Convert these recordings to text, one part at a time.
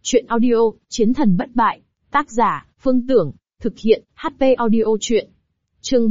Chuyện audio, Chiến thần bất bại. Tác giả, Phương Tưởng. Thực hiện, HP Audio Chuyện. Chương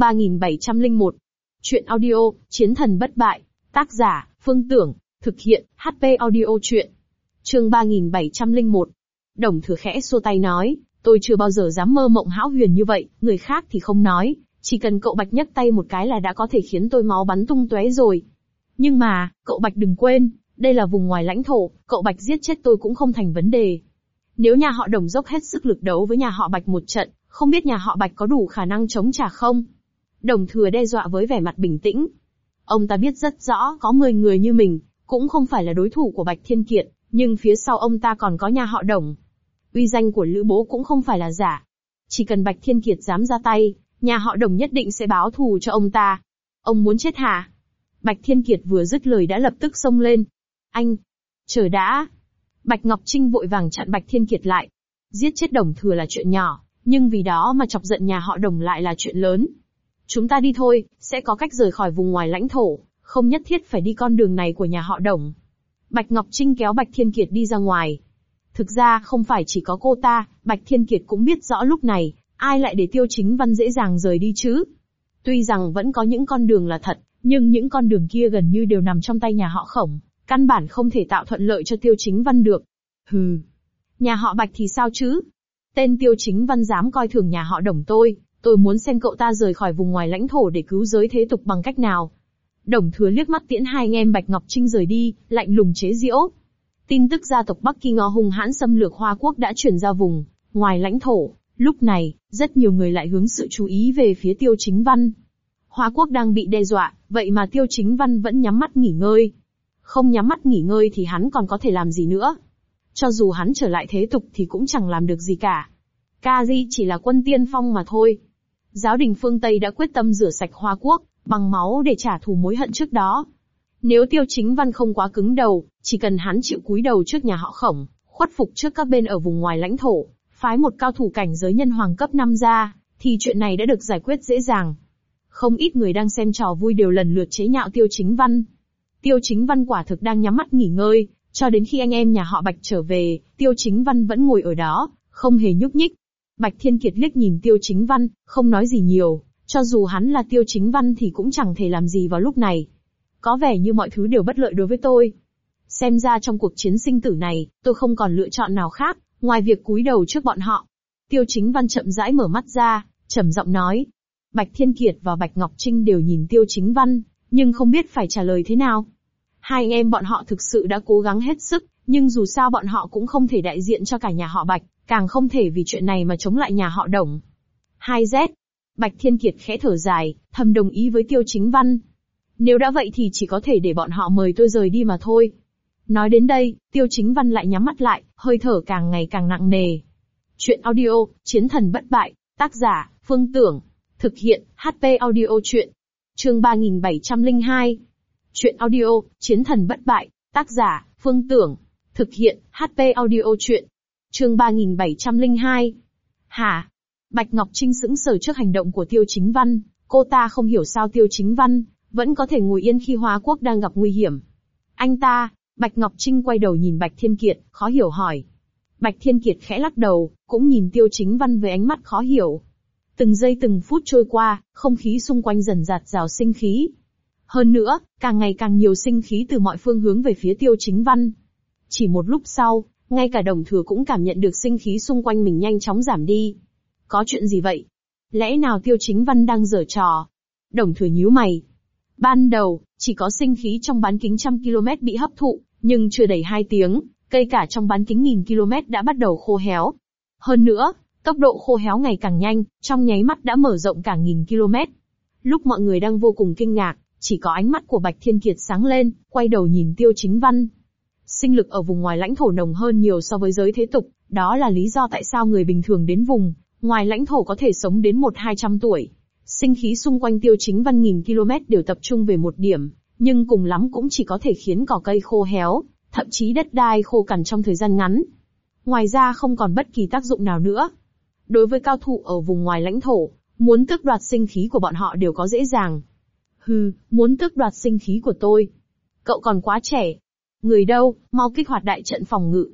3701. Chuyện audio, Chiến thần bất bại. Tác giả, Phương Tưởng. Thực hiện, HP Audio Chuyện. Chương 3701. Đồng Thừa khẽ xua tay nói, tôi chưa bao giờ dám mơ mộng hão huyền như vậy, người khác thì không nói, chỉ cần cậu Bạch nhấc tay một cái là đã có thể khiến tôi máu bắn tung tóe rồi. Nhưng mà, cậu Bạch đừng quên, đây là vùng ngoài lãnh thổ, cậu Bạch giết chết tôi cũng không thành vấn đề. Nếu nhà họ Đồng dốc hết sức lực đấu với nhà họ Bạch một trận, không biết nhà họ Bạch có đủ khả năng chống trả không? Đồng Thừa đe dọa với vẻ mặt bình tĩnh. Ông ta biết rất rõ có 10 người như mình, cũng không phải là đối thủ của Bạch Thiên Kiệt, nhưng phía sau ông ta còn có nhà họ Đồng. Uy danh của Lữ Bố cũng không phải là giả. Chỉ cần Bạch Thiên Kiệt dám ra tay, nhà họ Đồng nhất định sẽ báo thù cho ông ta. Ông muốn chết hả? Bạch Thiên Kiệt vừa dứt lời đã lập tức xông lên. Anh! Chờ đã! Bạch Ngọc Trinh vội vàng chặn Bạch Thiên Kiệt lại. Giết chết Đồng Thừa là chuyện nhỏ, nhưng vì đó mà chọc giận nhà họ Đồng lại là chuyện lớn. Chúng ta đi thôi, sẽ có cách rời khỏi vùng ngoài lãnh thổ, không nhất thiết phải đi con đường này của nhà họ Đồng. Bạch Ngọc Trinh kéo Bạch Thiên Kiệt đi ra ngoài. Thực ra không phải chỉ có cô ta, Bạch Thiên Kiệt cũng biết rõ lúc này, ai lại để Tiêu Chính Văn dễ dàng rời đi chứ. Tuy rằng vẫn có những con đường là thật, nhưng những con đường kia gần như đều nằm trong tay nhà họ Khổng, căn bản không thể tạo thuận lợi cho Tiêu Chính Văn được. Hừ. Nhà họ Bạch thì sao chứ? Tên Tiêu Chính Văn dám coi thường nhà họ Đồng tôi muốn xem cậu ta rời khỏi vùng ngoài lãnh thổ để cứu giới thế tục bằng cách nào. Đồng Thừa liếc mắt tiễn hai anh em Bạch Ngọc Trinh rời đi, lạnh lùng chế giễu. Tin tức gia tộc Bắc Kinh hung hãn xâm lược Hoa Quốc đã truyền ra vùng ngoài lãnh thổ. Lúc này, rất nhiều người lại hướng sự chú ý về phía Tiêu Chính Văn. Hoa Quốc đang bị đe dọa, vậy mà Tiêu Chính Văn vẫn nhắm mắt nghỉ ngơi. Không nhắm mắt nghỉ ngơi thì hắn còn có thể làm gì nữa? Cho dù hắn trở lại thế tục thì cũng chẳng làm được gì cả. Ca Di chỉ là quân tiên phong mà thôi. Giáo đình phương Tây đã quyết tâm rửa sạch Hoa Quốc, bằng máu để trả thù mối hận trước đó. Nếu Tiêu Chính Văn không quá cứng đầu, chỉ cần hắn chịu cúi đầu trước nhà họ Khổng, khuất phục trước các bên ở vùng ngoài lãnh thổ, phái một cao thủ cảnh giới nhân hoàng cấp 5 ra, thì chuyện này đã được giải quyết dễ dàng. Không ít người đang xem trò vui đều lần lượt chế nhạo Tiêu Chính Văn. Tiêu Chính Văn quả thực đang nhắm mắt nghỉ ngơi, cho đến khi anh em nhà họ Bạch trở về, Tiêu Chính Văn vẫn ngồi ở đó, không hề nhúc nhích. Bạch Thiên Kiệt liếc nhìn Tiêu Chính Văn, không nói gì nhiều, cho dù hắn là Tiêu Chính Văn thì cũng chẳng thể làm gì vào lúc này. Có vẻ như mọi thứ đều bất lợi đối với tôi. Xem ra trong cuộc chiến sinh tử này, tôi không còn lựa chọn nào khác, ngoài việc cúi đầu trước bọn họ. Tiêu Chính Văn chậm rãi mở mắt ra, trầm giọng nói. Bạch Thiên Kiệt và Bạch Ngọc Trinh đều nhìn Tiêu Chính Văn, nhưng không biết phải trả lời thế nào. Hai anh em bọn họ thực sự đã cố gắng hết sức, nhưng dù sao bọn họ cũng không thể đại diện cho cả nhà họ Bạch, càng không thể vì chuyện này mà chống lại nhà họ Đồng. 2Z. Bạch Thiên Kiệt khẽ thở dài, thầm đồng ý với Tiêu Chính Văn. Nếu đã vậy thì chỉ có thể để bọn họ mời tôi rời đi mà thôi. Nói đến đây, Tiêu Chính Văn lại nhắm mắt lại, hơi thở càng ngày càng nặng nề. Chuyện audio, Chiến thần bất bại. Tác giả, Phương Tưởng. Thực hiện, HP Audio Chuyện. Chương 3702. Chuyện audio, Chiến thần bất bại. Tác giả, Phương Tưởng. Thực hiện, HP Audio Chuyện. Chương 3702. Hả? Bạch Ngọc Trinh sững sờ trước hành động của Tiêu Chính Văn, cô ta không hiểu sao Tiêu Chính Văn vẫn có thể ngồi yên khi Hoa Quốc đang gặp nguy hiểm. Anh ta, Bạch Ngọc Trinh quay đầu nhìn Bạch Thiên Kiệt, khó hiểu hỏi. Bạch Thiên Kiệt khẽ lắc đầu, cũng nhìn Tiêu Chính Văn với ánh mắt khó hiểu. Từng giây từng phút trôi qua, không khí xung quanh dần dạt dào sinh khí. Hơn nữa, càng ngày càng nhiều sinh khí từ mọi phương hướng về phía Tiêu Chính Văn. Chỉ một lúc sau, ngay cả Đồng Thừa cũng cảm nhận được sinh khí xung quanh mình nhanh chóng giảm đi. Có chuyện gì vậy? Lẽ nào Tiêu Chính Văn đang giở trò? Đồng Thừa nhíu mày. Ban đầu, chỉ có sinh khí trong bán kính 100 km bị hấp thụ, nhưng chưa đầy 2 tiếng, cây cả trong bán kính 1000 km đã bắt đầu khô héo. Hơn nữa, tốc độ khô héo ngày càng nhanh, trong nháy mắt đã mở rộng cả 1000 km. Lúc mọi người đang vô cùng kinh ngạc, chỉ có ánh mắt của Bạch Thiên Kiệt sáng lên, quay đầu nhìn Tiêu Chính Văn. Sinh lực ở vùng ngoài lãnh thổ nồng hơn nhiều so với giới thế tục, đó là lý do tại sao người bình thường đến vùng ngoài lãnh thổ có thể sống đến 100-200 tuổi. Sinh khí xung quanh Tiêu Chính Văn 1000 km đều tập trung về một điểm, nhưng cùng lắm cũng chỉ có thể khiến cỏ cây khô héo, thậm chí đất đai khô cằn trong thời gian ngắn. Ngoài ra không còn bất kỳ tác dụng nào nữa. Đối với cao thủ ở vùng ngoài lãnh thổ, muốn tước đoạt sinh khí của bọn họ đều có dễ dàng. Hừ, muốn tước đoạt sinh khí của tôi? Cậu còn quá trẻ. Người đâu, mau kích hoạt đại trận phòng ngự.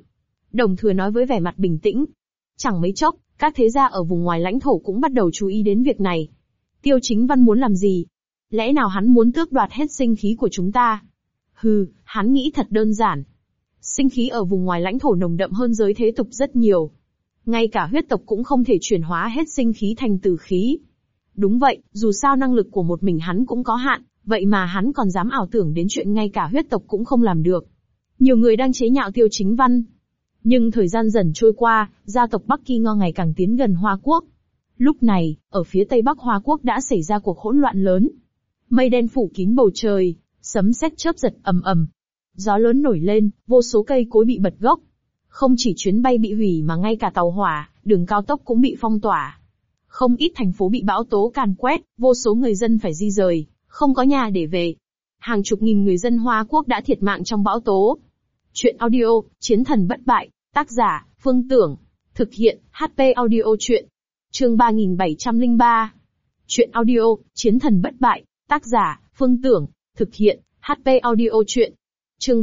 Đồng Thừa nói với vẻ mặt bình tĩnh. Chẳng mấy chốc, các thế gia ở vùng ngoài lãnh thổ cũng bắt đầu chú ý đến việc này. Tiêu Chính Văn muốn làm gì? Lẽ nào hắn muốn tước đoạt hết sinh khí của chúng ta? Hừ, hắn nghĩ thật đơn giản. Sinh khí ở vùng ngoài lãnh thổ nồng đậm hơn giới thế tục rất nhiều. Ngay cả huyết tộc cũng không thể chuyển hóa hết sinh khí thành tử khí. Đúng vậy, dù sao năng lực của một mình hắn cũng có hạn, vậy mà hắn còn dám ảo tưởng đến chuyện ngay cả huyết tộc cũng không làm được. Nhiều người đang chế nhạo Tiêu Chính Văn. Nhưng thời gian dần trôi qua, gia tộc Bắc Kỳ Ngo ngày càng tiến gần Hoa Quốc. Lúc này, ở phía tây bắc Hoa Quốc đã xảy ra cuộc hỗn loạn lớn. Mây đen phủ kín bầu trời, sấm sét chớp giật ầm ầm. Gió lớn nổi lên, vô số cây cối bị bật gốc. Không chỉ chuyến bay bị hủy mà ngay cả tàu hỏa, đường cao tốc cũng bị phong tỏa. Không ít thành phố bị bão tố càn quét, vô số người dân phải di rời, không có nhà để về. Hàng chục nghìn người dân Hoa Quốc đã thiệt mạng trong bão tố. Chuyện audio, Chiến thần bất bại, tác giả, Phương Tưởng. Thực hiện, HP Audio Chuyện. Chương 3703. Chuyện audio, Chiến thần bất bại, tác giả, Phương Tưởng. Thực hiện, HP Audio Chuyện. Chương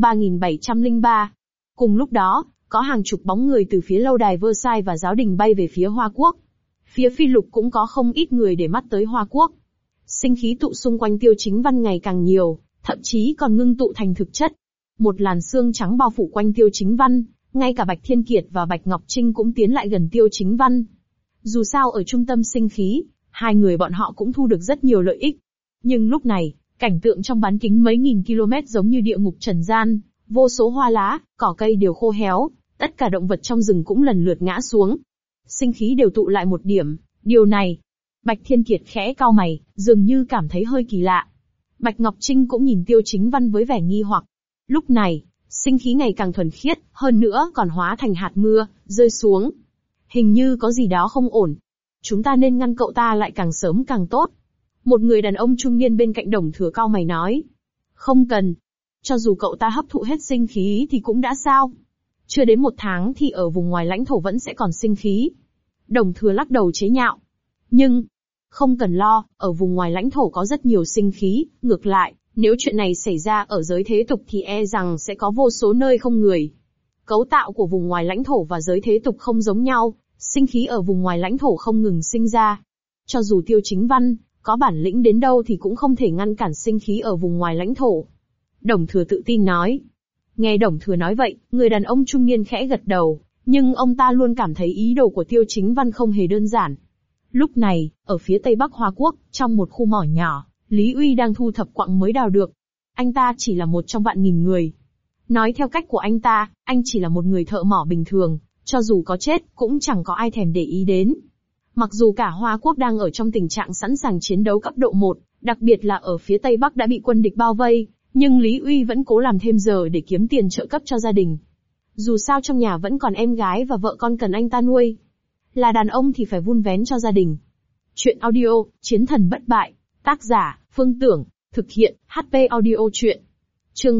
3703. Cùng lúc đó, có hàng chục bóng người từ phía lâu đài Versailles và giáo đình bay về phía Hoa Quốc. Phía Phi Lục cũng có không ít người để mắt tới Hoa Quốc. Sinh khí tụ xung quanh Tiêu Chính Văn ngày càng nhiều, thậm chí còn ngưng tụ thành thực chất. Một làn sương trắng bao phủ quanh Tiêu Chính Văn, ngay cả Bạch Thiên Kiệt và Bạch Ngọc Trinh cũng tiến lại gần Tiêu Chính Văn. Dù sao ở trung tâm sinh khí, hai người bọn họ cũng thu được rất nhiều lợi ích. Nhưng lúc này, cảnh tượng trong bán kính mấy nghìn km giống như địa ngục trần gian, vô số hoa lá, cỏ cây đều khô héo, tất cả động vật trong rừng cũng lần lượt ngã xuống. Sinh khí đều tụ lại một điểm, điều này. Bạch Thiên Kiệt khẽ cau mày, dường như cảm thấy hơi kỳ lạ. Bạch Ngọc Trinh cũng nhìn Tiêu Chính Văn với vẻ nghi hoặc. Lúc này, sinh khí ngày càng thuần khiết, hơn nữa còn hóa thành hạt mưa, rơi xuống. Hình như có gì đó không ổn. Chúng ta nên ngăn cậu ta lại càng sớm càng tốt. Một người đàn ông trung niên bên cạnh Đồng Thừa cau mày nói. Không cần. Cho dù cậu ta hấp thụ hết sinh khí thì cũng đã sao. Chưa đến 1 tháng thì ở vùng ngoài lãnh thổ vẫn sẽ còn sinh khí. Đồng Thừa lắc đầu chế nhạo. Nhưng, không cần lo, ở vùng ngoài lãnh thổ có rất nhiều sinh khí, ngược lại, nếu chuyện này xảy ra ở giới thế tục thì e rằng sẽ có vô số nơi không người. Cấu tạo của vùng ngoài lãnh thổ và giới thế tục không giống nhau, sinh khí ở vùng ngoài lãnh thổ không ngừng sinh ra. Cho dù Tiêu Chính Văn có bản lĩnh đến đâu thì cũng không thể ngăn cản sinh khí ở vùng ngoài lãnh thổ. Đồng Thừa tự tin nói. Nghe Đồng Thừa nói vậy, người đàn ông trung niên khẽ gật đầu, nhưng ông ta luôn cảm thấy ý đồ của Tiêu Chính Văn không hề đơn giản. Lúc này, ở phía tây bắc Hoa Quốc, trong một khu mỏ nhỏ, Lý Uy đang thu thập quặng mới đào được. Anh ta chỉ là một trong vạn nghìn người. Nói theo cách của anh chỉ là một người thợ mỏ bình thường, cho dù có chết, cũng chẳng có ai thèm để ý đến. Mặc dù cả Hoa Quốc đang ở trong tình trạng sẵn sàng chiến đấu cấp độ 1, đặc biệt là ở phía Tây Bắc đã bị quân địch bao vây, nhưng Lý Uy vẫn cố làm thêm giờ để kiếm tiền trợ cấp cho gia đình. Dù sao trong nhà vẫn còn em gái và vợ con cần anh ta nuôi. Là đàn ông thì phải vun vén cho gia đình. Chuyện audio, Chiến thần bất bại, tác giả, Phương Tưởng, thực hiện, HP Audio Chuyện. Chương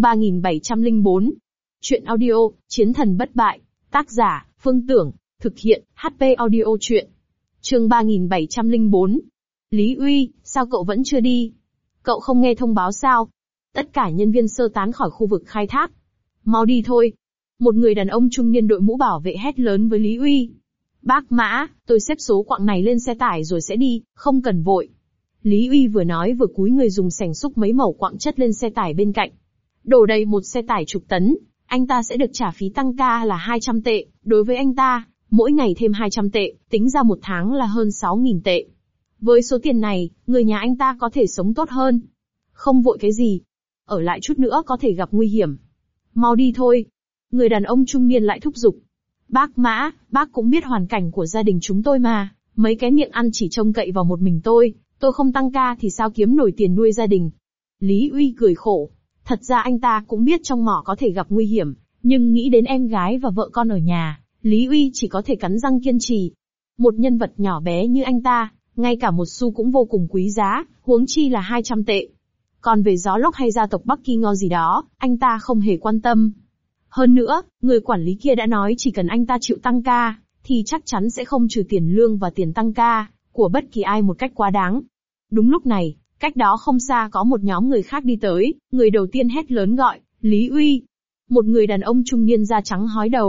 3704. Chuyện audio, Chiến thần bất bại, tác giả, Phương Tưởng, thực hiện, HP Audio Chuyện. Chương 3704. Lý Uy, sao cậu vẫn chưa đi? Cậu không nghe thông báo sao? Tất cả nhân viên sơ tán khỏi khu vực khai thác. Mau đi thôi. Một người đàn ông trung niên đội mũ bảo vệ hét lớn với Lý Uy. Bác Mã, tôi xếp số quặng này lên xe tải rồi sẽ đi, không cần vội. Lý Uy vừa nói vừa cúi người dùng xẻng xúc mấy mẩu quặng chất lên xe tải bên cạnh. Đổ đầy một xe tải chục tấn, anh ta sẽ được trả phí tăng ca là 200 tệ, đối với anh ta, mỗi ngày thêm 200 tệ, tính ra 1 tháng là hơn 6.000 tệ. Với số tiền này, người nhà anh ta có thể sống tốt hơn. Không vội cái gì. Ở lại chút nữa có thể gặp nguy hiểm. Mau đi thôi. Người đàn ông trung niên lại thúc giục. Bác Mã, bác cũng biết hoàn cảnh của gia đình chúng tôi mà, mấy cái miệng ăn chỉ trông cậy vào một mình tôi không tăng ca thì sao kiếm nổi tiền nuôi gia đình. Lý Uy cười khổ. Thật ra anh ta cũng biết trong mỏ có thể gặp nguy hiểm, nhưng nghĩ đến em gái và vợ con ở nhà, Lý Uy chỉ có thể cắn răng kiên trì. Một nhân vật nhỏ bé như anh ta, ngay cả một xu cũng vô cùng quý giá, huống chi là 200 tệ. Còn về gió lốc hay gia tộc Bắc Kỳ Ngo gì đó, anh ta không hề quan tâm. Hơn nữa, người quản lý kia đã nói chỉ cần anh ta chịu tăng ca, thì chắc chắn sẽ không trừ tiền lương và tiền tăng ca của bất kỳ ai một cách quá đáng. Đúng lúc này, cách đó không xa có một nhóm người khác đi tới, người đầu tiên hét lớn gọi, Lý Uy. Một người đàn ông trung niên da trắng hói đầu,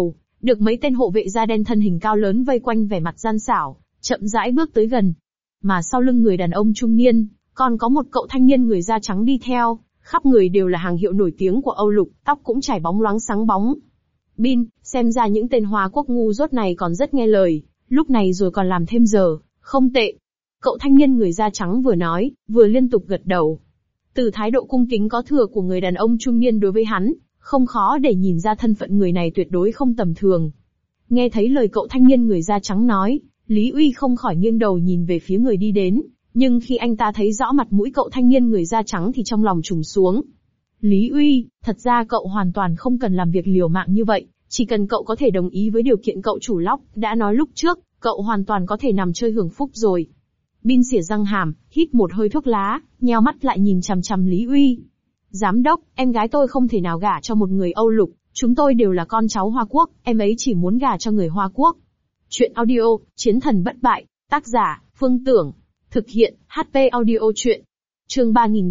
Được mấy tên hộ vệ da đen thân hình cao lớn vây quanh, vẻ mặt gian xảo, chậm rãi bước tới gần. Mà sau lưng người đàn ông trung niên, còn có một cậu thanh niên người da trắng đi theo, khắp người đều là hàng hiệu nổi tiếng của Âu Lục, tóc cũng chảy bóng loáng sáng bóng. Bin, xem ra những tên Hoa Quốc ngu dốt này còn rất nghe lời, lúc này rồi còn làm thêm giờ, không tệ. Cậu thanh niên người da trắng vừa nói, vừa liên tục gật đầu. Từ thái độ cung kính có thừa của người đàn ông trung niên đối với hắn, không khó để nhìn ra thân phận người này tuyệt đối không tầm thường. Nghe thấy lời cậu thanh niên người da trắng nói, Lý Uy không khỏi nghiêng đầu nhìn về phía người đi đến, nhưng khi anh ta thấy rõ mặt mũi cậu thanh niên người da trắng thì trong lòng trùng xuống. Lý Uy, thật ra cậu hoàn toàn không cần làm việc liều mạng như vậy, chỉ cần cậu có thể đồng ý với điều kiện cậu chủ Lóc đã nói lúc trước, cậu hoàn toàn có thể nằm chơi hưởng phúc rồi. Bin xỉa răng hàm, hít một hơi thuốc lá, nheo mắt lại nhìn chằm chằm Lý Uy. Giám đốc, em gái tôi không thể nào gả cho một người Âu Lục, chúng tôi đều là con cháu Hoa Quốc, em ấy chỉ muốn gả cho người Hoa Quốc. Chuyện audio, Chiến thần bất bại, tác giả, Phương Tưởng. Thực hiện, HP audio chuyện. Chương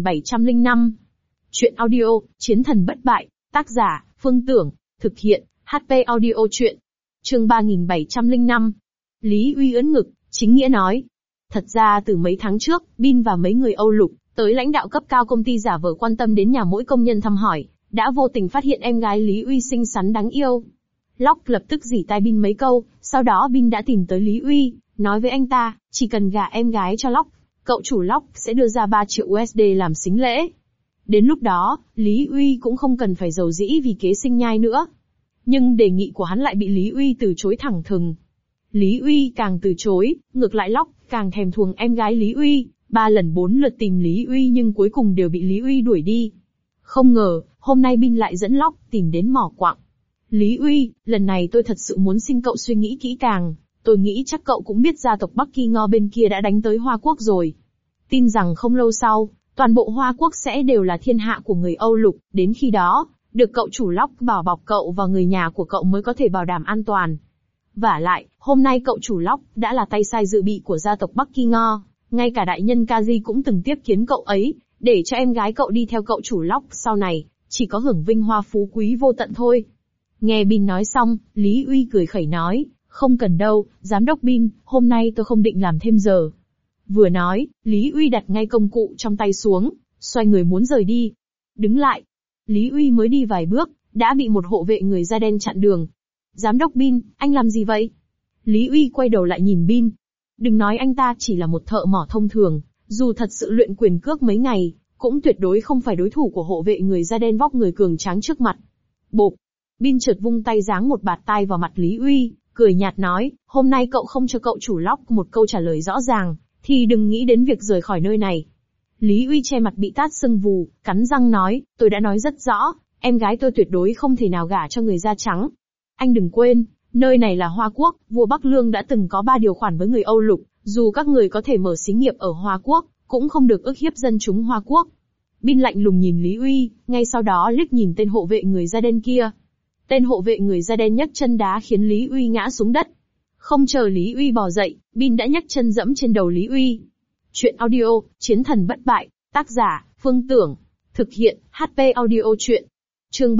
3705. Chuyện audio, Chiến thần bất bại, tác giả, Phương Tưởng. Thực hiện, HP audio chuyện. Chương 3705. Lý Uy ưỡn ngực, chính nghĩa nói. Thật ra từ mấy tháng trước, Bin và mấy người Âu Lục, tới lãnh đạo cấp cao công ty giả vờ quan tâm đến nhà mỗi công nhân thăm hỏi, đã vô tình phát hiện em gái Lý Uy xinh xắn đáng yêu. Lóc lập tức rỉ tai Bin mấy câu, sau đó Bin đã tìm tới Lý Uy, nói với anh ta, chỉ cần gả em gái cho Lóc, cậu chủ Lóc sẽ đưa ra 3 triệu USD làm sính lễ. Đến lúc đó, Lý Uy cũng không cần phải giàu dĩ vì kế sinh nhai nữa. Nhưng đề nghị của hắn lại bị Lý Uy từ chối thẳng thừng. Lý Uy càng từ chối, ngược lại Lóc càng thèm thuồng em gái Lý Uy, 3 lần 4 lượt tìm Lý Uy nhưng cuối cùng đều bị Lý Uy đuổi đi. Không ngờ, hôm nay Bin lại dẫn Lóc tìm đến mỏ quặng. Lý Uy, lần này tôi thật sự muốn xin cậu suy nghĩ kỹ càng, tôi nghĩ chắc cậu cũng biết gia tộc Bắc Kỳ Ngo bên kia đã đánh tới Hoa Quốc rồi. Tin rằng không lâu sau, toàn bộ Hoa Quốc sẽ đều là thiên hạ của người Âu Lục, đến khi đó, được cậu chủ Lóc bảo bọc cậu và người nhà của cậu mới có thể bảo đảm an toàn. Vả lại, hôm nay cậu chủ Lóc đã là tay sai dự bị của gia tộc Bắc Kỳ Ngo, ngay cả đại nhân Kaji cũng từng tiếp kiến cậu ấy, để cho em gái cậu đi theo cậu chủ Lóc sau này, chỉ có hưởng vinh hoa phú quý vô tận thôi. Nghe Bin nói xong, Lý Uy cười khẩy nói, không cần đâu, giám đốc Bin, hôm nay tôi không định làm thêm giờ. Vừa nói, Lý Uy đặt ngay công cụ trong tay xuống, xoay người muốn rời đi. Đứng lại. Lý Uy mới đi vài bước, đã bị một hộ vệ người da đen chặn đường. Giám đốc Bin, anh làm gì vậy? Lý Uy quay đầu lại nhìn Bin. Đừng nói anh ta chỉ là một thợ mỏ thông thường, dù thật sự luyện quyền cước mấy ngày, cũng tuyệt đối không phải đối thủ của hộ vệ người da đen vóc người cường tráng trước mặt. Bộp. Bin chợt vung tay giáng một bạt tai vào mặt Lý Uy, cười nhạt nói, hôm nay cậu không cho cậu chủ Lóc một câu trả lời rõ ràng, thì đừng nghĩ đến việc rời khỏi nơi này. Lý Uy che mặt bị tát sưng vù, cắn răng nói, tôi đã nói rất rõ, em gái tôi tuyệt đối không thể nào gả cho người da trắng. Anh đừng quên, nơi này là Hoa Quốc, vua Bắc Lương đã từng có 3 điều khoản với người Âu Lục, dù các người có thể mở xí nghiệp ở Hoa Quốc, cũng không được ức hiếp dân chúng Hoa Quốc. Bin lạnh lùng nhìn Lý Uy, ngay sau đó liếc nhìn tên hộ vệ người da đen kia. Tên hộ vệ người da đen nhấc chân đá khiến Lý Uy ngã xuống đất. Không chờ Lý Uy bò dậy, Bin đã nhấc chân dẫm trên đầu Lý Uy. Chuyện audio, Chiến thần bất bại, tác giả, Phương Tưởng. Thực hiện, HP audio chuyện. Chương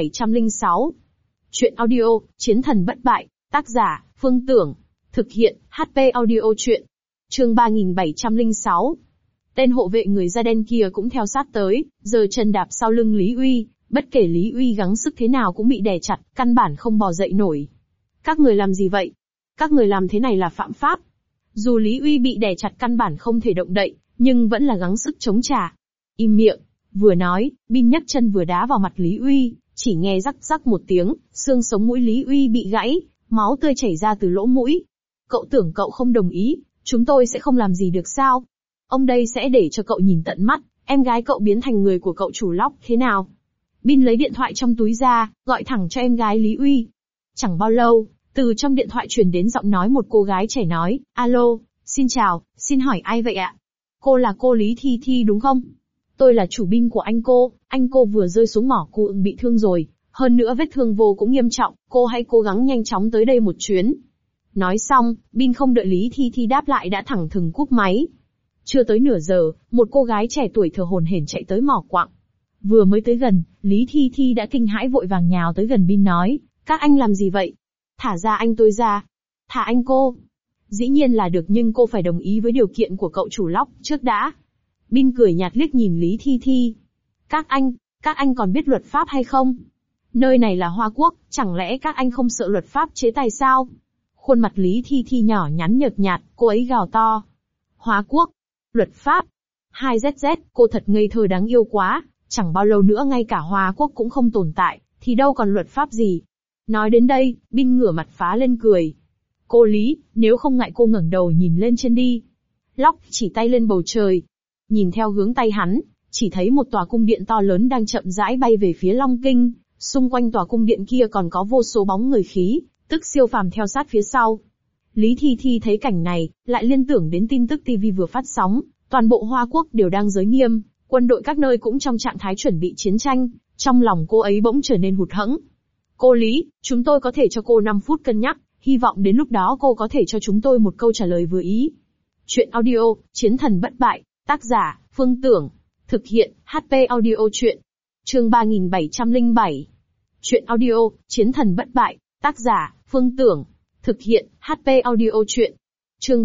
3706. Chuyện audio, Chiến thần bất bại, tác giả, Phương Tưởng. Thực hiện, HP audio chuyện. Chương 3706. Tên hộ vệ người da đen kia cũng theo sát tới, giơ chân đạp sau lưng Lý Uy, bất kể Lý Uy gắng sức thế nào cũng bị đè chặt, căn bản không bò dậy nổi. Các người làm gì vậy? Các người làm thế này là phạm pháp. Dù Lý Uy bị đè chặt căn bản không thể động đậy, nhưng vẫn là gắng sức chống trả. Im miệng. Vừa nói, Bin nhấc chân vừa đá vào mặt Lý Uy, chỉ nghe rắc rắc một tiếng, xương sống mũi Lý Uy bị gãy, máu tươi chảy ra từ lỗ mũi. Cậu tưởng cậu không đồng ý, chúng tôi sẽ không làm gì được sao? Ông đây sẽ để cho cậu nhìn tận mắt, em gái cậu biến thành người của cậu chủ Lóc thế nào? Bin lấy điện thoại trong túi ra, gọi thẳng cho em gái Lý Uy. Chẳng bao lâu, từ trong điện thoại truyền đến giọng nói một cô gái trẻ nói, alo, xin chào, xin hỏi ai vậy ạ? Cô là cô Lý Thi Thi đúng không? Tôi là chủ Bin của anh cô vừa rơi xuống mỏ cụ bị thương rồi, hơn nữa vết thương vô cũng nghiêm trọng, cô hãy cố gắng nhanh chóng tới đây một chuyến. Nói xong, Bin không đợi Lý Thi Thi đáp lại đã thẳng thừng cúp máy. Chưa tới nửa giờ, một cô gái trẻ tuổi thở hổn hển chạy tới mỏ quặng. Vừa mới tới gần, Lý Thi Thi đã kinh hãi vội vàng nhào tới gần Bin nói, các anh làm gì vậy? Thả ra anh tôi ra. Thả anh cô. Dĩ nhiên là được nhưng cô phải đồng ý với điều kiện của cậu chủ lóc trước đã. Bin cười nhạt liếc nhìn Lý Thi Thi. Các anh còn biết luật pháp hay không? Nơi này là Hoa Quốc, chẳng lẽ các anh không sợ luật pháp chế tài sao? Khuôn mặt Lý Thi Thi nhỏ nhắn nhợt nhạt, cô ấy gào to. Hoa Quốc? Luật pháp? 2ZZ, cô thật ngây thơ đáng yêu quá, chẳng bao lâu nữa ngay cả Hoa Quốc cũng không tồn tại, thì đâu còn luật pháp gì. Nói đến đây, Bin ngửa mặt phá lên cười. Cô Lý, nếu không ngại cô ngẩng đầu nhìn lên trên đi. Lóc chỉ tay lên bầu trời. Nhìn theo hướng tay hắn, chỉ thấy một tòa cung điện to lớn đang chậm rãi bay về phía Long Kinh, xung quanh tòa cung điện kia còn có vô số bóng người khí, tức siêu phàm theo sát phía sau. Lý Thi Thi thấy cảnh này, lại liên tưởng đến tin tức TV vừa phát sóng, toàn bộ Hoa Quốc đều đang giới nghiêm, quân đội các nơi cũng trong trạng thái chuẩn bị chiến tranh, trong lòng cô ấy bỗng trở nên hụt hẫng. Cô Lý, chúng tôi có thể cho cô 5 phút cân nhắc, hy vọng đến lúc đó cô có thể cho chúng tôi một câu trả lời vừa ý. Chuyện audio, Chiến thần bất bại, tác giả, Phương Tưởng, thực hiện, HP Audio Chuyện. Chương 3707. Chuyện audio, Chiến thần bất bại, tác giả, Phương Tưởng, thực hiện, HP Audio Chuyện. Chương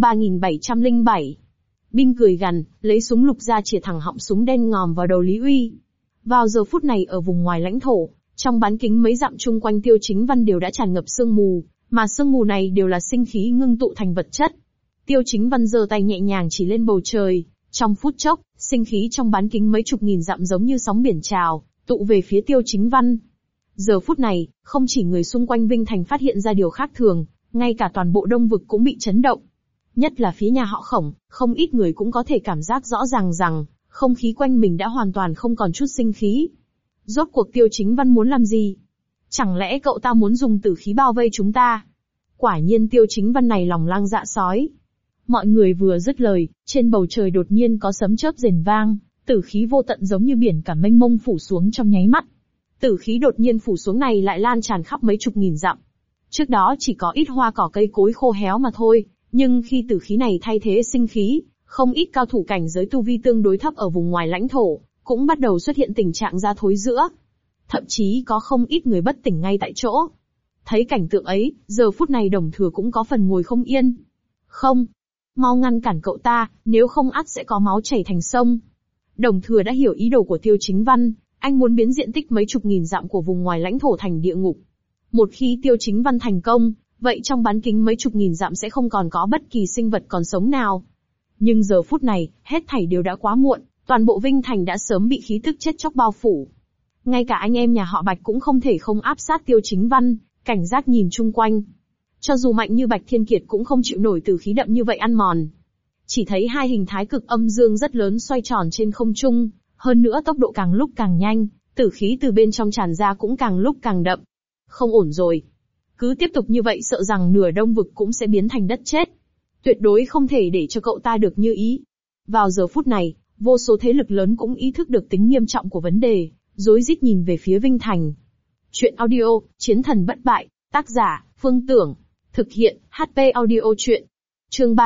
3707. Bin cười gằn, lấy súng lục ra chĩa thẳng họng súng đen ngòm vào đầu Lý Uy. Vào giờ phút này ở vùng ngoài lãnh thổ, trong bán kính mấy dặm chung quanh Tiêu Chính Văn đều đã tràn ngập sương mù, mà sương mù này đều là sinh khí ngưng tụ thành vật chất. Tiêu Chính Văn giơ tay nhẹ nhàng chỉ lên bầu trời, trong phút chốc, sinh khí trong bán kính mấy chục nghìn dặm giống như sóng biển trào, tụ về phía Tiêu Chính Văn. Giờ phút này, không chỉ người xung quanh Vinh Thành phát hiện ra điều khác thường, ngay cả toàn bộ Đông Vực cũng bị chấn động. Nhất là phía nhà họ Khổng, không ít người cũng có thể cảm giác rõ ràng rằng, không khí quanh mình đã hoàn toàn không còn chút sinh khí. Rốt cuộc Tiêu Chính Văn muốn làm gì? Chẳng lẽ cậu ta muốn dùng tử khí bao vây chúng ta? Quả nhiên Tiêu Chính Văn này lòng lang dạ sói. Mọi người vừa dứt lời, trên bầu trời đột nhiên có sấm chớp rền vang, tử khí vô tận giống như biển cả mênh mông phủ xuống trong nháy mắt. Tử khí đột nhiên phủ xuống này lại lan tràn khắp mấy chục nghìn dặm. Trước đó chỉ có ít hoa cỏ cây cối khô héo mà thôi, nhưng khi tử khí này thay thế sinh khí, không ít cao thủ cảnh giới tu vi tương đối thấp ở vùng ngoài lãnh thổ, cũng bắt đầu xuất hiện tình trạng da thối rữa. Thậm chí có không ít người bất tỉnh ngay tại chỗ. Thấy cảnh tượng ấy, giờ phút này Đồng Thừa cũng có phần ngồi không yên. Không, mau ngăn cản cậu ta, nếu không ắt sẽ có máu chảy thành sông. Đồng Thừa đã hiểu ý đồ của Tiêu Chính Văn, anh muốn biến diện tích mấy chục nghìn dặm của vùng ngoài lãnh thổ thành địa ngục. Một khi Tiêu Chính Văn thành công, vậy trong bán kính mấy chục nghìn dặm sẽ không còn có bất kỳ sinh vật còn sống nào. Nhưng giờ phút này, hết thảy đều đã quá muộn, toàn bộ Vinh Thành đã sớm bị khí tức chết chóc bao phủ. Ngay cả anh em nhà họ Bạch cũng không thể không áp sát Tiêu Chính Văn, cảnh giác nhìn chung quanh. Cho dù mạnh như Bạch Thiên Kiệt cũng không chịu nổi tử khí đậm như vậy ăn mòn. Chỉ thấy hai hình thái cực âm dương rất lớn xoay tròn trên không trung, hơn nữa tốc độ càng lúc càng nhanh, tử khí từ bên trong tràn ra cũng càng lúc càng đậm. Không ổn rồi. Cứ tiếp tục như vậy sợ rằng nửa Đông Vực cũng sẽ biến thành đất chết. Tuyệt đối không thể để cho cậu ta được như ý. Vào giờ phút này, vô số thế lực lớn cũng ý thức được tính nghiêm trọng của vấn đề, rối rít nhìn về phía Vinh Thành. Chuyện audio, Chiến thần bất bại, tác giả, Phương Tưởng, thực hiện, HP Audio Chuyện. Chương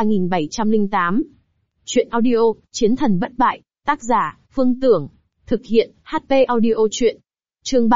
3708. Chuyện audio, Chiến thần bất bại, tác giả, Phương Tưởng, thực hiện, HP Audio Chuyện. Chương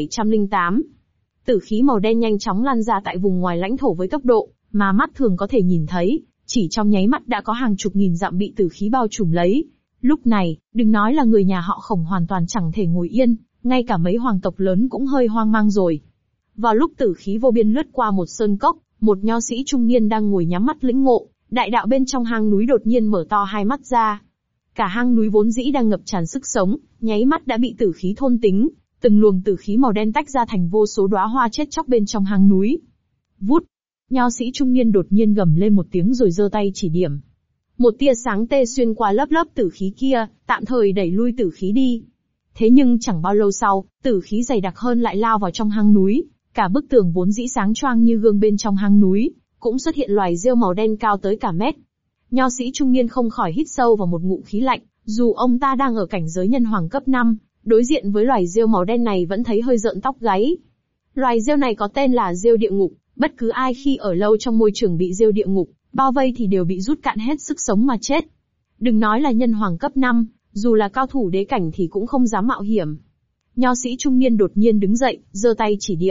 3708. Tử khí màu đen nhanh chóng lan ra tại vùng ngoài lãnh thổ với tốc độ mà mắt thường có thể nhìn thấy, chỉ trong nháy mắt đã có hàng chục nghìn dặm bị tử khí bao trùm lấy. Lúc này, đừng nói là người nhà họ Khổng hoàn toàn chẳng thể ngồi yên, ngay cả mấy hoàng tộc lớn cũng hơi hoang mang rồi. Vào lúc tử khí vô biên lướt qua một sơn cốc, một nho sĩ trung niên đang ngồi nhắm mắt lĩnh ngộ, đại đạo bên trong hang núi đột nhiên mở to hai mắt ra. Cả hang núi vốn dĩ đang ngập tràn sức sống, nháy mắt đã bị tử khí thôn tính, từng luồng tử khí màu đen tách ra thành vô số đóa hoa chết chóc bên trong hang núi. Vút! Nho sĩ trung niên đột nhiên gầm lên một tiếng rồi giơ tay chỉ điểm. Một tia sáng tê xuyên qua lớp lớp tử khí kia, tạm thời đẩy lui tử khí đi. Thế nhưng chẳng bao lâu sau, tử khí dày đặc hơn lại lao vào trong hang núi, cả bức tường vốn dĩ sáng choang như gương bên trong hang núi, cũng xuất hiện loài rêu màu đen cao tới cả mét. Nho sĩ trung niên không khỏi hít sâu vào một ngụm khí lạnh, dù ông ta đang ở cảnh giới nhân hoàng cấp 5, đối diện với loài rêu màu đen này vẫn thấy hơi rợn tóc gáy. Loài rêu này có tên là rêu địa ngục, bất cứ ai khi ở lâu trong môi trường bị rêu địa ngục bao vây thì đều bị rút cạn hết sức sống mà chết. Đừng nói là nhân hoàng cấp 5, dù là cao thủ đế cảnh thì cũng không dám mạo hiểm. Nho sĩ trung niên đột nhiên đứng dậy, giơ tay chỉ điểm,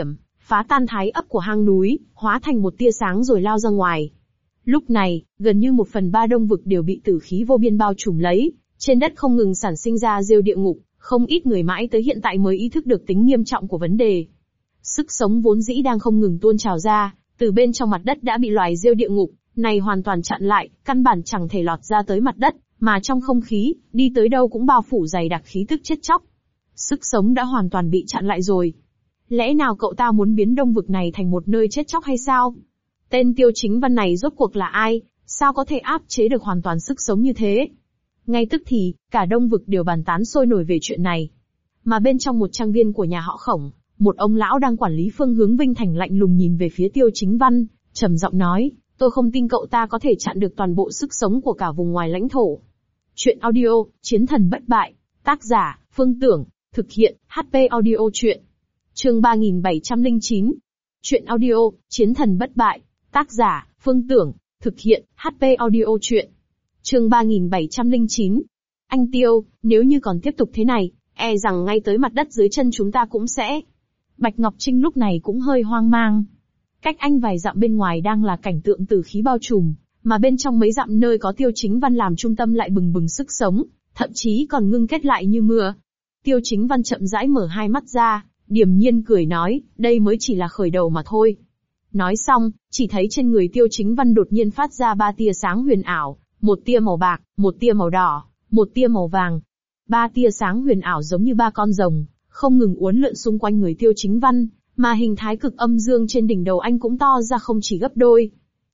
phá tan thái ấp của hang núi, hóa thành một tia sáng rồi lao ra ngoài. Lúc này, gần như 1/3 đông vực đều bị tử khí vô biên bao trùm lấy, trên đất không ngừng sản sinh ra rêu địa ngục, không ít người mãi tới hiện tại mới ý thức được tính nghiêm trọng của vấn đề. Sức sống vốn dĩ đang không ngừng tuôn trào ra, từ bên trong mặt đất đã bị loài rêu địa ngục này hoàn toàn chặn lại, căn bản chẳng thể lọt ra tới mặt đất, mà trong không khí, đi tới đâu cũng bao phủ dày đặc khí tức chết chóc. Sức sống đã hoàn toàn bị chặn lại rồi. Lẽ nào cậu ta muốn biến đông vực này thành một nơi chết chóc hay sao? Tên Tiêu Chính Văn này rốt cuộc là ai, sao có thể áp chế được hoàn toàn sức sống như thế? Ngay tức thì, cả đông vực đều bàn tán sôi nổi về chuyện này. Mà bên trong một trang viên của nhà họ Khổng, một ông lão đang quản lý phương hướng Vinh Thành lạnh lùng nhìn về phía Tiêu Chính Văn, trầm giọng nói, tôi không tin cậu ta có thể chặn được toàn bộ sức sống của cả vùng ngoài lãnh thổ. Chuyện audio, Chiến thần bất bại, tác giả, Phương Tưởng, thực hiện, HP audio chuyện. Chương 3709. Chuyện audio, Chiến thần bất bại, tác giả, Phương Tưởng, thực hiện, HP audio chuyện. Chương 3709. Anh Tiêu, nếu như còn tiếp tục thế này, e rằng ngay tới mặt đất dưới chân chúng ta cũng sẽ... Bạch Ngọc Trinh lúc này cũng hơi hoang mang. Cách anh vài dặm bên ngoài đang là cảnh tượng tử khí bao trùm, mà bên trong mấy dặm nơi có Tiêu Chính Văn làm trung tâm lại bừng bừng sức sống, thậm chí còn ngưng kết lại như mưa. Tiêu Chính Văn chậm rãi mở hai mắt ra, điềm nhiên cười nói, đây mới chỉ là khởi đầu mà thôi. Nói xong, chỉ thấy trên người Tiêu Chính Văn đột nhiên phát ra 3 tia sáng huyền ảo, một tia màu bạc, một tia màu đỏ, một tia màu vàng. 3 tia sáng huyền ảo giống như 3 con rồng, không ngừng uốn lượn xung quanh người Tiêu Chính Văn, mà hình thái cực âm dương trên đỉnh đầu anh cũng to ra không chỉ gấp đôi.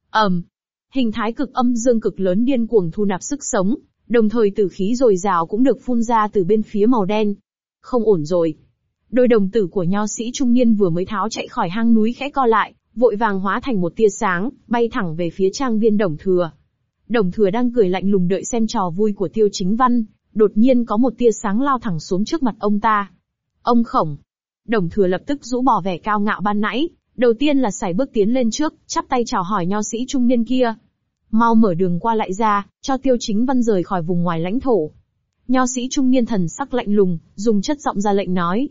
Hình thái cực âm dương cực lớn điên cuồng thu nạp sức sống, đồng thời tử khí dồi dào cũng được phun ra từ bên phía màu đen. Không ổn rồi. Đôi đồng tử của nho sĩ trung niên vừa mới tháo chạy khỏi hang núi khẽ co lại, vội vàng hóa thành một tia sáng, bay thẳng về phía trang viên Đồng Thừa. Đồng Thừa đang cười lạnh lùng đợi xem trò vui của Tiêu Chính Văn, đột nhiên có một tia sáng lao thẳng xuống trước mặt ông ta. Ông Khổng. Đồng Thừa lập tức rũ bỏ vẻ cao ngạo ban nãy, đầu tiên là sải bước tiến lên trước, chắp tay chào hỏi nho sĩ trung niên kia. Mau mở đường qua lại ra, cho Tiêu Chính Văn rời khỏi vùng ngoài lãnh thổ. Nho sĩ trung niên thần sắc lạnh lùng, dùng chất giọng ra lệnh nói.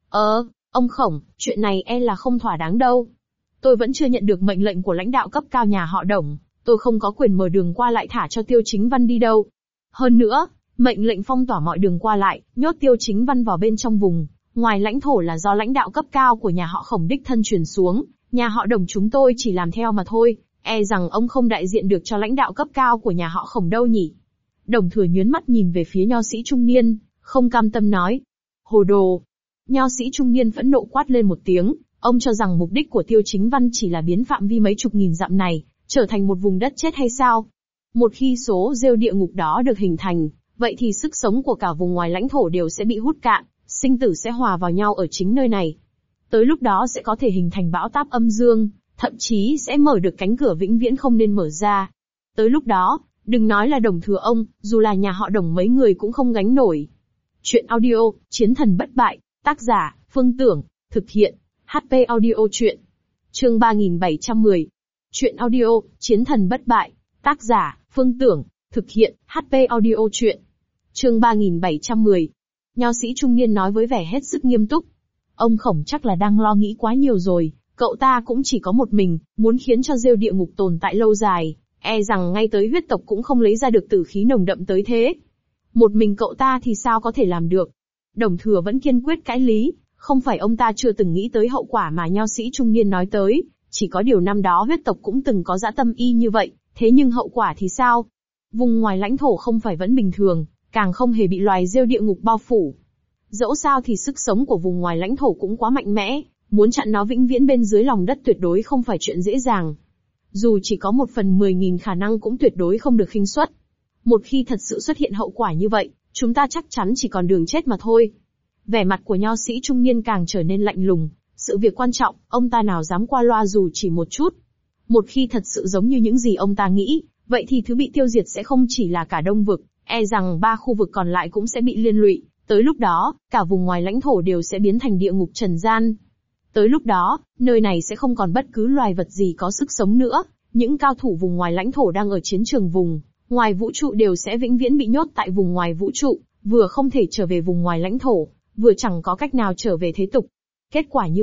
Ông Khổng, chuyện này e là không thỏa đáng đâu. Tôi vẫn chưa nhận được mệnh lệnh của lãnh đạo cấp cao nhà họ Đồng, tôi không có quyền mở đường qua lại thả cho Tiêu Chính Văn đi đâu. Hơn nữa, mệnh lệnh phong tỏa mọi đường qua lại, nhốt Tiêu Chính Văn vào bên trong vùng ngoài lãnh thổ là do lãnh đạo cấp cao của nhà họ Khổng đích thân truyền xuống, nhà họ Đồng chúng tôi chỉ làm theo mà thôi, e rằng ông không đại diện được cho lãnh đạo cấp cao của nhà họ Khổng đâu nhỉ. Đồng Thừa nhướng mắt nhìn về phía nho sĩ trung niên, không cam tâm nói. Hồ đồ! Nho sĩ trung niên phẫn nộ quát lên một tiếng, ông cho rằng mục đích của Tiêu Chính Văn chỉ là biến phạm vi mấy chục nghìn dặm này, trở thành một vùng đất chết hay sao? Một khi số rêu địa ngục đó được hình thành, vậy thì sức sống của cả vùng ngoài lãnh thổ đều sẽ bị hút cạn, sinh tử sẽ hòa vào nhau ở chính nơi này. Tới lúc đó sẽ có thể hình thành bão táp âm dương, thậm chí sẽ mở được cánh cửa vĩnh viễn không nên mở ra. Tới lúc đó, đừng nói là Đồng Thừa ông, dù là nhà họ Đồng mấy người cũng không gánh nổi. Chuyện audio, Chiến thần bất bại, tác giả, Phương Tưởng, thực hiện, HP audio chuyện. Chương 3710. Chuyện audio, Chiến thần bất bại, tác giả, Phương Tưởng, thực hiện, HP audio chuyện. Chương 3710. Nho sĩ trung niên nói với vẻ hết sức nghiêm túc. Ông Khổng chắc là đang lo nghĩ quá nhiều rồi, cậu ta cũng chỉ có một mình, muốn khiến cho rêu địa ngục tồn tại lâu dài, e rằng ngay tới huyết tộc cũng không lấy ra được tử khí nồng đậm tới thế. Một mình cậu ta thì sao có thể làm được? Đồng Thừa vẫn kiên quyết cãi lý, không phải ông ta chưa từng nghĩ tới hậu quả mà nho sĩ trung niên nói tới, chỉ có điều năm đó huyết tộc cũng từng có dã tâm y như vậy, thế nhưng hậu quả thì sao? Vùng ngoài lãnh thổ không phải vẫn bình thường, càng không hề bị loài rêu địa ngục bao phủ. Dẫu sao thì sức sống của vùng ngoài lãnh thổ cũng quá mạnh mẽ, muốn chặn nó vĩnh viễn bên dưới lòng đất tuyệt đối không phải chuyện dễ dàng. Dù chỉ có 1/10.000 khả năng cũng tuyệt đối không được khinh suất. Một khi thật sự xuất hiện hậu quả như vậy, chúng ta chắc chắn chỉ còn đường chết mà thôi. Vẻ mặt của nho sĩ trung niên càng trở nên lạnh lùng, sự việc quan trọng, ông ta nào dám qua loa dù chỉ một chút. Một khi thật sự giống như những gì ông ta nghĩ, vậy thì thứ bị tiêu diệt sẽ không chỉ là cả Đông vực, e rằng 3 khu vực còn lại cũng sẽ bị liên lụy. Tới lúc đó, cả vùng ngoài lãnh thổ đều sẽ biến thành địa ngục trần gian. Tới lúc đó, nơi này sẽ không còn bất cứ loài vật gì có sức sống nữa, những cao thủ vùng ngoài lãnh thổ đang ở chiến trường vùng ngoài vũ trụ đều sẽ vĩnh viễn bị nhốt tại vùng ngoài vũ trụ, vừa không thể trở về vùng ngoài lãnh thổ, vừa chẳng có cách nào trở về thế tục. Kết quả như vậy,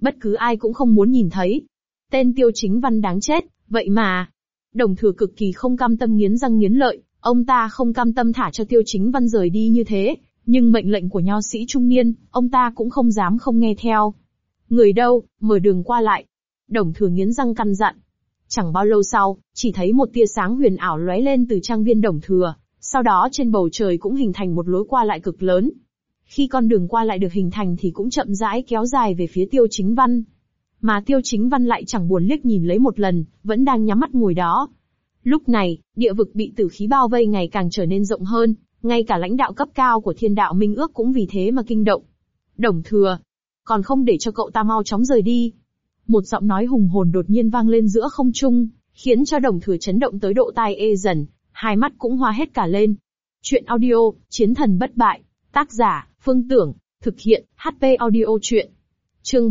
Bất cứ ai cũng không muốn nhìn thấy. Tên Tiêu Chính Văn đáng chết, vậy mà. Đồng Thừa cực kỳ không cam tâm nghiến răng nghiến lợi, ông ta không cam tâm thả cho Tiêu Chính Văn rời đi như thế, nhưng mệnh lệnh của nho sĩ trung niên, ông ta cũng không dám không nghe theo. Người đâu, mở đường qua lại. Đồng Thừa nghiến răng căn dặn. Chẳng bao lâu sau, chỉ thấy một tia sáng huyền ảo lóe lên từ trang viên Đồng Thừa, sau đó trên bầu trời cũng hình thành một lối qua lại cực lớn. Khi con đường qua lại được hình thành thì cũng chậm rãi kéo dài về phía Tiêu Chính Văn. Mà Tiêu Chính Văn lại chẳng buồn liếc nhìn lấy một lần, vẫn đang nhắm mắt ngồi đó. Lúc này, địa vực bị tử khí bao vây ngày càng trở nên rộng hơn, ngay cả lãnh đạo cấp cao của Thiên Đạo Minh Ước cũng vì thế mà kinh động. Đồng Thừa, còn không để cho cậu ta mau chóng rời đi. Một giọng nói hùng hồn đột nhiên vang lên giữa không trung, khiến cho Đồng Thừa chấn động tới độ tai ê dần, hai mắt cũng hoa hết cả lên. Chuyện audio, Chiến thần bất bại, tác giả, Phương Tưởng, thực hiện, HP Audio Chuyện. Chương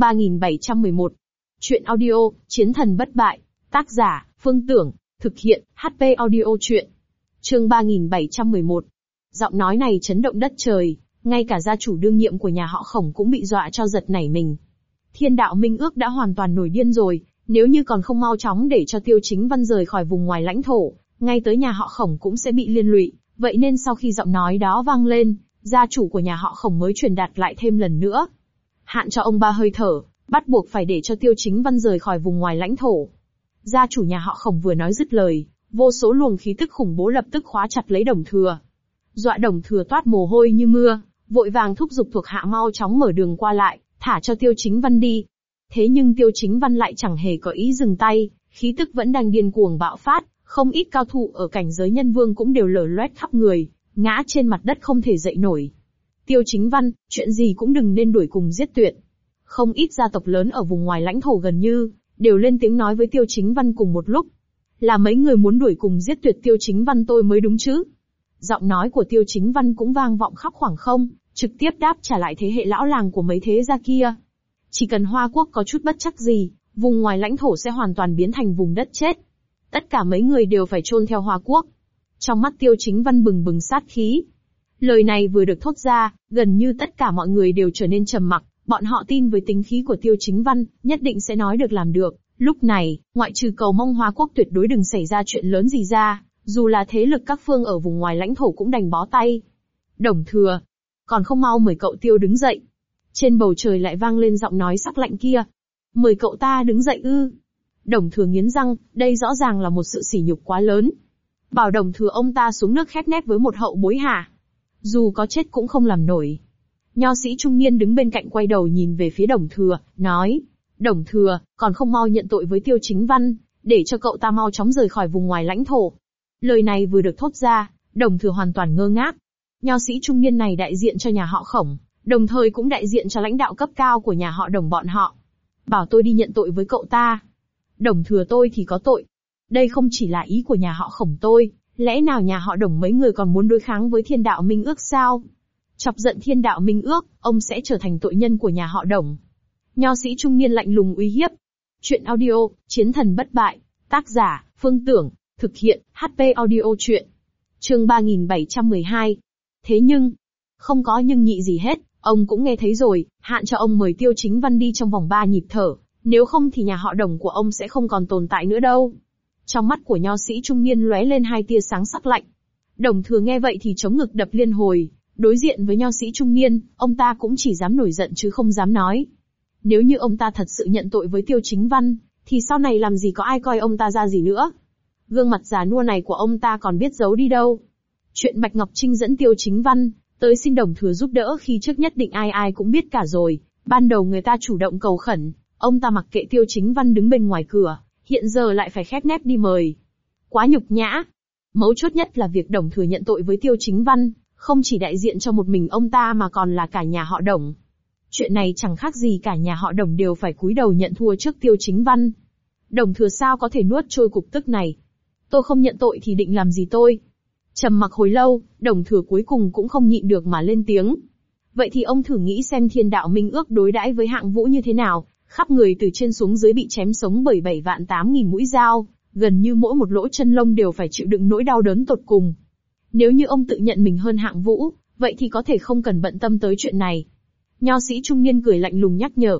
3711. Chuyện audio, Chiến thần bất bại, tác giả, Phương Tưởng, thực hiện, HP Audio Chuyện. Chương 3711. Giọng nói này chấn động đất trời, ngay cả gia chủ đương nhiệm của nhà họ Khổng cũng bị dọa cho giật nảy mình. Thiên Đạo Minh Ước đã hoàn toàn nổi điên rồi, nếu như còn không mau chóng để cho Tiêu Chính Văn rời khỏi vùng ngoài lãnh thổ, ngay tới nhà họ Khổng cũng sẽ bị liên lụy, vậy nên sau khi giọng nói đó vang lên, gia chủ của nhà họ Khổng mới truyền đạt lại thêm lần nữa. Hạn cho ông 3 hơi thở, bắt buộc phải để cho Tiêu Chính Văn rời khỏi vùng ngoài lãnh thổ. Gia chủ nhà họ Khổng vừa nói dứt lời, vô số luồng khí tức khủng bố lập tức khóa chặt lấy Đồng Thừa. Dọa Đồng Thừa toát mồ hôi như mưa, vội vàng thúc giục thuộc hạ mau chóng mở đường qua lại, thả cho Tiêu Chính Văn đi. Thế nhưng Tiêu Chính Văn lại chẳng hề có ý dừng tay, khí tức vẫn đang điên cuồng bạo phát, không ít cao thủ ở cảnh giới nhân vương cũng đều lở loét khắp người, ngã trên mặt đất không thể dậy nổi. Tiêu Chính Văn, chuyện gì cũng đừng nên đuổi cùng giết tuyệt. Không ít gia tộc lớn ở vùng ngoài lãnh thổ gần như đều lên tiếng nói với Tiêu Chính Văn cùng một lúc. Là mấy người muốn đuổi cùng giết tuyệt Tiêu Chính Văn tôi mới đúng chứ. Giọng nói của Tiêu Chính Văn cũng vang vọng khắp khoảng không, trực tiếp đáp trả lại thế hệ lão làng của mấy thế gia kia. Chỉ cần Hoa Quốc có chút bất trắc gì, vùng ngoài lãnh thổ sẽ hoàn toàn biến thành vùng đất chết. Tất cả mấy người đều phải chôn theo Hoa Quốc. Trong mắt Tiêu Chính Văn bừng bừng sát khí. Lời này vừa được thốt ra, gần như tất cả mọi người đều trở nên trầm mặc, bọn họ tin với tính khí của Tiêu Chính Văn, nhất định sẽ nói được làm được. Lúc này, ngoại trừ cầu mong Hoa Quốc tuyệt đối đừng xảy ra chuyện lớn gì ra, dù là thế lực các phương ở vùng ngoài lãnh thổ cũng đành bó tay. Đồng Thừa, còn không mau mời cậu Tiêu đứng dậy. Trên bầu trời lại vang lên giọng nói sắc lạnh kia. Mời cậu ta đứng dậy ư? Đồng Thừa nghiến răng, đây rõ ràng là một sự sỉ nhục quá lớn. Bảo Đồng Thừa ông ta xuống nước khép nép với một hậu bối hả? Dù có chết cũng không làm nổi. Nho sĩ trung niên đứng bên cạnh quay đầu nhìn về phía Đồng Thừa, nói. Đồng Thừa, còn không mau nhận tội với Tiêu Chính Văn, để cho cậu ta mau chóng rời khỏi vùng ngoài lãnh thổ. Lời này vừa được thốt ra, Đồng Thừa hoàn toàn ngơ ngác. Nho sĩ trung niên này đại diện cho nhà họ Khổng, đồng thời cũng đại diện cho lãnh đạo cấp cao của nhà họ Đồng bọn họ. Bảo tôi đi nhận tội với cậu ta. Đồng Thừa tôi thì có tội. Đây không chỉ là ý của nhà họ Khổng tôi, lẽ nào nhà họ Đồng mấy người còn muốn đối kháng với Thiên Đạo Minh Ước sao? Chọc giận Thiên Đạo Minh Ước, ông sẽ trở thành tội nhân của nhà họ Đồng. Nho sĩ trung niên lạnh lùng uy hiếp. Chuyện audio, Chiến thần bất bại, tác giả, Phương Tưởng, thực hiện, HP Audio Chuyện. Chương 3712. Thế nhưng, không có nhưng nhị gì hết, ông cũng nghe thấy rồi, hạn cho ông mời Tiêu Chính Văn đi trong vòng 3 nhịp thở, nếu không thì nhà họ Đồng của ông sẽ không còn tồn tại nữa đâu. Trong mắt của nho sĩ trung niên lóe lên hai tia sáng sắc lạnh. Đồng Thừa nghe vậy thì chống ngực đập liên hồi, đối diện với nho sĩ trung niên, ông ta cũng chỉ dám nổi giận chứ không dám nói. Nếu như ông ta thật sự nhận tội với Tiêu Chính Văn, thì sau này làm gì có ai coi ông ta ra gì nữa. Gương mặt già nua này của ông ta còn biết giấu đi đâu. Chuyện Bạch Ngọc Trinh dẫn Tiêu Chính Văn tới xin Đồng Thừa giúp đỡ khi trước nhất định ai ai cũng biết cả rồi. Ban đầu người ta chủ động cầu khẩn, ông ta mặc kệ Tiêu Chính Văn đứng bên ngoài cửa, hiện giờ lại phải khép nép đi mời. Quá nhục nhã. Mấu chốt nhất là việc Đồng Thừa nhận tội với Tiêu Chính Văn, không chỉ đại diện cho một mình ông ta mà còn là cả nhà họ Đồng. Chuyện này chẳng khác gì cả nhà họ Đồng đều phải cúi đầu nhận thua trước Tiêu Chính Văn. Đồng Thừa sao có thể nuốt trôi cục tức này? Tôi không nhận tội thì định làm gì tôi? Trầm mặc hồi lâu, Đồng Thừa cuối cùng cũng không nhịn được mà lên tiếng. Vậy thì ông thử nghĩ xem Thiên Đạo Minh Ước đối đãi với hạng vũ như thế nào, khắp người từ trên xuống dưới bị chém sống bởi 7.800.000 mũi dao, gần như mỗi một lỗ chân lông đều phải chịu đựng nỗi đau đớn tột cùng. Nếu như ông tự nhận mình hơn hạng vũ, vậy thì có thể không cần bận tâm tới chuyện này. Nho sĩ trung niên cười lạnh lùng nhắc nhở.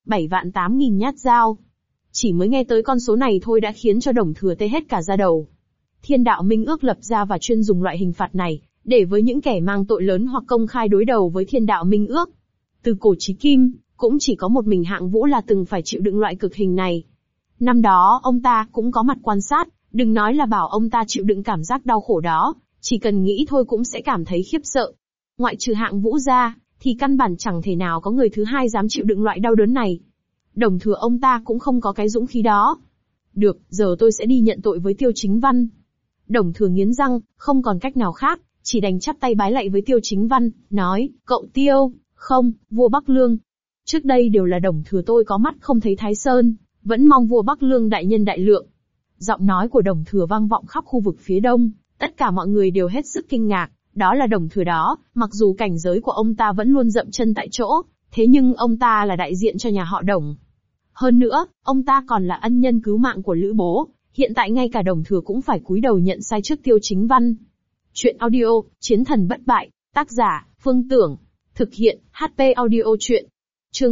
7.800.000 nhát dao. Chỉ mới nghe tới con số này thôi đã khiến cho Đồng Thừa tê hết cả da đầu. Thiên đạo minh ước lập ra và chuyên dùng loại hình phạt này, để với những kẻ mang tội lớn hoặc công khai đối đầu với thiên đạo minh ước. Từ cổ chí kim, cũng chỉ có một mình Hạng Vũ là từng phải chịu đựng loại cực hình này. Năm đó ông ta cũng có mặt quan sát, đừng nói là bảo ông ta chịu đựng cảm giác đau khổ đó, chỉ cần nghĩ thôi cũng sẽ cảm thấy khiếp sợ. Ngoại trừ Hạng Vũ ra, thì căn bản chẳng thể nào có người thứ hai dám chịu đựng loại đau đớn này. Đồng Thừa ông ta cũng không có cái dũng khí đó. Được, giờ tôi sẽ đi nhận tội với Tiêu Chính Văn. Đồng Thừa nghiến răng, không còn cách nào khác, chỉ đành chắp tay bái lạy với Tiêu Chính Văn, nói, cậu Tiêu, không, vua Bắc Lương. Trước đây đều là Đồng Thừa tôi có mắt không thấy Thái Sơn, vẫn mong vua Bắc Lương đại nhân đại lượng. Giọng nói của Đồng Thừa vang vọng khắp khu vực phía đông, tất cả mọi người đều hết sức kinh ngạc, đó là Đồng Thừa đó, mặc dù cảnh giới của ông ta vẫn luôn dậm chân tại chỗ, thế nhưng ông ta là đại diện cho nhà họ Đồng. Hơn nữa, ông ta còn là ân nhân cứu mạng của Lữ Bố, hiện tại ngay cả Đồng Thừa cũng phải cúi đầu nhận sai trước Tiêu Chính Văn. Chuyện audio, Chiến thần bất bại, tác giả, Phương Tưởng, thực hiện, HP audio chuyện. Chương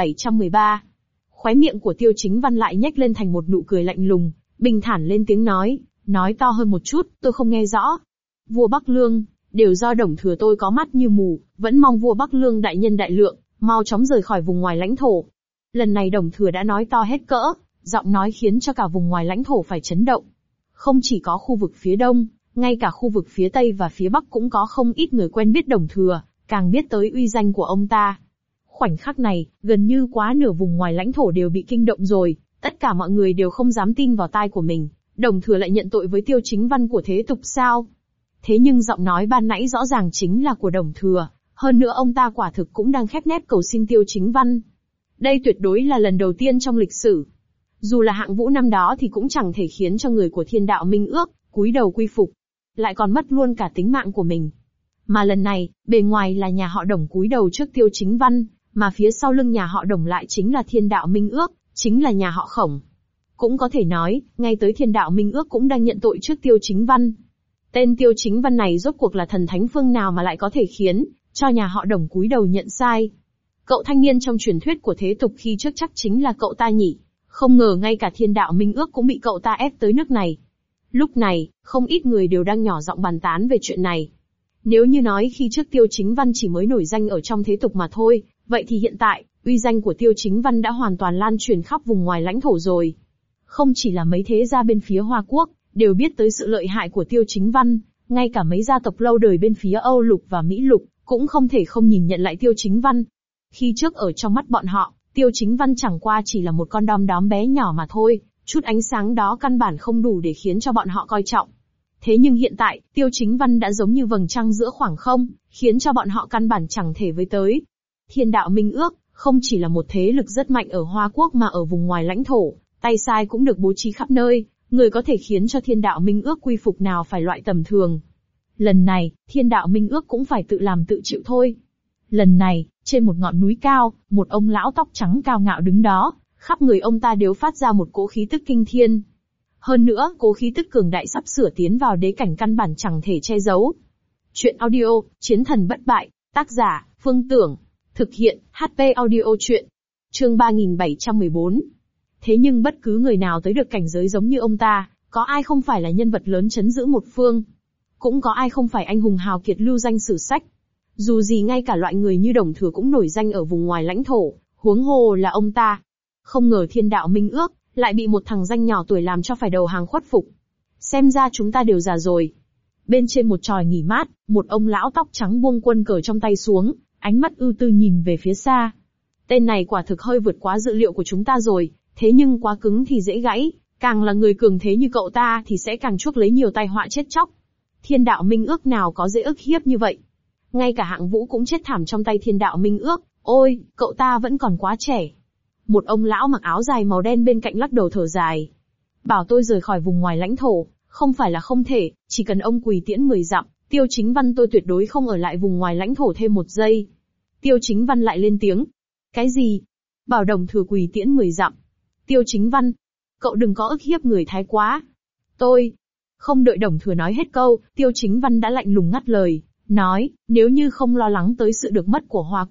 3713. Khóe miệng của Tiêu Chính Văn lại nhếch lên thành một nụ cười lạnh lùng, bình thản lên tiếng nói to hơn một chút, tôi không nghe rõ. Vua Bắc Lương, đều do Đồng Thừa tôi có mắt như mù, vẫn mong vua Bắc Lương đại nhân đại lượng, mau chóng rời khỏi vùng ngoài lãnh thổ. Lần này Đồng Thừa đã nói to hết cỡ, giọng nói khiến cho cả vùng ngoài lãnh thổ phải chấn động. Không chỉ có khu vực phía đông, ngay cả khu vực phía tây và phía bắc cũng có không ít người quen biết Đồng Thừa, càng biết tới uy danh của ông ta. Khoảnh khắc này, gần như quá nửa vùng ngoài lãnh thổ đều bị kinh động rồi, tất cả mọi người đều không dám tin vào tai của mình. Đồng Thừa lại nhận tội với Tiêu Chính Văn của thế tục sao? Thế nhưng giọng nói ban nãy rõ ràng chính là của Đồng Thừa, hơn nữa ông ta quả thực cũng đang khép nép cầu xin Tiêu Chính Văn. Đây tuyệt đối là lần đầu tiên trong lịch sử. Dù là Hạng Vũ năm đó thì cũng chẳng thể khiến cho người của thiên đạo minh ước cúi đầu quy phục, lại còn mất luôn cả tính mạng của mình. Mà lần này, bề ngoài là nhà họ Đồng cúi đầu trước Tiêu Chính Văn, mà phía sau lưng nhà họ Đồng lại chính là thiên đạo minh ước, chính là nhà họ Khổng. Cũng có thể nói, ngay tới thiên đạo minh ước cũng đang nhận tội trước Tiêu Chính Văn. Tên Tiêu Chính Văn này rốt cuộc là thần thánh phương nào mà lại có thể khiến cho nhà họ Đồng cúi đầu nhận sai? Cậu thanh niên trong truyền thuyết của thế tục khi trước chắc chính là cậu ta nhỉ? Không ngờ ngay cả thiên đạo minh ước cũng bị cậu ta ép tới nước này. Lúc này, không ít người đều đang nhỏ giọng bàn tán về chuyện này. Nếu như nói khi trước Tiêu Chính Văn chỉ mới nổi danh ở trong thế tục mà thôi, vậy thì hiện tại, uy danh của Tiêu Chính Văn đã hoàn toàn lan truyền khắp vùng ngoài lãnh thổ rồi. Không chỉ là mấy thế gia bên phía Hoa Quốc, đều biết tới sự lợi hại của Tiêu Chính Văn, ngay cả mấy gia tộc lâu đời bên phía Âu Lục và Mỹ Lục, cũng không thể không nhìn nhận lại Tiêu Chính Văn. Khi trước ở trong mắt bọn họ, Tiêu Chính Văn chẳng qua chỉ là một con đom đóm bé nhỏ mà thôi, chút ánh sáng đó căn bản không đủ để khiến cho bọn họ coi trọng. Thế nhưng hiện tại, Tiêu Chính Văn đã giống như vầng trăng giữa khoảng không, khiến cho bọn họ căn bản chẳng thể với tới. Thiên đạo minh ước, không chỉ là một thế lực rất mạnh ở Hoa Quốc mà ở vùng ngoài lãnh thổ, tay sai cũng được bố trí khắp nơi, người có thể khiến cho thiên đạo minh ước quy phục nào phải loại tầm thường. Lần này, thiên đạo minh ước cũng phải tự làm tự chịu thôi. Lần này, trên một ngọn núi cao, một ông lão tóc trắng cao ngạo đứng đó, khắp người ông ta đều phát ra một cỗ khí tức kinh thiên. Hơn nữa, cỗ khí tức cường đại sắp sửa tiến vào đế cảnh căn bản chẳng thể che giấu. Chuyện audio, Chiến thần bất bại, tác giả, Phương Tưởng, thực hiện, HP audio chuyện. Chương 3714. Thế nhưng bất cứ người nào tới được cảnh giới giống như ông ta, có ai không phải là nhân vật lớn chấn giữ một phương? Cũng có ai không phải anh hùng hào kiệt lưu danh sử sách? Dù gì ngay cả loại người như Đồng Thừa cũng nổi danh ở vùng ngoài lãnh thổ, huống hồ là ông ta. Không ngờ thiên đạo minh ước, lại bị một thằng danh nhỏ tuổi làm cho phải đầu hàng khuất phục. Xem ra chúng ta đều già rồi. Bên trên một chòi nghỉ mát, một ông lão tóc trắng buông quân cờ trong tay xuống, ánh mắt ưu tư nhìn về phía xa. Tên này quả thực hơi vượt quá dự liệu của chúng ta rồi, thế nhưng quá cứng thì dễ gãy, càng là người cường thế như cậu ta thì sẽ càng chuốc lấy nhiều tai họa chết chóc. Thiên đạo minh ước nào có dễ ức hiếp như vậy. Ngay cả Hạng Vũ cũng chết thảm trong tay thiên đạo minh ước, ôi, cậu ta vẫn còn quá trẻ. Một ông lão mặc áo dài màu đen bên cạnh lắc đầu thở dài. Bảo tôi rời khỏi vùng ngoài lãnh thổ, không phải là không thể, chỉ cần ông quỳ tiễn 10 dặm, Tiêu Chính Văn tôi tuyệt đối không ở lại vùng ngoài lãnh thổ thêm một giây. Tiêu Chính Văn lại lên tiếng. Cái gì? Bảo Đồng Thừa quỳ tiễn 10 dặm. Tiêu Chính Văn, cậu đừng có ức hiếp người thái quá. Tôi. Không đợi Đồng Thừa nói hết câu, Tiêu Chính Văn đã lạnh lùng ngắt lời, nói, nếu như không lo lắng tới sự được mất của Hoa Quốc,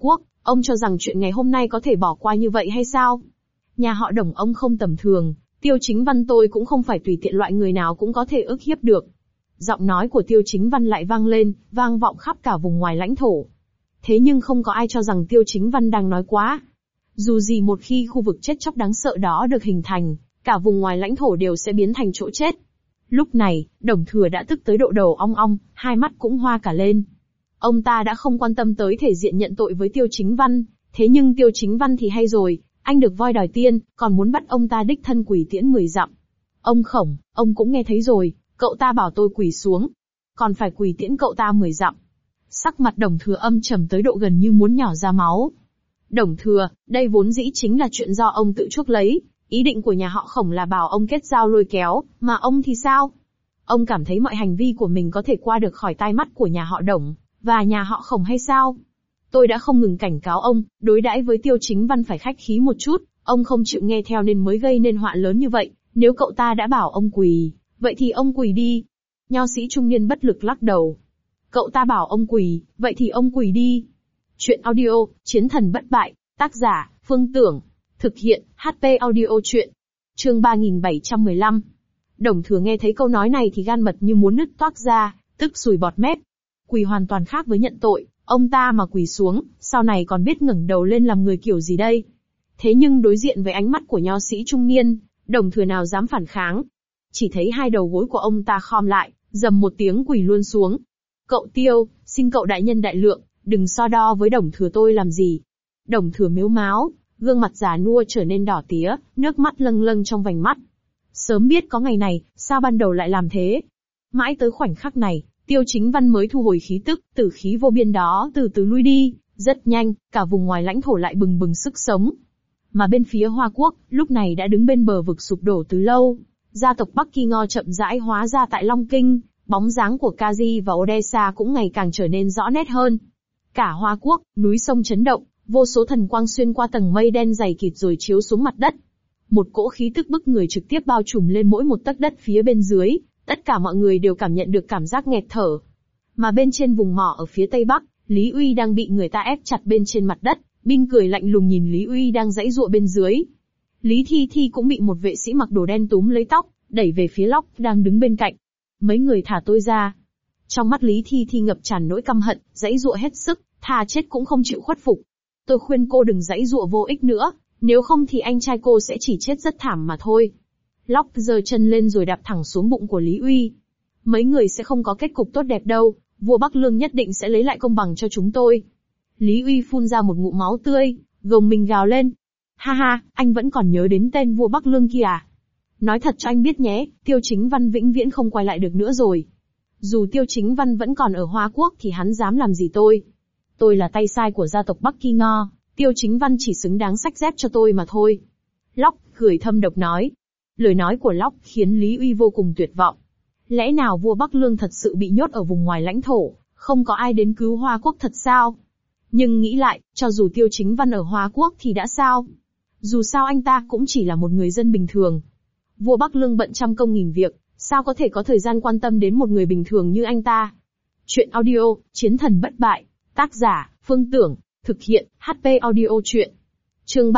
Ông cho rằng chuyện ngày hôm nay có thể bỏ qua như vậy hay sao? Nhà họ Đồng ông không tầm thường, Tiêu Chính Văn tôi cũng không phải tùy tiện loại người nào cũng có thể ức hiếp được. Giọng nói của Tiêu Chính Văn lại vang lên, vang vọng khắp cả vùng ngoài lãnh thổ. Thế nhưng không có ai cho rằng Tiêu Chính Văn đang nói quá. Dù gì một khi khu vực chết chóc đáng sợ đó được hình thành, cả vùng ngoài lãnh thổ đều sẽ biến thành chỗ chết. Lúc này, Đồng Thừa đã tức tới độ đầu ong ong, hai mắt cũng hoa cả lên. Ông ta đã không quan tâm tới thể diện nhận tội với Tiêu Chính Văn, thế nhưng Tiêu Chính Văn thì hay rồi, anh được voi đòi tiên, còn muốn bắt ông ta đích thân quỳ tiễn 10 dặm. Ông Khổng, ông cũng nghe thấy rồi, cậu ta bảo tôi quỳ xuống, còn phải quỳ tiễn cậu ta 10 dặm. Sắc mặt Đồng Thừa âm trầm tới độ gần như muốn nhỏ ra máu. Đồng Thừa, đây vốn dĩ chính là chuyện do ông tự chuốc lấy, ý định của nhà họ Khổng là bảo ông kết giao lôi kéo, mà ông thì sao? Ông cảm thấy mọi hành vi của mình có thể qua được khỏi tai mắt của nhà họ Đồng và nhà họ Khổng hay sao? Tôi đã không ngừng cảnh cáo ông, đối đãi với Tiêu Chính Văn phải khách khí một chút, ông không chịu nghe theo nên mới gây nên họa lớn như vậy. Nếu cậu ta đã bảo ông quỳ, vậy thì ông quỳ đi. Nho sĩ trung niên bất lực lắc đầu. Cậu ta bảo ông quỳ, vậy thì ông quỳ đi. Chuyện audio, Chiến thần bất bại, tác giả, Phương Tưởng. Thực hiện, HP audio chuyện. Chương 3715. Đồng Thừa nghe thấy câu nói này thì gan mật như muốn nứt toác ra, tức sùi bọt mép. Quỳ hoàn toàn khác với nhận tội, ông ta mà quỳ xuống, sau này còn biết ngẩng đầu lên làm người kiểu gì đây? Thế nhưng đối diện với ánh mắt của nho sĩ trung niên, Đồng Thừa nào dám phản kháng. Chỉ thấy hai đầu gối của ông ta khom lại, dầm một tiếng quỳ luôn xuống. Cậu Tiêu, xin cậu đại nhân đại lượng, đừng so đo với Đồng Thừa tôi làm gì. Đồng Thừa mếu máo, gương mặt già nua trở nên đỏ tía, nước mắt lâng lâng trong vành mắt. Sớm biết có ngày này, sao ban đầu lại làm thế? Mãi tới khoảnh khắc này, Tiêu Chính Văn mới thu hồi khí tức, tử khí vô biên đó từ từ lui đi, rất nhanh, cả vùng ngoài lãnh thổ lại bừng bừng sức sống. Mà bên phía Hoa Quốc, lúc này đã đứng bên bờ vực sụp đổ từ lâu. Gia tộc Bắc Kỳ Ngo chậm rãi hóa ra tại Long Kinh, bóng dáng của Kaji và Odessa cũng ngày càng trở nên rõ nét hơn. Cả Hoa Quốc, núi sông chấn động, vô số thần quang xuyên qua tầng mây đen dày kịt rồi chiếu xuống mặt đất. Một cỗ khí tức bức người trực tiếp bao trùm lên mỗi một tấc đất phía bên dưới, tất cả mọi người đều cảm nhận được cảm giác nghẹt thở. Mà bên trên vùng mỏ ở phía tây bắc, Lý Uy đang bị người ta ép chặt bên trên mặt đất, binh cười lạnh lùng nhìn Lý Uy đang giãy giụa bên dưới. Lý Thi Thi cũng bị một vệ sĩ mặc đồ đen túm lấy tóc, đẩy về phía Lóc đang đứng bên cạnh. Mấy người thả tôi ra. Trong mắt Lý Thi Thi ngập tràn nỗi căm hận, giãy giụa hết sức, thà chết cũng không chịu khuất phục. Tôi khuyên cô đừng giãy giụa vô ích nữa, nếu không thì anh trai cô sẽ chỉ chết rất thảm mà thôi. Lóc giơ chân lên rồi đạp thẳng xuống bụng của Lý Uy. Mấy người sẽ không có kết cục tốt đẹp đâu, vua Bắc Lương nhất định sẽ lấy lại công bằng cho chúng tôi. Lý Uy phun ra một ngụm máu tươi, gồng mình gào lên. Ha ha, anh vẫn còn nhớ đến tên vua Bắc Lương kia à? Nói thật cho anh biết nhé, Tiêu Chính Văn vĩnh viễn không quay lại được nữa rồi. Dù Tiêu Chính Văn vẫn còn ở Hoa Quốc thì hắn dám làm gì tôi? Tôi là tay sai của gia tộc Bắc Kỳ Ngo, Tiêu Chính Văn chỉ xứng đáng xách dép cho tôi mà thôi. Lóc cười thâm độc nói. Lời nói của Lóc khiến Lý Uy vô cùng tuyệt vọng. Lẽ nào vua Bắc Lương thật sự bị nhốt ở vùng ngoài lãnh thổ, không có ai đến cứu Hoa Quốc thật sao? Nhưng nghĩ lại, cho dù Tiêu Chính Văn ở Hoa Quốc thì đã sao? Dù sao anh ta cũng chỉ là một người dân bình thường. Vua Bắc Lương bận trăm công nghìn việc, sao có thể có thời gian quan tâm đến một người bình thường như anh ta? Chuyện audio, Chiến thần bất bại, tác giả, Phương Tưởng, thực hiện, HP audio chuyện. Chương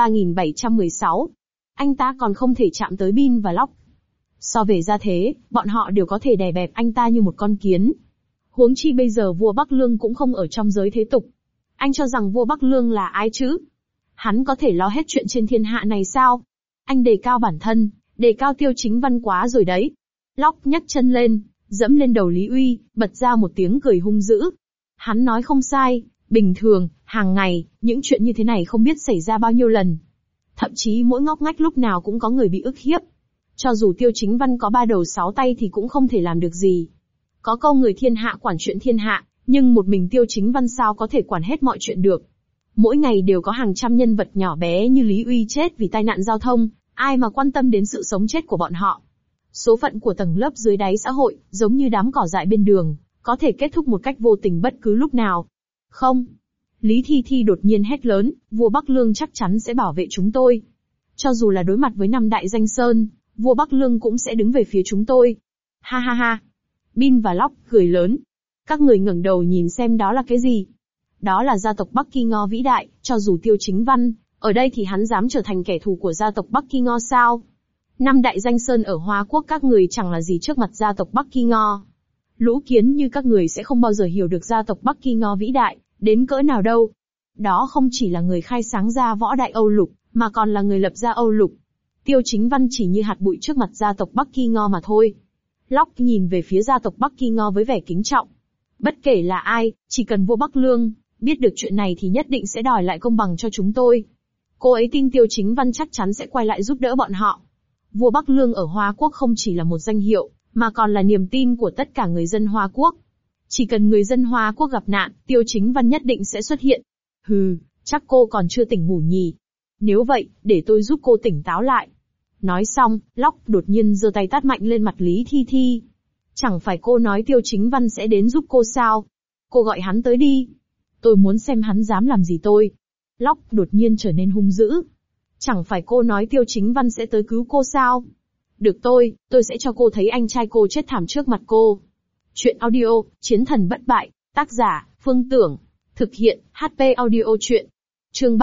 3716. Anh ta còn không thể chạm tới Bin và Lóc. So về gia thế, bọn họ đều có thể đè bẹp anh ta như một con kiến. Huống chi bây giờ vua Bắc Lương cũng không ở trong giới thế tục. Anh cho rằng vua Bắc Lương là ai chứ? Hắn có thể lo hết chuyện trên thiên hạ này sao? Anh đề cao bản thân, đề cao Tiêu Chính Văn quá rồi đấy. Lóc nhấc chân lên, dẫm lên đầu Lý Uy, bật ra một tiếng cười hung dữ. Hắn nói không sai, bình thường, hàng ngày, những chuyện như thế này không biết xảy ra bao nhiêu lần. Thậm chí mỗi ngóc ngách lúc nào cũng có người bị ức hiếp. Cho dù Tiêu Chính Văn có 3 đầu 6 tay thì cũng không thể làm được gì. Có câu người thiên hạ quản chuyện thiên hạ, nhưng một mình Tiêu Chính Văn sao có thể quản hết mọi chuyện được. Mỗi ngày đều có hàng trăm nhân vật nhỏ bé như Lý Uy chết vì tai nạn giao thông, ai mà quan tâm đến sự sống chết của bọn họ. Số phận của tầng lớp dưới đáy xã hội, giống như đám cỏ dại bên đường, có thể kết thúc một cách vô tình bất cứ lúc nào. Không. Lý Thi Thi đột nhiên hét lớn, vua Bắc Lương chắc chắn sẽ bảo vệ chúng tôi. Cho dù là đối mặt với 5 đại danh sơn, vua Bắc Lương cũng sẽ đứng về phía chúng tôi. Ha ha ha. Bin và Lóc cười lớn. Các người ngẩng đầu nhìn xem đó là cái gì? Đó là gia tộc Bắc Kỳ Ngo vĩ đại, cho dù Tiêu Chính Văn ở đây thì hắn dám trở thành kẻ thù của gia tộc Bắc Kỳ Ngo sao? Năm đại danh sơn ở Hoa Quốc các người chẳng là gì trước mặt gia tộc Bắc Kỳ Ngo. Lũ kiến như các người sẽ không bao giờ hiểu được gia tộc Bắc Kỳ Ngo vĩ đại đến cỡ nào đâu. Đó không chỉ là người khai sáng ra võ đại Âu Lục, mà còn là người lập ra Âu Lục. Tiêu Chính Văn chỉ như hạt bụi trước mặt gia tộc Bắc Kỳ Ngo mà thôi. Locke nhìn về phía gia tộc Bắc Kỳ Ngo với vẻ kính trọng. Bất kể là ai, chỉ cần vua Bắc Lương biết được chuyện này thì nhất định sẽ đòi lại công bằng cho chúng tôi. Cô ấy tin Tiêu Chính Văn chắc chắn sẽ quay lại giúp đỡ bọn họ. Vua Bắc Lương ở Hoa Quốc không chỉ là một danh hiệu, mà còn là niềm tin của tất cả người dân Hoa Quốc. Chỉ cần người dân Hoa Quốc gặp nạn, Tiêu Chính Văn nhất định sẽ xuất hiện. Hừ, chắc cô còn chưa tỉnh ngủ nhỉ. Nếu vậy, để tôi giúp cô tỉnh táo lại. Nói xong, Locke đột nhiên giơ tay tát mạnh lên mặt Lý Thi Thi. Chẳng phải cô nói Tiêu Chính Văn sẽ đến giúp cô sao? Cô gọi hắn tới đi. Tôi muốn xem hắn dám làm gì tôi. Locke đột nhiên trở nên hung dữ. Chẳng phải cô nói Tiêu Chính Văn sẽ tới cứu cô sao? Được tôi sẽ cho cô thấy anh trai cô chết thảm trước mặt cô. Chuyện audio, Chiến thần bất bại, tác giả, Phương Tưởng. Thực hiện, HP audio chuyện. Chương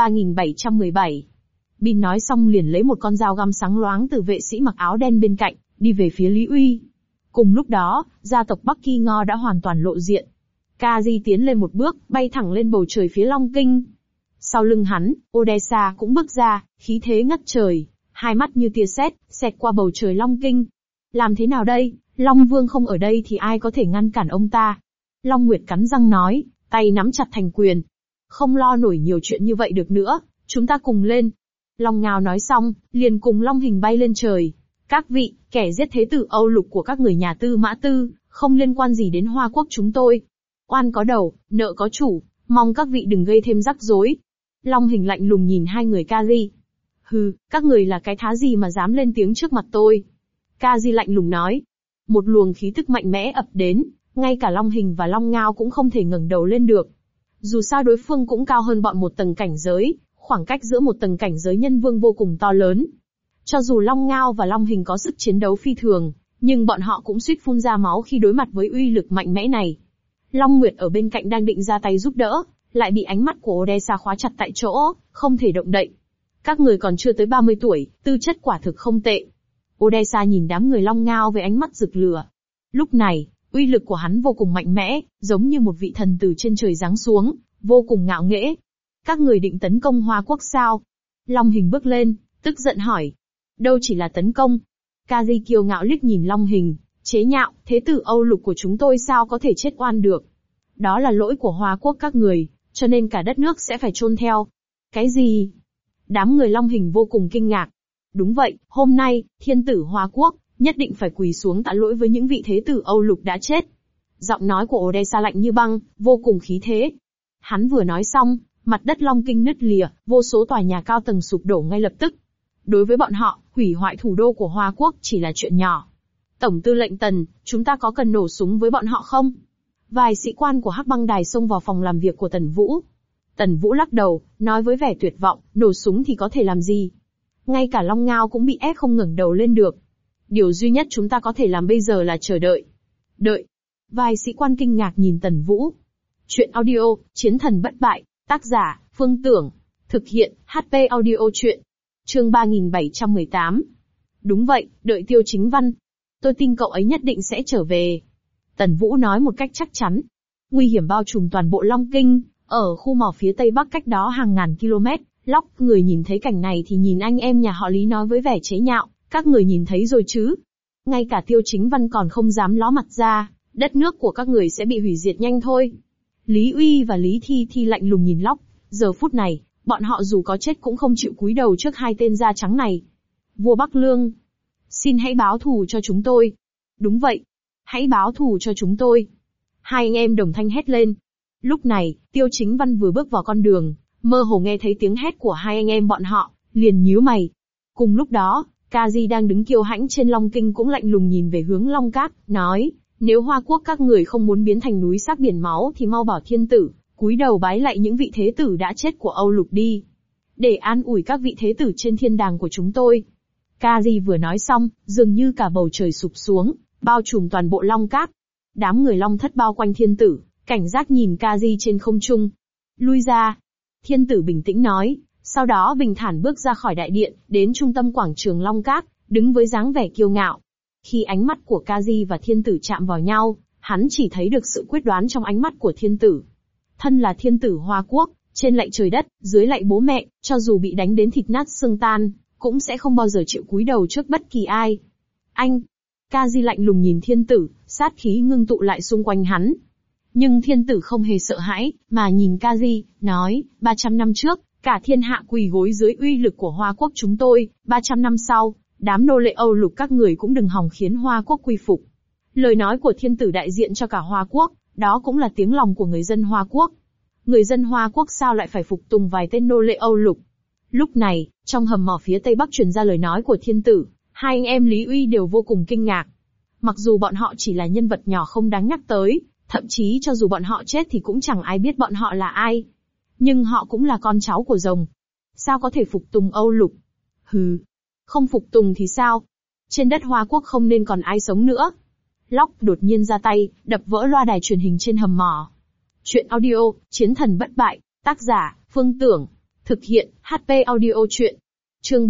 3717. Bin nói xong liền lấy một con dao găm sáng loáng từ vệ sĩ mặc áo đen bên cạnh, đi về phía Lý Uy. Cùng lúc đó, gia tộc Bắc Kỳ Ngo đã hoàn toàn lộ diện. Kaji tiến lên một bước, bay thẳng lên bầu trời phía Long Kinh. Sau lưng hắn, Odessa cũng bước ra, khí thế ngất trời, hai mắt như tia sét, xẹt qua bầu trời Long Kinh. Làm thế nào đây, Long Vương không ở đây thì ai có thể ngăn cản ông ta? Long Nguyệt cắn răng nói, tay nắm chặt thành quyền. Không lo nổi nhiều chuyện như vậy được nữa, chúng ta cùng lên. Long Ngao nói xong, liền cùng Long Hình bay lên trời. Các vị, kẻ giết thế tử Âu Lục của các người nhà Tư Mã Tư, không liên quan gì đến Hoa Quốc chúng tôi. Oan có đầu, nợ có chủ, mong các vị đừng gây thêm rắc rối. Long Hình lạnh lùng nhìn hai người Kaji. Hừ, các người là cái thá gì mà dám lên tiếng trước mặt tôi? Kaji lạnh lùng nói. Một luồng khí tức mạnh mẽ ập đến, ngay cả Long Hình và Long Ngao cũng không thể ngẩng đầu lên được. Dù sao đối phương cũng cao hơn bọn một tầng cảnh giới, khoảng cách giữa một tầng cảnh giới nhân vương vô cùng to lớn. Cho dù Long Ngao và Long Hình có sức chiến đấu phi thường, nhưng bọn họ cũng suýt phun ra máu khi đối mặt với uy lực mạnh mẽ này. Long Nguyệt ở bên cạnh đang định ra tay giúp đỡ, lại bị ánh mắt của Odessa khóa chặt tại chỗ, không thể động đậy. Các người còn chưa tới 30 tuổi, tư chất quả thực không tệ. Odessa nhìn đám người Long Ngao với ánh mắt rực lửa. Lúc này, uy lực của hắn vô cùng mạnh mẽ, giống như một vị thần từ trên trời giáng xuống, vô cùng ngạo nghễ. Các người định tấn công Hoa Quốc sao? Long Hình bước lên, tức giận hỏi. Đâu chỉ là tấn công. Kaji kiêu ngạo liếc nhìn Long Hình, chế nhạo, thế tử Âu Lục của chúng tôi sao có thể chết oan được. Đó là lỗi của Hoa Quốc các người, cho nên cả đất nước sẽ phải chôn theo. Cái gì? Đám người Long Hình vô cùng kinh ngạc. Đúng vậy, hôm nay, thiên tử Hoa Quốc, nhất định phải quỳ xuống tạ lỗi với những vị thế tử Âu Lục đã chết. Giọng nói của Odessa lạnh như băng, vô cùng khí thế. Hắn vừa nói xong, mặt đất Long Kinh nứt lìa, vô số tòa nhà cao tầng sụp đổ ngay lập tức. Đối với bọn họ, hủy hoại thủ đô của Hoa Quốc chỉ là chuyện nhỏ. Tổng tư lệnh Tần, chúng ta có cần nổ súng với bọn họ không? Vài sĩ quan của Hắc Băng Đài xông vào phòng làm việc của Tần Vũ. Tần Vũ lắc đầu, nói với vẻ tuyệt vọng, nổ súng thì có thể làm gì? Ngay cả Long Ngao cũng bị ép không ngẩng đầu lên được. Điều duy nhất chúng ta có thể làm bây giờ là chờ đợi. Đợi. Vài sĩ quan kinh ngạc nhìn Tần Vũ. Chuyện audio, Chiến thần bất bại, tác giả, Phương Tưởng. Thực hiện, HP audio chuyện. Chương 3718. Đúng vậy, đợi Tiêu Chính Văn. Tôi tin cậu ấy nhất định sẽ trở về. Tần Vũ nói một cách chắc chắn. Nguy hiểm bao trùm toàn bộ Long Kinh, ở khu mỏ phía tây bắc cách đó hàng ngàn km. Locke, người nhìn thấy cảnh này thì nhìn anh em nhà họ Lý nói với vẻ chế nhạo, các người nhìn thấy rồi chứ. Ngay cả Tiêu Chính Văn còn không dám ló mặt ra, đất nước của các người sẽ bị hủy diệt nhanh thôi. Lý Uy và Lý Thi Thi lạnh lùng nhìn Locke, giờ phút này, bọn họ dù có chết cũng không chịu cúi đầu trước hai tên da trắng này. Vua Bắc Lương, xin hãy báo thù cho chúng tôi. Đúng vậy, hãy báo thù cho chúng tôi. Hai anh em đồng thanh hét lên. Lúc này, Tiêu Chính Văn vừa bước vào con đường, mơ hồ nghe thấy tiếng hét của hai anh em bọn họ, liền nhíu mày. Cùng lúc đó, Kaji đang đứng kiêu hãnh trên Long Kinh cũng lạnh lùng nhìn về hướng Long Cát, nói, nếu Hoa Quốc các người không muốn biến thành núi xác biển máu thì mau bảo thiên tử, cúi đầu bái lạy những vị thế tử đã chết của Âu Lục đi. Để an ủi các vị thế tử trên thiên đàng của chúng tôi. Kaji vừa nói xong, dường như cả bầu trời sụp xuống, bao trùm toàn bộ Long Cát. Đám người Long Thất bao quanh thiên tử, cảnh giác nhìn Kaji trên không trung. Lui ra. Thiên tử bình tĩnh nói, sau đó bình thản bước ra khỏi đại điện, đến trung tâm quảng trường Long Các, đứng với dáng vẻ kiêu ngạo. Khi ánh mắt của Kazi và thiên tử chạm vào nhau, hắn chỉ thấy được sự quyết đoán trong ánh mắt của thiên tử. Thân là thiên tử Hoa Quốc, trên lạy trời đất, dưới lạy bố mẹ, cho dù bị đánh đến thịt nát xương tan, cũng sẽ không bao giờ chịu cúi đầu trước bất kỳ ai. Anh! Kazi lạnh lùng nhìn thiên tử, sát khí ngưng tụ lại xung quanh hắn. Nhưng thiên tử không hề sợ hãi, mà nhìn Kazi, nói, 300 năm trước, cả thiên hạ quỳ gối dưới uy lực của Hoa Quốc chúng tôi, 300 năm sau, đám nô lệ Âu Lục các người cũng đừng hòng khiến Hoa Quốc quy phục. Lời nói của thiên tử đại diện cho cả Hoa Quốc, đó cũng là tiếng lòng của người dân Hoa Quốc. Người dân Hoa Quốc sao lại phải phục tùng vài tên nô lệ Âu Lục? Lúc này, trong hầm mỏ phía tây bắc truyền ra lời nói của thiên tử, hai anh em Lý Uy đều vô cùng kinh ngạc. Mặc dù bọn họ chỉ là nhân vật nhỏ không đáng nhắc tới, thậm chí cho dù bọn họ chết thì cũng chẳng ai biết bọn họ là ai. Nhưng họ cũng là con cháu của rồng. Sao có thể phục tùng Âu Lục? Hừ. Không phục tùng thì sao? Trên đất Hoa Quốc không nên còn ai sống nữa. Locke đột nhiên ra tay, đập vỡ loa đài truyền hình trên hầm mỏ. Chuyện audio, Chiến thần bất bại, tác giả, Phương Tưởng. Thực hiện, HP audio chuyện. Chương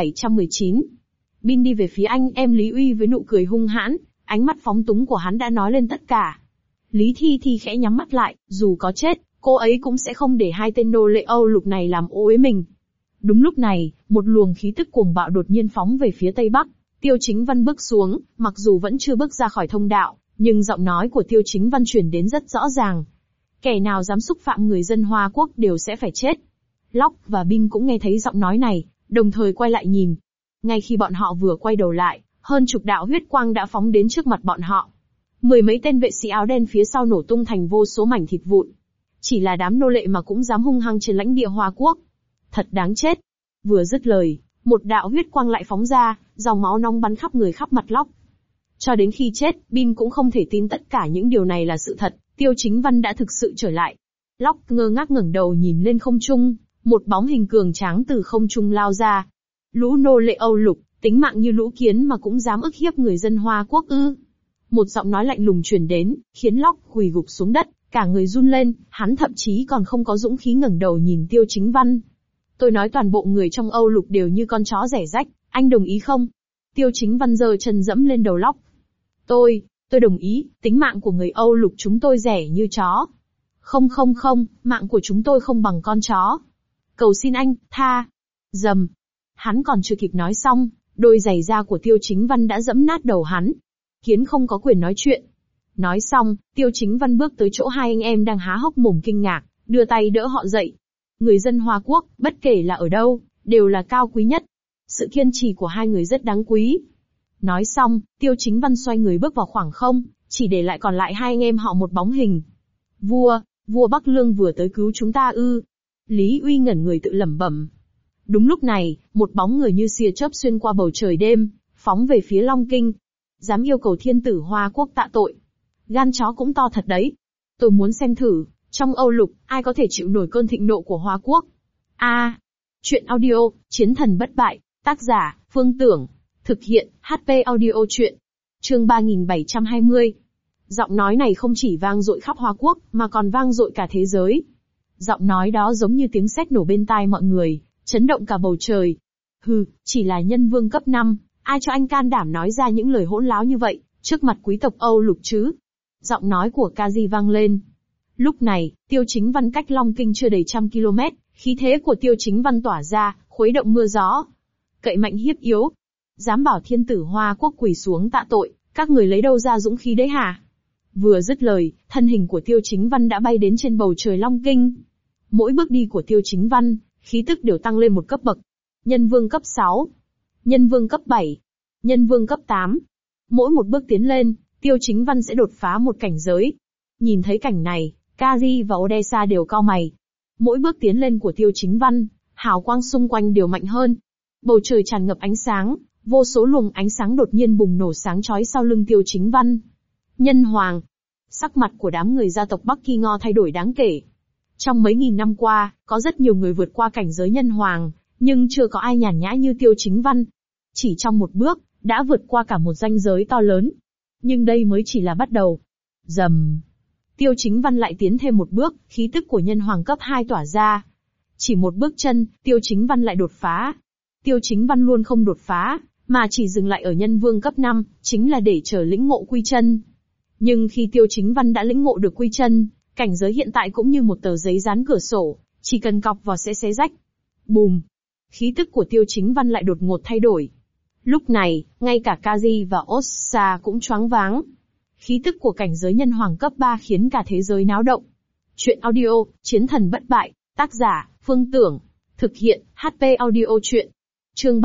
3719. Bin đi về phía anh em Lý Uy với nụ cười hung hãn, ánh mắt phóng túng của hắn đã nói lên tất cả. Lý Thi Thi khẽ nhắm mắt lại, dù có chết, cô ấy cũng sẽ không để hai tên nô lệ Âu Lục này làm ô uế mình. Đúng lúc này, một luồng khí tức cuồng bạo đột nhiên phóng về phía tây bắc. Tiêu Chính Văn bước xuống, mặc dù vẫn chưa bước ra khỏi thông đạo, nhưng giọng nói của Tiêu Chính Văn truyền đến rất rõ ràng. Kẻ nào dám xúc phạm người dân Hoa Quốc đều sẽ phải chết. Locke và Bin cũng nghe thấy giọng nói này, đồng thời quay lại nhìn. Ngay khi bọn họ vừa quay đầu lại, hơn chục đạo huyết quang đã phóng đến trước mặt bọn họ. Mười mấy tên vệ sĩ áo đen phía sau nổ tung thành vô số mảnh thịt vụn. Chỉ là đám nô lệ mà cũng dám hung hăng trên lãnh địa Hoa Quốc. Thật đáng chết. Vừa dứt lời, một đạo huyết quang lại phóng ra, dòng máu nóng bắn khắp người khắp mặt Locke. Cho đến khi chết, Bin cũng không thể tin tất cả những điều này là sự thật, Tiêu Chính Văn đã thực sự trở lại. Locke ngơ ngác ngẩng đầu nhìn lên không trung, một bóng hình cường tráng từ không trung lao ra. Lũ nô lệ Âu Lục, tính mạng như lũ kiến mà cũng dám ức hiếp người dân Hoa Quốc ư? Một giọng nói lạnh lùng truyền đến, khiến Locke quỳ gục xuống đất, cả người run lên, hắn thậm chí còn không có dũng khí ngẩng đầu nhìn Tiêu Chính Văn. Tôi nói toàn bộ người trong Âu Lục đều như con chó rẻ rách, anh đồng ý không? Tiêu Chính Văn giơ chân dẫm lên đầu Locke. Tôi đồng ý, tính mạng của người Âu Lục chúng tôi rẻ như chó. Không, mạng của chúng tôi không bằng con chó. Cầu xin anh, tha. Rầm. Hắn còn chưa kịp nói xong, đôi giày da của Tiêu Chính Văn đã dẫm nát đầu hắn. Kiến không có quyền nói chuyện. Nói xong, Tiêu Chính Văn bước tới chỗ hai anh em đang há hốc mồm kinh ngạc, đưa tay đỡ họ dậy. Người dân Hoa Quốc, bất kể là ở đâu, đều là cao quý nhất. Sự kiên trì của hai người rất đáng quý. Nói xong, Tiêu Chính Văn xoay người bước vào khoảng không, chỉ để lại còn lại hai anh em họ một bóng hình. Vua Bắc Lương vừa tới cứu chúng ta ư? Lý Uy ngẩn người tự lẩm bẩm. Đúng lúc này, một bóng người như tia chớp xuyên qua bầu trời đêm, phóng về phía Long Kinh. Dám yêu cầu thiên tử Hoa Quốc tạ tội. Gan chó cũng to thật đấy. Tôi muốn xem thử, trong Âu Lục, ai có thể chịu nổi cơn thịnh nộ của Hoa Quốc. Chuyện audio, Chiến thần bất bại, tác giả, Phương Tưởng. Thực hiện, HP audio chuyện. Chương 3720. Giọng nói này không chỉ vang dội khắp Hoa Quốc, mà còn vang dội cả thế giới. Giọng nói đó giống như tiếng sét nổ bên tai mọi người, chấn động cả bầu trời. Hừ, chỉ là nhân vương cấp 5, ai cho anh can đảm nói ra những lời hỗn láo như vậy, trước mặt quý tộc Âu Lục chứ? Giọng nói của Kazi vang lên. Lúc này, Tiêu Chính Văn cách Long Kinh chưa đầy 100 km, khí thế của Tiêu Chính Văn tỏa ra, khuấy động mưa gió. Cậy mạnh hiếp yếu. Dám bảo thiên tử Hoa Quốc quỳ xuống tạ tội, các người lấy đâu ra dũng khí đấy hả? Vừa dứt lời, thân hình của Tiêu Chính Văn đã bay đến trên bầu trời Long Kinh. Mỗi bước đi của Tiêu Chính Văn, khí tức đều tăng lên một cấp bậc. Nhân vương cấp 6, nhân vương cấp 7, nhân vương cấp 8. Mỗi một bước tiến lên, Tiêu Chính Văn sẽ đột phá một cảnh giới. Nhìn thấy cảnh này, Kazi và Odessa đều cau mày. Mỗi bước tiến lên của Tiêu Chính Văn, hào quang xung quanh đều mạnh hơn. Bầu trời tràn ngập ánh sáng, vô số luồng ánh sáng đột nhiên bùng nổ sáng chói sau lưng Tiêu Chính Văn. Nhân Hoàng. Sắc mặt của đám người gia tộc Bắc Kỳ Ngo thay đổi đáng kể. Trong mấy nghìn năm qua, có rất nhiều người vượt qua cảnh giới Nhân Hoàng, nhưng chưa có ai nhàn nhã như Tiêu Chính Văn. Chỉ trong một bước, đã vượt qua cả một ranh giới to lớn. Nhưng đây mới chỉ là bắt đầu. Rầm. Tiêu Chính Văn lại tiến thêm một bước, khí tức của nhân hoàng cấp 2 tỏa ra. Chỉ một bước chân, Tiêu Chính Văn lại đột phá. Tiêu Chính Văn luôn không đột phá, mà chỉ dừng lại ở nhân vương cấp 5, chính là để chờ lĩnh ngộ quy chân. Nhưng khi Tiêu Chính Văn đã lĩnh ngộ được quy chân, cảnh giới hiện tại cũng như một tờ giấy dán cửa sổ, chỉ cần cọc vào sẽ xé rách. Bùm! Khí tức của Tiêu Chính Văn lại đột ngột thay đổi. Lúc này, ngay cả Kaji và Ossa cũng choáng váng. Khí tức của cảnh giới nhân hoàng cấp 3 khiến cả thế giới náo động. Chuyện audio, Chiến thần bất bại, tác giả, Phương Tưởng. Thực hiện, HP audio chuyện. Chương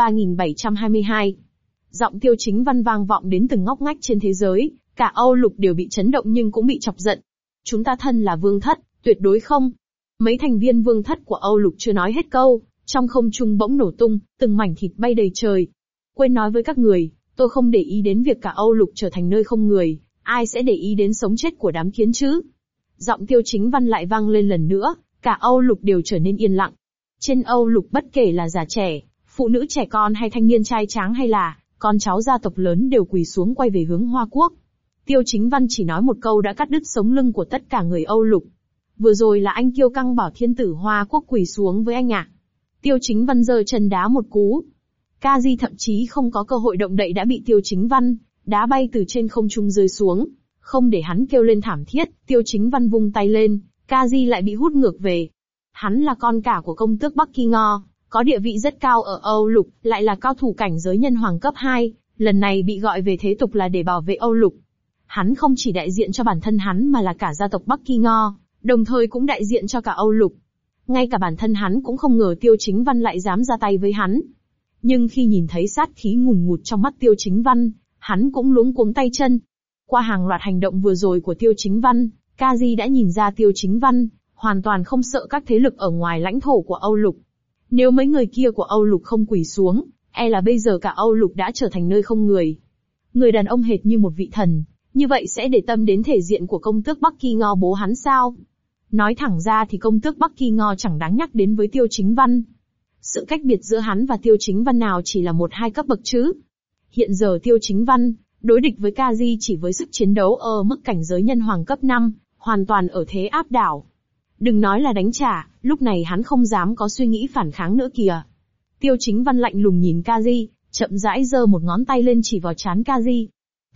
3722. Giọng Tiêu Chính Văn vang vọng đến từng ngóc ngách trên thế giới, cả Âu Lục đều bị chấn động nhưng cũng bị chọc giận. Chúng ta thân là vương thất, tuyệt đối không. Mấy thành viên vương thất của Âu Lục chưa nói hết câu, trong không trung bỗng nổ tung, từng mảnh thịt bay đầy trời. Quên nói với các người, tôi không để ý đến việc cả Âu Lục trở thành nơi không người, ai sẽ để ý đến sống chết của đám kiến chứ? Giọng Tiêu Chính Văn lại vang lên lần nữa, cả Âu Lục đều trở nên yên lặng. Trên Âu Lục bất kể là già trẻ, phụ nữ trẻ con hay thanh niên trai tráng hay là con cháu gia tộc lớn đều quỳ xuống quay về hướng Hoa Quốc. Tiêu Chính Văn chỉ nói một câu đã cắt đứt sống lưng của tất cả người Âu Lục. Vừa rồi là anh kiêu căng bảo thiên tử Hoa Quốc quỳ xuống với anh à? Tiêu Chính Văn giơ chân đá một cú. Kaji thậm chí không có cơ hội động đậy đã bị Tiêu Chính Văn đá bay từ trên không trung rơi xuống. Không để hắn kêu lên thảm thiết, Tiêu Chính Văn vung tay lên, Kaji lại bị hút ngược về. Hắn là con cả của công tước Bắc Kỳ Ngo, có địa vị rất cao ở Âu Lục, lại là cao thủ cảnh giới nhân hoàng cấp 2, lần này bị gọi về thế tục là để bảo vệ Âu Lục. Hắn không chỉ đại diện cho bản thân hắn mà là cả gia tộc Bắc Kỳ Ngo, đồng thời cũng đại diện cho cả Âu Lục. Ngay cả bản thân hắn cũng không ngờ Tiêu Chính Văn lại dám ra tay với hắn. Nhưng khi nhìn thấy sát khí ngùn ngụt trong mắt Tiêu Chính Văn, hắn cũng luống cuống tay chân. Qua hàng loạt hành động vừa rồi của Tiêu Chính Văn, Kaji đã nhìn ra Tiêu Chính Văn hoàn toàn không sợ các thế lực ở ngoài lãnh thổ của Âu Lục. Nếu mấy người kia của Âu Lục không quỳ xuống, e là bây giờ cả Âu Lục đã trở thành nơi không người. Người đàn ông hệt như một vị thần, như vậy sẽ để tâm đến thể diện của công tước Bắc Kỳ Ngo bố hắn sao? Nói thẳng ra thì công tước Bắc Kỳ Ngo chẳng đáng nhắc đến với Tiêu Chính Văn. Sự cách biệt giữa hắn và Tiêu Chính Văn nào chỉ là 1-2 cấp bậc chứ? Hiện giờ Tiêu Chính Văn đối địch với Kaji chỉ với sức chiến đấu ở mức cảnh giới nhân hoàng cấp 5, hoàn toàn ở thế áp đảo. Đừng nói là đánh trả, lúc này hắn không dám có suy nghĩ phản kháng nữa kìa. Tiêu Chính Văn lạnh lùng nhìn Kaji, chậm rãi giơ một ngón tay lên chỉ vào trán Kaji.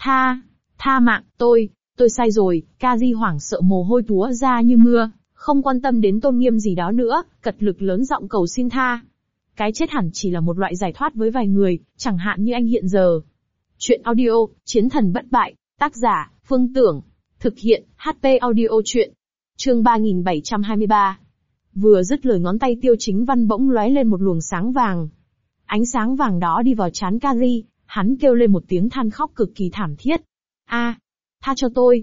Tha mạng, tôi sai rồi. Kaji hoảng sợ mồ hôi túa ra như mưa, không quan tâm đến tôn nghiêm gì đó nữa, cật lực lớn giọng cầu xin tha. Cái chết hẳn chỉ là một loại giải thoát với vài người, chẳng hạn như anh hiện giờ. Chuyện audio, Chiến thần bất bại, tác giả, Phương Tưởng. Thực hiện, HP audio chuyện. Chương 3723. Vừa dứt lời ngón tay Tiêu Chính Văn bỗng lóe lên một luồng sáng vàng. Ánh sáng vàng đó đi vào trán Kaji, hắn kêu lên một tiếng than khóc cực kỳ thảm thiết. Tha cho tôi.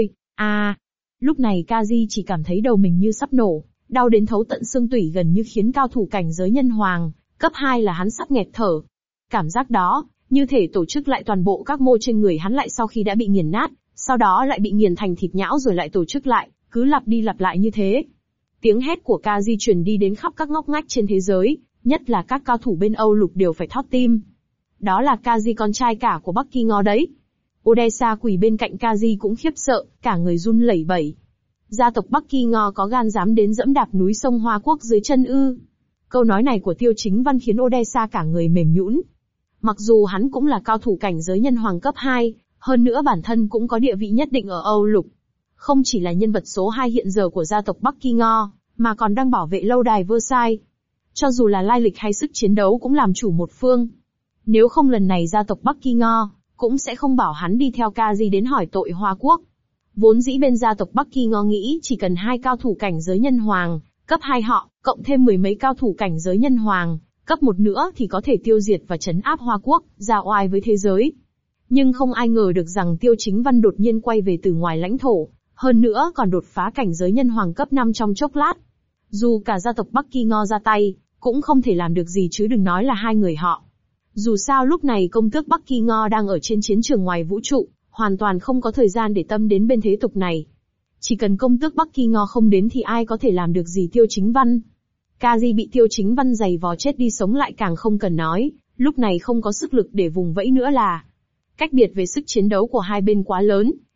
Lúc này Kaji chỉ cảm thấy đầu mình như sắp nổ, đau đến thấu tận xương tủy gần như khiến cao thủ cảnh giới nhân hoàng, cấp 2 là hắn sắp nghẹt thở. Cảm giác đó, như thể tổ chức lại toàn bộ các mô trên người hắn lại sau khi đã bị nghiền nát, sau đó lại bị nghiền thành thịt nhão rồi lại tổ chức lại, cứ lặp đi lặp lại như thế. Tiếng hét của Kaji truyền đi đến khắp các ngóc ngách trên thế giới, nhất là các cao thủ bên Âu Lục đều phải thót tim. Đó là Kaji con trai cả của Bắc Kỳ Ngo đấy. Odessa quỳ bên cạnh Kaji cũng khiếp sợ, cả người run lẩy bẩy. Gia tộc Bắc Kỳ Ngo có gan dám đến dẫm đạp núi sông Hoa Quốc dưới chân ư? Câu nói này của Tiêu Chính Văn khiến Odessa cả người mềm nhũn. Mặc dù hắn cũng là cao thủ cảnh giới nhân hoàng cấp 2, hơn nữa bản thân cũng có địa vị nhất định ở Âu Lục. Không chỉ là nhân vật số 2 hiện giờ của gia tộc Bắc Kỳ Ngo, mà còn đang bảo vệ lâu đài Versailles. Cho dù là lai lịch hay sức chiến đấu cũng làm chủ một phương. Nếu không lần này gia tộc Bắc Kỳ Ngo cũng sẽ không bảo hắn đi theo Kaji đến hỏi tội Hoa Quốc. Vốn dĩ bên gia tộc Bắc Kỳ Ngo nghĩ chỉ cần 2 cao thủ cảnh giới nhân hoàng, cấp 2 họ, cộng thêm 10 mấy cao thủ cảnh giới nhân hoàng, cấp 1 nữa thì có thể tiêu diệt và trấn áp Hoa Quốc, ra oai với thế giới. Nhưng không ai ngờ được rằng Tiêu Chính Văn đột nhiên quay về từ ngoài lãnh thổ, hơn nữa còn đột phá cảnh giới nhân hoàng cấp 5 trong chốc lát. Dù cả gia tộc Bắc Kỳ Ngo ra tay, cũng không thể làm được gì chứ đừng nói là 2 người họ. Dù sao lúc này công tước Bắc Kỳ Ngo đang ở trên chiến trường ngoài vũ trụ, hoàn toàn không có thời gian để tâm đến bên thế tục này. Chỉ cần công tước Bắc Kỳ Ngo không đến thì ai có thể làm được gì Tiêu Chính Văn. Kaji bị Tiêu Chính Văn giày vò chết đi sống lại càng không cần nói, lúc này không có sức lực để vùng vẫy nữa là. Cách biệt về sức chiến đấu của hai bên quá lớn,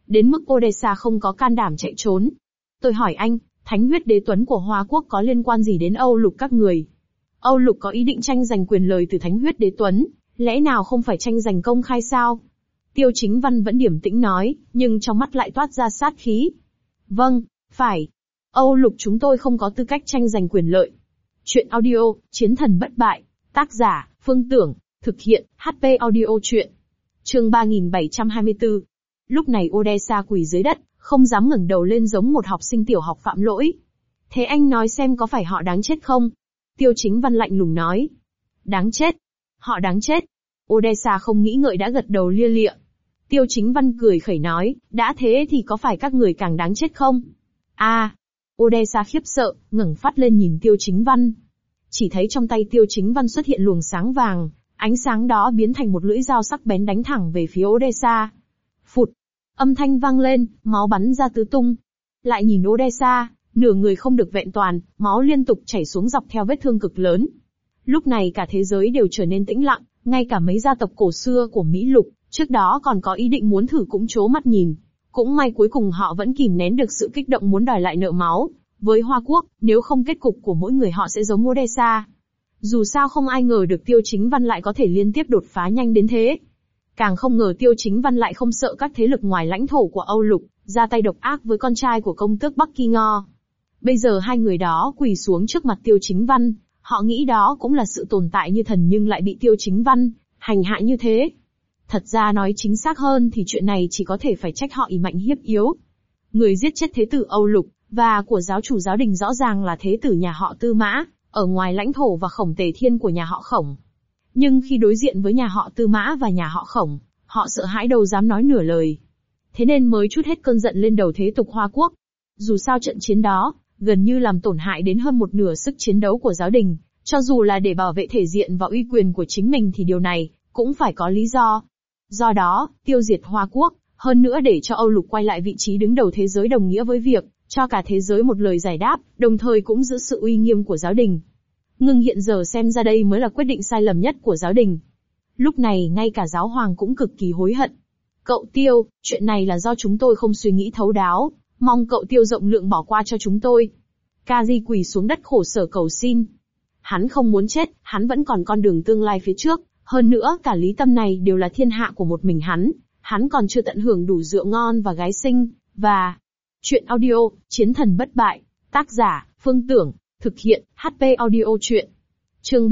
đến mức Odessa không có can đảm chạy trốn. Tôi hỏi anh, thánh huyết đế tuấn của Hoa Quốc có liên quan gì đến Âu Lục các người? Âu Lục có ý định tranh giành quyền lời từ thánh huyết đế tuấn, lẽ nào không phải tranh giành công khai sao? Tiêu Chính Văn vẫn điềm tĩnh nói, nhưng trong mắt lại toát ra sát khí. Vâng, phải. Âu Lục chúng tôi không có tư cách tranh giành quyền lợi. Chuyện audio, Chiến thần bất bại. Tác giả, Phương Tưởng. Thực hiện, HP Audio Chuyện. Chương 3724. Lúc này Odessa quỳ dưới đất, không dám ngẩng đầu lên giống một học sinh tiểu học phạm lỗi. Thế anh nói xem có phải họ đáng chết không? Tiêu Chính Văn lạnh lùng nói. Đáng chết. Họ đáng chết. Odessa không nghĩ ngợi đã gật đầu lia lịa. Tiêu Chính Văn cười khẩy nói, đã thế thì có phải các người càng đáng chết không? Odessa khiếp sợ, ngẩng phát lên nhìn Tiêu Chính Văn. Chỉ thấy trong tay Tiêu Chính Văn xuất hiện luồng sáng vàng, ánh sáng đó biến thành một lưỡi dao sắc bén đánh thẳng về phía Odessa. Phụt! Âm thanh vang lên, máu bắn ra tứ tung. Lại nhìn Odessa, nửa người không được vẹn toàn, máu liên tục chảy xuống dọc theo vết thương cực lớn. Lúc này cả thế giới đều trở nên tĩnh lặng, ngay cả mấy gia tộc cổ xưa của Mỹ Lục, trước đó còn có ý định muốn thử cũng trố mắt nhìn. Cũng may cuối cùng họ vẫn kìm nén được sự kích động muốn đòi lại nợ máu. Với Hoa Quốc, nếu không kết cục của mỗi người họ sẽ giống Odessa. Dù sao không ai ngờ được Tiêu Chính Văn lại có thể liên tiếp đột phá nhanh đến thế. Càng không ngờ Tiêu Chính Văn lại không sợ các thế lực ngoài lãnh thổ của Âu Lục, ra tay độc ác với con trai của công tước Bắc Kỳ Ngo. Bây giờ hai người đó quỳ xuống trước mặt Tiêu Chính Văn, họ nghĩ đó cũng là sự tồn tại như thần nhưng lại bị Tiêu Chính Văn hành hạ như thế. Thật ra nói chính xác hơn thì chuyện này chỉ có thể phải trách họ ỷ mạnh hiếp yếu. Người giết chết thế tử Âu Lục, và của giáo chủ giáo đình rõ ràng là thế tử nhà họ Tư Mã, ở ngoài lãnh thổ và Khổng Tề Thiên của nhà họ Khổng. Nhưng khi đối diện với nhà họ Tư Mã và nhà họ Khổng, họ sợ hãi đâu dám nói nửa lời. Thế nên mới trút hết cơn giận lên đầu thế tục Hoa Quốc. Dù sao trận chiến đó, gần như làm tổn hại đến hơn một nửa sức chiến đấu của giáo đình, cho dù là để bảo vệ thể diện và uy quyền của chính mình thì điều này cũng phải có lý do. Do đó, tiêu diệt Hoa Quốc, hơn nữa để cho Âu Lục quay lại vị trí đứng đầu thế giới đồng nghĩa với việc cho cả thế giới một lời giải đáp, đồng thời cũng giữ sự uy nghiêm của giáo đình. Nhưng hiện giờ xem ra đây mới là quyết định sai lầm nhất của giáo đình. Lúc này ngay cả giáo hoàng cũng cực kỳ hối hận. Cậu Tiêu, chuyện này là do chúng tôi không suy nghĩ thấu đáo, mong cậu Tiêu rộng lượng bỏ qua cho chúng tôi. Kaji quỳ xuống đất khổ sở cầu xin. Hắn không muốn chết, hắn vẫn còn con đường tương lai phía trước, hơn nữa cả Lý Tâm này đều là thiên hạ của một mình hắn còn chưa tận hưởng đủ rượu ngon và gái xinh, và... Chuyện audio, Chiến thần bất bại, tác giả, Phương Tưởng, thực hiện, HP Audio Chuyện. Chương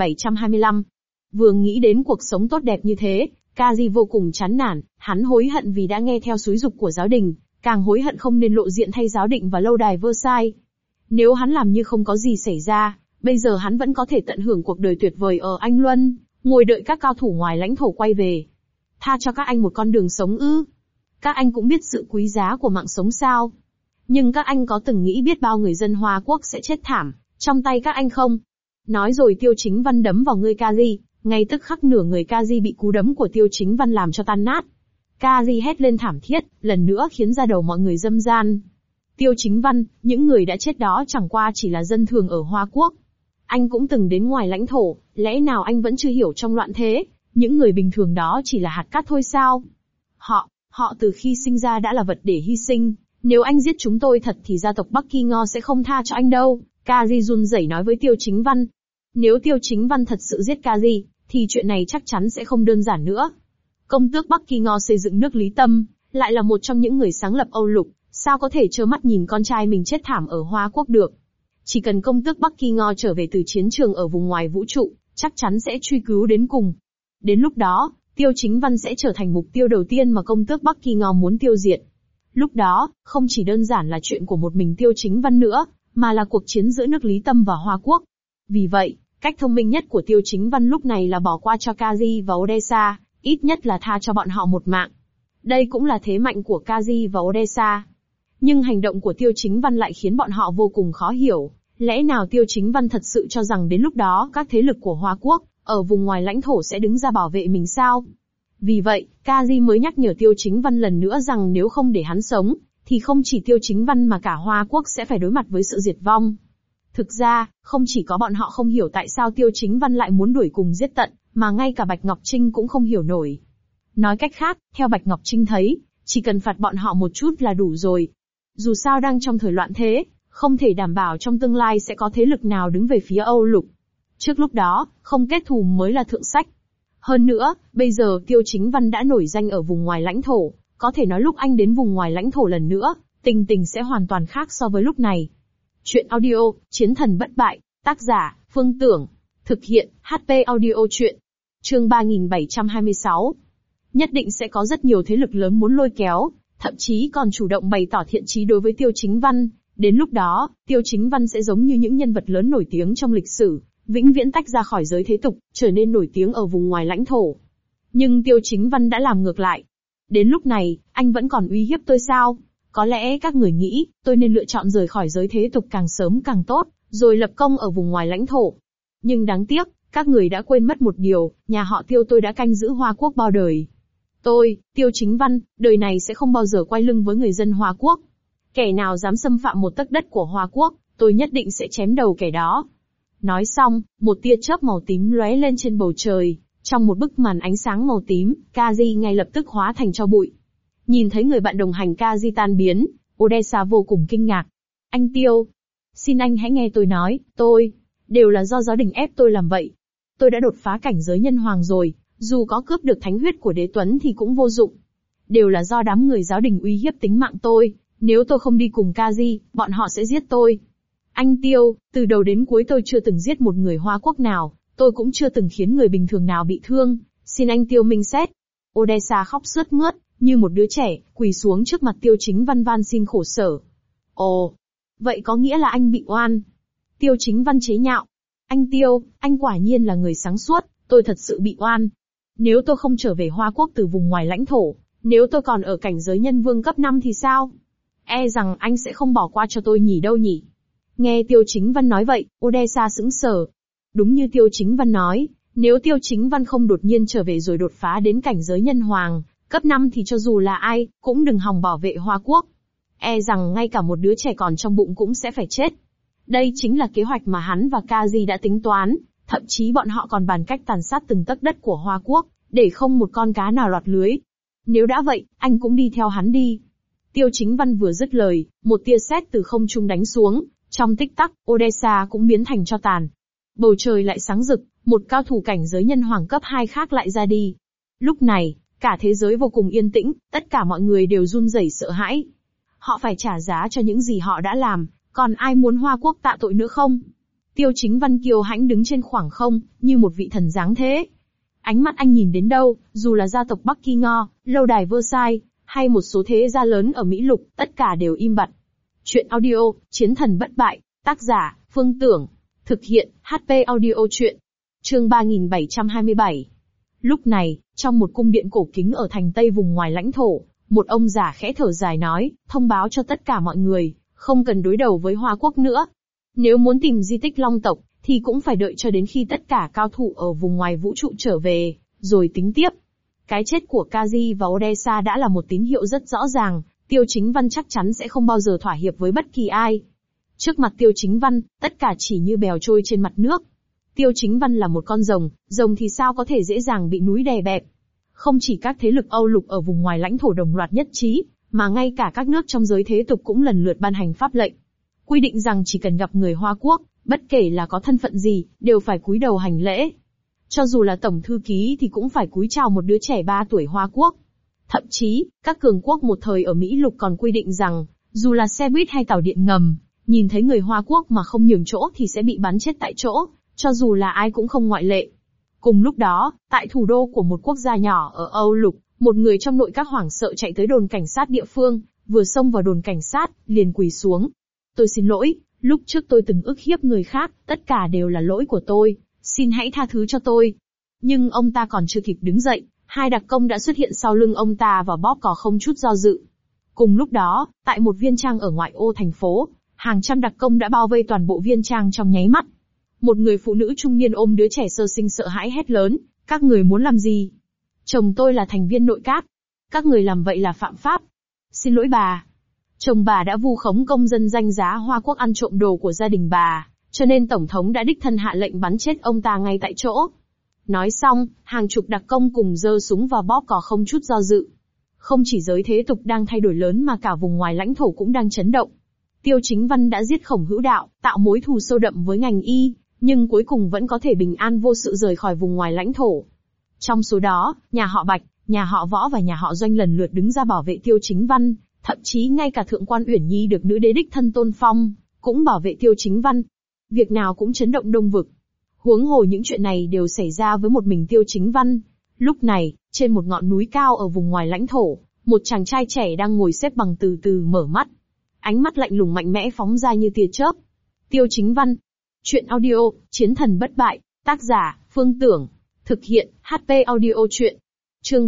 3725. Vừa nghĩ đến cuộc sống tốt đẹp như thế, Kaji vô cùng chán nản, hắn hối hận vì đã nghe theo xúi giục của giáo đình, càng hối hận không nên lộ diện thay giáo định và lâu đài Versailles. Nếu hắn làm như không có gì xảy ra, bây giờ hắn vẫn có thể tận hưởng cuộc đời tuyệt vời ở Anh Luân, ngồi đợi các cao thủ ngoài lãnh thổ quay về. Tha cho các anh một con đường sống ư? Các anh cũng biết sự quý giá của mạng sống sao? Nhưng các anh có từng nghĩ biết bao người dân Hoa Quốc sẽ chết thảm trong tay các anh không? Nói rồi Tiêu Chính Văn đấm vào người Kaji, ngay tức khắc nửa người Kaji bị cú đấm của Tiêu Chính Văn làm cho tan nát. Kaji hét lên thảm thiết, lần nữa khiến ra đầu mọi người râm ran. Tiêu Chính Văn, những người đã chết đó chẳng qua chỉ là dân thường ở Hoa Quốc. Anh cũng từng đến ngoài lãnh thổ, lẽ nào anh vẫn chưa hiểu trong loạn thế, những người bình thường đó chỉ là hạt cát thôi sao? Họ từ khi sinh ra đã là vật để hy sinh, nếu anh giết chúng tôi thật thì gia tộc Bắc Kỳ Ngo sẽ không tha cho anh đâu, Kaji run rẩy nói với Tiêu Chính Văn. Nếu Tiêu Chính Văn thật sự giết Kaji, thì chuyện này chắc chắn sẽ không đơn giản nữa. Công tước Bắc Kỳ Ngo xây dựng nước Lý Tâm, lại là một trong những người sáng lập Âu Lục, sao có thể trơ mắt nhìn con trai mình chết thảm ở Hoa Quốc được. Chỉ cần công tước Bắc Kỳ Ngo trở về từ chiến trường ở vùng ngoài vũ trụ, chắc chắn sẽ truy cứu đến cùng. Đến lúc đó, Tiêu Chính Văn sẽ trở thành mục tiêu đầu tiên mà công tước Bắc Kỳ Ngo muốn tiêu diệt. Lúc đó, không chỉ đơn giản là chuyện của một mình Tiêu Chính Văn nữa, mà là cuộc chiến giữa nước Lý Tâm và Hoa Quốc. Vì vậy, cách thông minh nhất của Tiêu Chính Văn lúc này là bỏ qua cho Kaji và Odessa, ít nhất là tha cho bọn họ một mạng. Đây cũng là thế mạnh của Kaji và Odessa. Nhưng hành động của Tiêu Chính Văn lại khiến bọn họ vô cùng khó hiểu. Lẽ nào Tiêu Chính Văn thật sự cho rằng đến lúc đó các thế lực của Hoa Quốc, ở vùng ngoài lãnh thổ sẽ đứng ra bảo vệ mình sao? Vì vậy, Kaji mới nhắc nhở Tiêu Chính Văn lần nữa rằng nếu không để hắn sống, thì không chỉ Tiêu Chính Văn mà cả Hoa Quốc sẽ phải đối mặt với sự diệt vong. Thực ra, không chỉ có bọn họ không hiểu tại sao Tiêu Chính Văn lại muốn đuổi cùng giết tận, mà ngay cả Bạch Ngọc Trinh cũng không hiểu nổi. Nói cách khác, theo Bạch Ngọc Trinh thấy, Chỉ cần phạt bọn họ một chút là đủ rồi. Dù sao đang trong thời loạn thế, không thể đảm bảo trong tương lai sẽ có thế lực nào đứng về phía Âu Lục. Trước lúc đó, không kết thù mới là thượng sách. Hơn nữa, bây giờ Tiêu Chính Văn đã nổi danh ở vùng ngoài lãnh thổ, có thể nói lúc anh đến vùng ngoài lãnh thổ lần nữa, tình tình sẽ hoàn toàn khác so với lúc này. Chuyện audio, Chiến thần bất bại, tác giả, Phương Tưởng, thực hiện, HP audio truyện. Chương 3726. Nhất định sẽ có rất nhiều thế lực lớn muốn lôi kéo, thậm chí còn chủ động bày tỏ thiện chí đối với Tiêu Chính Văn. Đến lúc đó, Tiêu Chính Văn sẽ giống như những nhân vật lớn nổi tiếng trong lịch sử, vĩnh viễn tách ra khỏi giới thế tục, trở nên nổi tiếng ở vùng ngoài lãnh thổ. Nhưng Tiêu Chính Văn đã làm ngược lại. Đến lúc này, anh vẫn còn uy hiếp tôi sao? Có lẽ các người nghĩ, tôi nên lựa chọn rời khỏi giới thế tục càng sớm càng tốt, rồi lập công ở vùng ngoài lãnh thổ. Nhưng đáng tiếc, các người đã quên mất một điều, nhà họ Tiêu tôi đã canh giữ Hoa Quốc bao đời. Tôi, Tiêu Chính Văn, đời này sẽ không bao giờ quay lưng với người dân Hoa Quốc. Kẻ nào dám xâm phạm một tấc đất của Hoa Quốc, tôi nhất định sẽ chém đầu kẻ đó. Nói xong, một tia chớp màu tím lóe lên trên bầu trời, trong một bức màn ánh sáng màu tím, Kaji ngay lập tức hóa thành tro bụi. Nhìn thấy người bạn đồng hành Kaji tan biến, Odessa vô cùng kinh ngạc. Anh Tiêu, xin anh hãy nghe tôi nói, đều là do giáo đình ép tôi làm vậy. Tôi đã đột phá cảnh giới nhân hoàng rồi, dù có cướp được thánh huyết của đế tuấn thì cũng vô dụng. Đều là do đám người giáo đình uy hiếp tính mạng tôi, nếu tôi không đi cùng Kaji, bọn họ sẽ giết tôi. Anh Tiêu, từ đầu đến cuối tôi chưa từng giết một người Hoa Quốc nào, tôi cũng chưa từng khiến người bình thường nào bị thương, xin anh Tiêu minh xét. Odessa khóc sướt mướt, như một đứa trẻ, quỳ xuống trước mặt Tiêu Chính Văn van xin khổ sở. Ồ, vậy có nghĩa là anh bị oan? Tiêu Chính Văn chế nhạo. Anh Tiêu, anh quả nhiên là người sáng suốt, tôi thật sự bị oan. Nếu tôi không trở về Hoa Quốc từ vùng ngoài lãnh thổ, nếu tôi còn ở cảnh giới nhân vương cấp 5 thì sao? E rằng anh sẽ không bỏ qua cho tôi đâu nhỉ? Nghe Tiêu Chính Văn nói vậy, Odessa sững sờ. Đúng như Tiêu Chính Văn nói, nếu Tiêu Chính Văn không đột nhiên trở về rồi đột phá đến cảnh giới nhân hoàng, cấp 5 thì cho dù là ai, cũng đừng hòng bảo vệ Hoa Quốc. E rằng ngay cả một đứa trẻ còn trong bụng cũng sẽ phải chết. Đây chính là kế hoạch mà hắn và Kaji đã tính toán, thậm chí bọn họ còn bàn cách tàn sát từng tấc đất của Hoa Quốc, để không một con cá nào lọt lưới. Nếu đã vậy, anh cũng đi theo hắn đi. Tiêu Chính Văn vừa dứt lời, một tia sét từ không trung đánh xuống, trong tích tắc, Odessa cũng biến thành tro tàn. Bầu trời lại sáng rực, một cao thủ cảnh giới nhân hoàng cấp 2 khác lại ra đi. Lúc này, cả thế giới vô cùng yên tĩnh, tất cả mọi người đều run rẩy sợ hãi. Họ phải trả giá cho những gì họ đã làm, còn ai muốn Hoa Quốc tạ tội nữa không? Tiêu Chính Văn kiêu hãnh đứng trên khoảng không, như một vị thần dáng thế. Ánh mắt anh nhìn đến đâu, dù là gia tộc Bắc Kỳ Ngo, lâu đài Versailles, hay một số thế gia lớn ở Mỹ Lục, tất cả đều im bặt. Chuyện audio, Chiến thần bất bại, tác giả, Phương Tưởng, thực hiện, HP audio truyện. Chương 3727. Lúc này, trong một cung điện cổ kính ở thành Tây vùng ngoài lãnh thổ, một ông già khẽ thở dài nói, thông báo cho tất cả mọi người, không cần đối đầu với Hoa Quốc nữa. Nếu muốn tìm di tích Long tộc, thì cũng phải đợi cho đến khi tất cả cao thủ ở vùng ngoài vũ trụ trở về, rồi tính tiếp. Cái chết của Kaji và Odessa đã là một tín hiệu rất rõ ràng, Tiêu Chính Văn chắc chắn sẽ không bao giờ thỏa hiệp với bất kỳ ai. Trước mặt Tiêu Chính Văn, tất cả chỉ như bèo trôi trên mặt nước. Tiêu Chính Văn là một con rồng thì sao có thể dễ dàng bị núi đè bẹp. Không chỉ các thế lực Âu Lục ở vùng ngoài lãnh thổ đồng loạt nhất trí, mà ngay cả các nước trong giới thế tục cũng lần lượt ban hành pháp lệnh. Quy định rằng chỉ cần gặp người Hoa Quốc, bất kể là có thân phận gì, đều phải cúi đầu hành lễ. Cho dù là tổng thư ký thì cũng phải cúi chào một đứa trẻ 3 tuổi Hoa Quốc. Thậm chí, các cường quốc một thời ở Mỹ Lục còn quy định rằng, dù là xe buýt hay tàu điện ngầm, nhìn thấy người Hoa Quốc mà không nhường chỗ thì sẽ bị bắn chết tại chỗ, cho dù là ai cũng không ngoại lệ. Cùng lúc đó, tại thủ đô của một quốc gia nhỏ ở Âu Lục, một người trong nội các hoảng sợ chạy tới đồn cảnh sát địa phương, vừa xông vào đồn cảnh sát, liền quỳ xuống. Tôi xin lỗi, lúc trước tôi từng ức hiếp người khác, tất cả đều là lỗi của tôi, xin hãy tha thứ cho tôi. Nhưng ông ta còn chưa kịp đứng dậy, hai đặc công đã xuất hiện sau lưng ông ta và bóp cò không chút do dự. Cùng lúc đó, tại một viên trang ở ngoại ô thành phố, hàng trăm đặc công đã bao vây toàn bộ viên trang trong nháy mắt. Một người phụ nữ trung niên ôm đứa trẻ sơ sinh sợ hãi hét lớn, các người muốn làm gì? Chồng tôi là thành viên nội các. Các người làm vậy là phạm pháp. Xin lỗi bà. Chồng bà đã vu khống công dân danh giá Hoa Quốc ăn trộm đồ của gia đình bà, cho nên Tổng thống đã đích thân hạ lệnh bắn chết ông ta ngay tại chỗ. Nói xong, hàng chục đặc công cùng giơ súng và bóp cò không chút do dự. Không chỉ giới thế tục đang thay đổi lớn mà cả vùng ngoài lãnh thổ cũng đang chấn động. Tiêu Chính Văn đã giết Khổng Hữu Đạo, tạo mối thù sâu đậm với ngành y, nhưng cuối cùng vẫn có thể bình an vô sự rời khỏi vùng ngoài lãnh thổ. Trong số đó, nhà họ Bạch, nhà họ Võ và nhà họ Doanh lần lượt đứng ra bảo vệ Tiêu Chính Văn, thậm chí ngay cả Thượng quan Uyển Nhi được nữ đế đích thân tôn phong, cũng bảo vệ Tiêu Chính Văn. Việc nào cũng chấn động Đông vực. Huống hồ những chuyện này đều xảy ra với một mình Tiêu Chính Văn. Lúc này, trên một ngọn núi cao ở vùng ngoài lãnh thổ, một chàng trai trẻ đang ngồi xếp bằng từ từ mở mắt. Ánh mắt lạnh lùng mạnh mẽ phóng ra như tia chớp. Tiêu Chính Văn. Chuyện audio, Chiến thần bất bại, tác giả, Phương Tưởng. Thực hiện, HP Audio Chuyện. Chương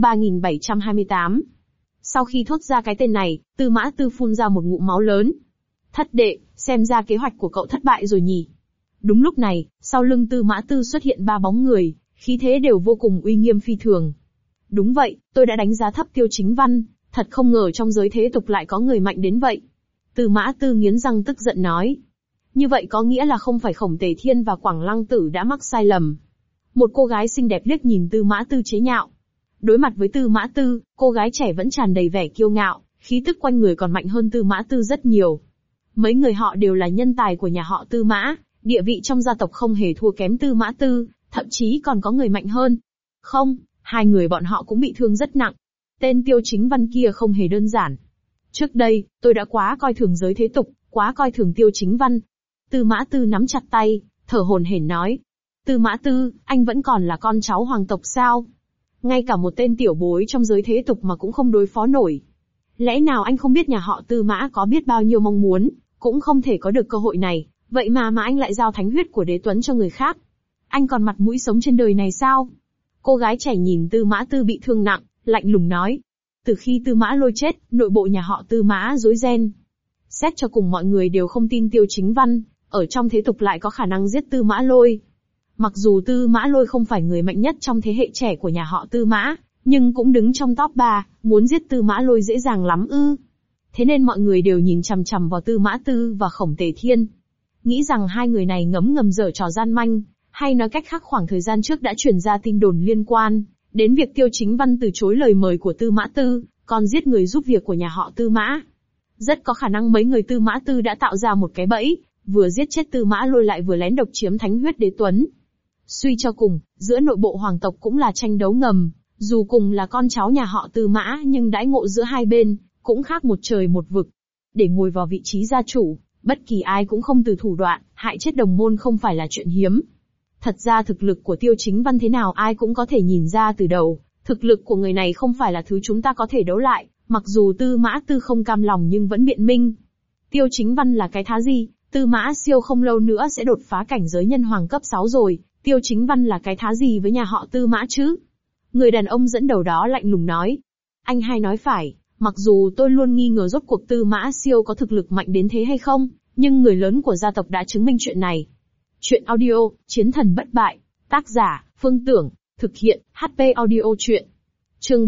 3728. Sau khi thốt ra cái tên này, Tư Mã Tư phun ra một ngụm máu lớn. Thất đệ, xem ra kế hoạch của cậu thất bại rồi nhỉ. Đúng lúc này, sau lưng Tư Mã Tư xuất hiện 3 bóng người, khí thế đều vô cùng uy nghiêm phi thường. Đúng vậy, tôi đã đánh giá thấp Tiêu Chính Văn, thật không ngờ trong giới thế tục lại có người mạnh đến vậy. Tư Mã Tư nghiến răng tức giận nói. Như vậy có nghĩa là không phải Khổng Tề Thiên và Quảng Lăng Tử đã mắc sai lầm. Một cô gái xinh đẹp liếc nhìn Tư Mã Tư chế nhạo. Đối mặt với Tư Mã Tư, cô gái trẻ vẫn tràn đầy vẻ kiêu ngạo, khí tức quanh người còn mạnh hơn Tư Mã Tư rất nhiều. Mấy người họ đều là nhân tài của nhà họ Tư Mã, địa vị trong gia tộc không hề thua kém Tư Mã Tư, thậm chí còn có người mạnh hơn. Không, hai người bọn họ cũng bị thương rất nặng. Tên Tiêu Chính Văn kia không hề đơn giản. Trước đây, tôi đã quá coi thường giới thế tục, quá coi thường Tiêu Chính Văn. Tư Mã Tư nắm chặt tay, thở hổn hển nói. Tư Mã Tư, anh vẫn còn là con cháu hoàng tộc sao? Ngay cả một tên tiểu bối trong giới thế tục mà cũng không đối phó nổi. Lẽ nào anh không biết nhà họ Tư Mã có biết bao nhiêu mong muốn, cũng không thể có được cơ hội này, vậy mà anh lại giao thánh huyết của Đế Tuấn cho người khác. Anh còn mặt mũi sống trên đời này sao? Cô gái trẻ nhìn Tư Mã Tư bị thương nặng, lạnh lùng nói. Từ khi Tư Mã Lôi chết, nội bộ nhà họ Tư Mã rối ren. Xét cho cùng mọi người đều không tin Tiêu Chính Văn, ở trong thế tục lại có khả năng giết Tư Mã Lôi. Mặc dù Tư Mã Lôi không phải người mạnh nhất trong thế hệ trẻ của nhà họ Tư Mã, nhưng cũng đứng trong top 3, muốn giết Tư Mã Lôi dễ dàng lắm ư. Thế nên mọi người đều nhìn chằm chằm vào Tư Mã Tư và Khổng Tề Thiên. Nghĩ rằng hai người này ngấm ngầm giở trò gian manh, hay nói cách khác khoảng thời gian trước đã truyền ra tin đồn liên quan đến việc Tiêu Chính Văn từ chối lời mời của Tư Mã Tư, còn giết người giúp việc của nhà họ Tư Mã. Rất có khả năng mấy người Tư Mã Tư đã tạo ra một cái bẫy, vừa giết chết Tư Mã Lôi lại vừa lén độc chiếm thánh huyết Đế Tuấn. Suy cho cùng, giữa nội bộ hoàng tộc cũng là tranh đấu ngầm, dù cùng là con cháu nhà họ Tư Mã nhưng đãi ngộ giữa hai bên cũng khác một trời một vực. Để ngồi vào vị trí gia chủ, bất kỳ ai cũng không từ thủ đoạn, hại chết đồng môn không phải là chuyện hiếm. Thật ra thực lực của Tiêu Chính Văn thế nào ai cũng có thể nhìn ra từ đầu, thực lực của người này không phải là thứ chúng ta có thể đấu lại, mặc dù Tư Mã Tư không cam lòng nhưng vẫn biện minh. Tiêu Chính Văn là cái thá gì, Tư Mã Siêu không lâu nữa sẽ đột phá cảnh giới nhân hoàng cấp 6 rồi, Tiêu Chính Văn là cái thá gì với nhà họ Tư Mã chứ? Người đàn ông dẫn đầu đó lạnh lùng nói. Anh hai nói phải, mặc dù tôi luôn nghi ngờ rốt cuộc Tư Mã Siêu có thực lực mạnh đến thế hay không, nhưng người lớn của gia tộc đã chứng minh chuyện này. Chuyện audio, Chiến thần bất bại, tác giả, Phương Tưởng, thực hiện, HP Audio Chuyện. Chương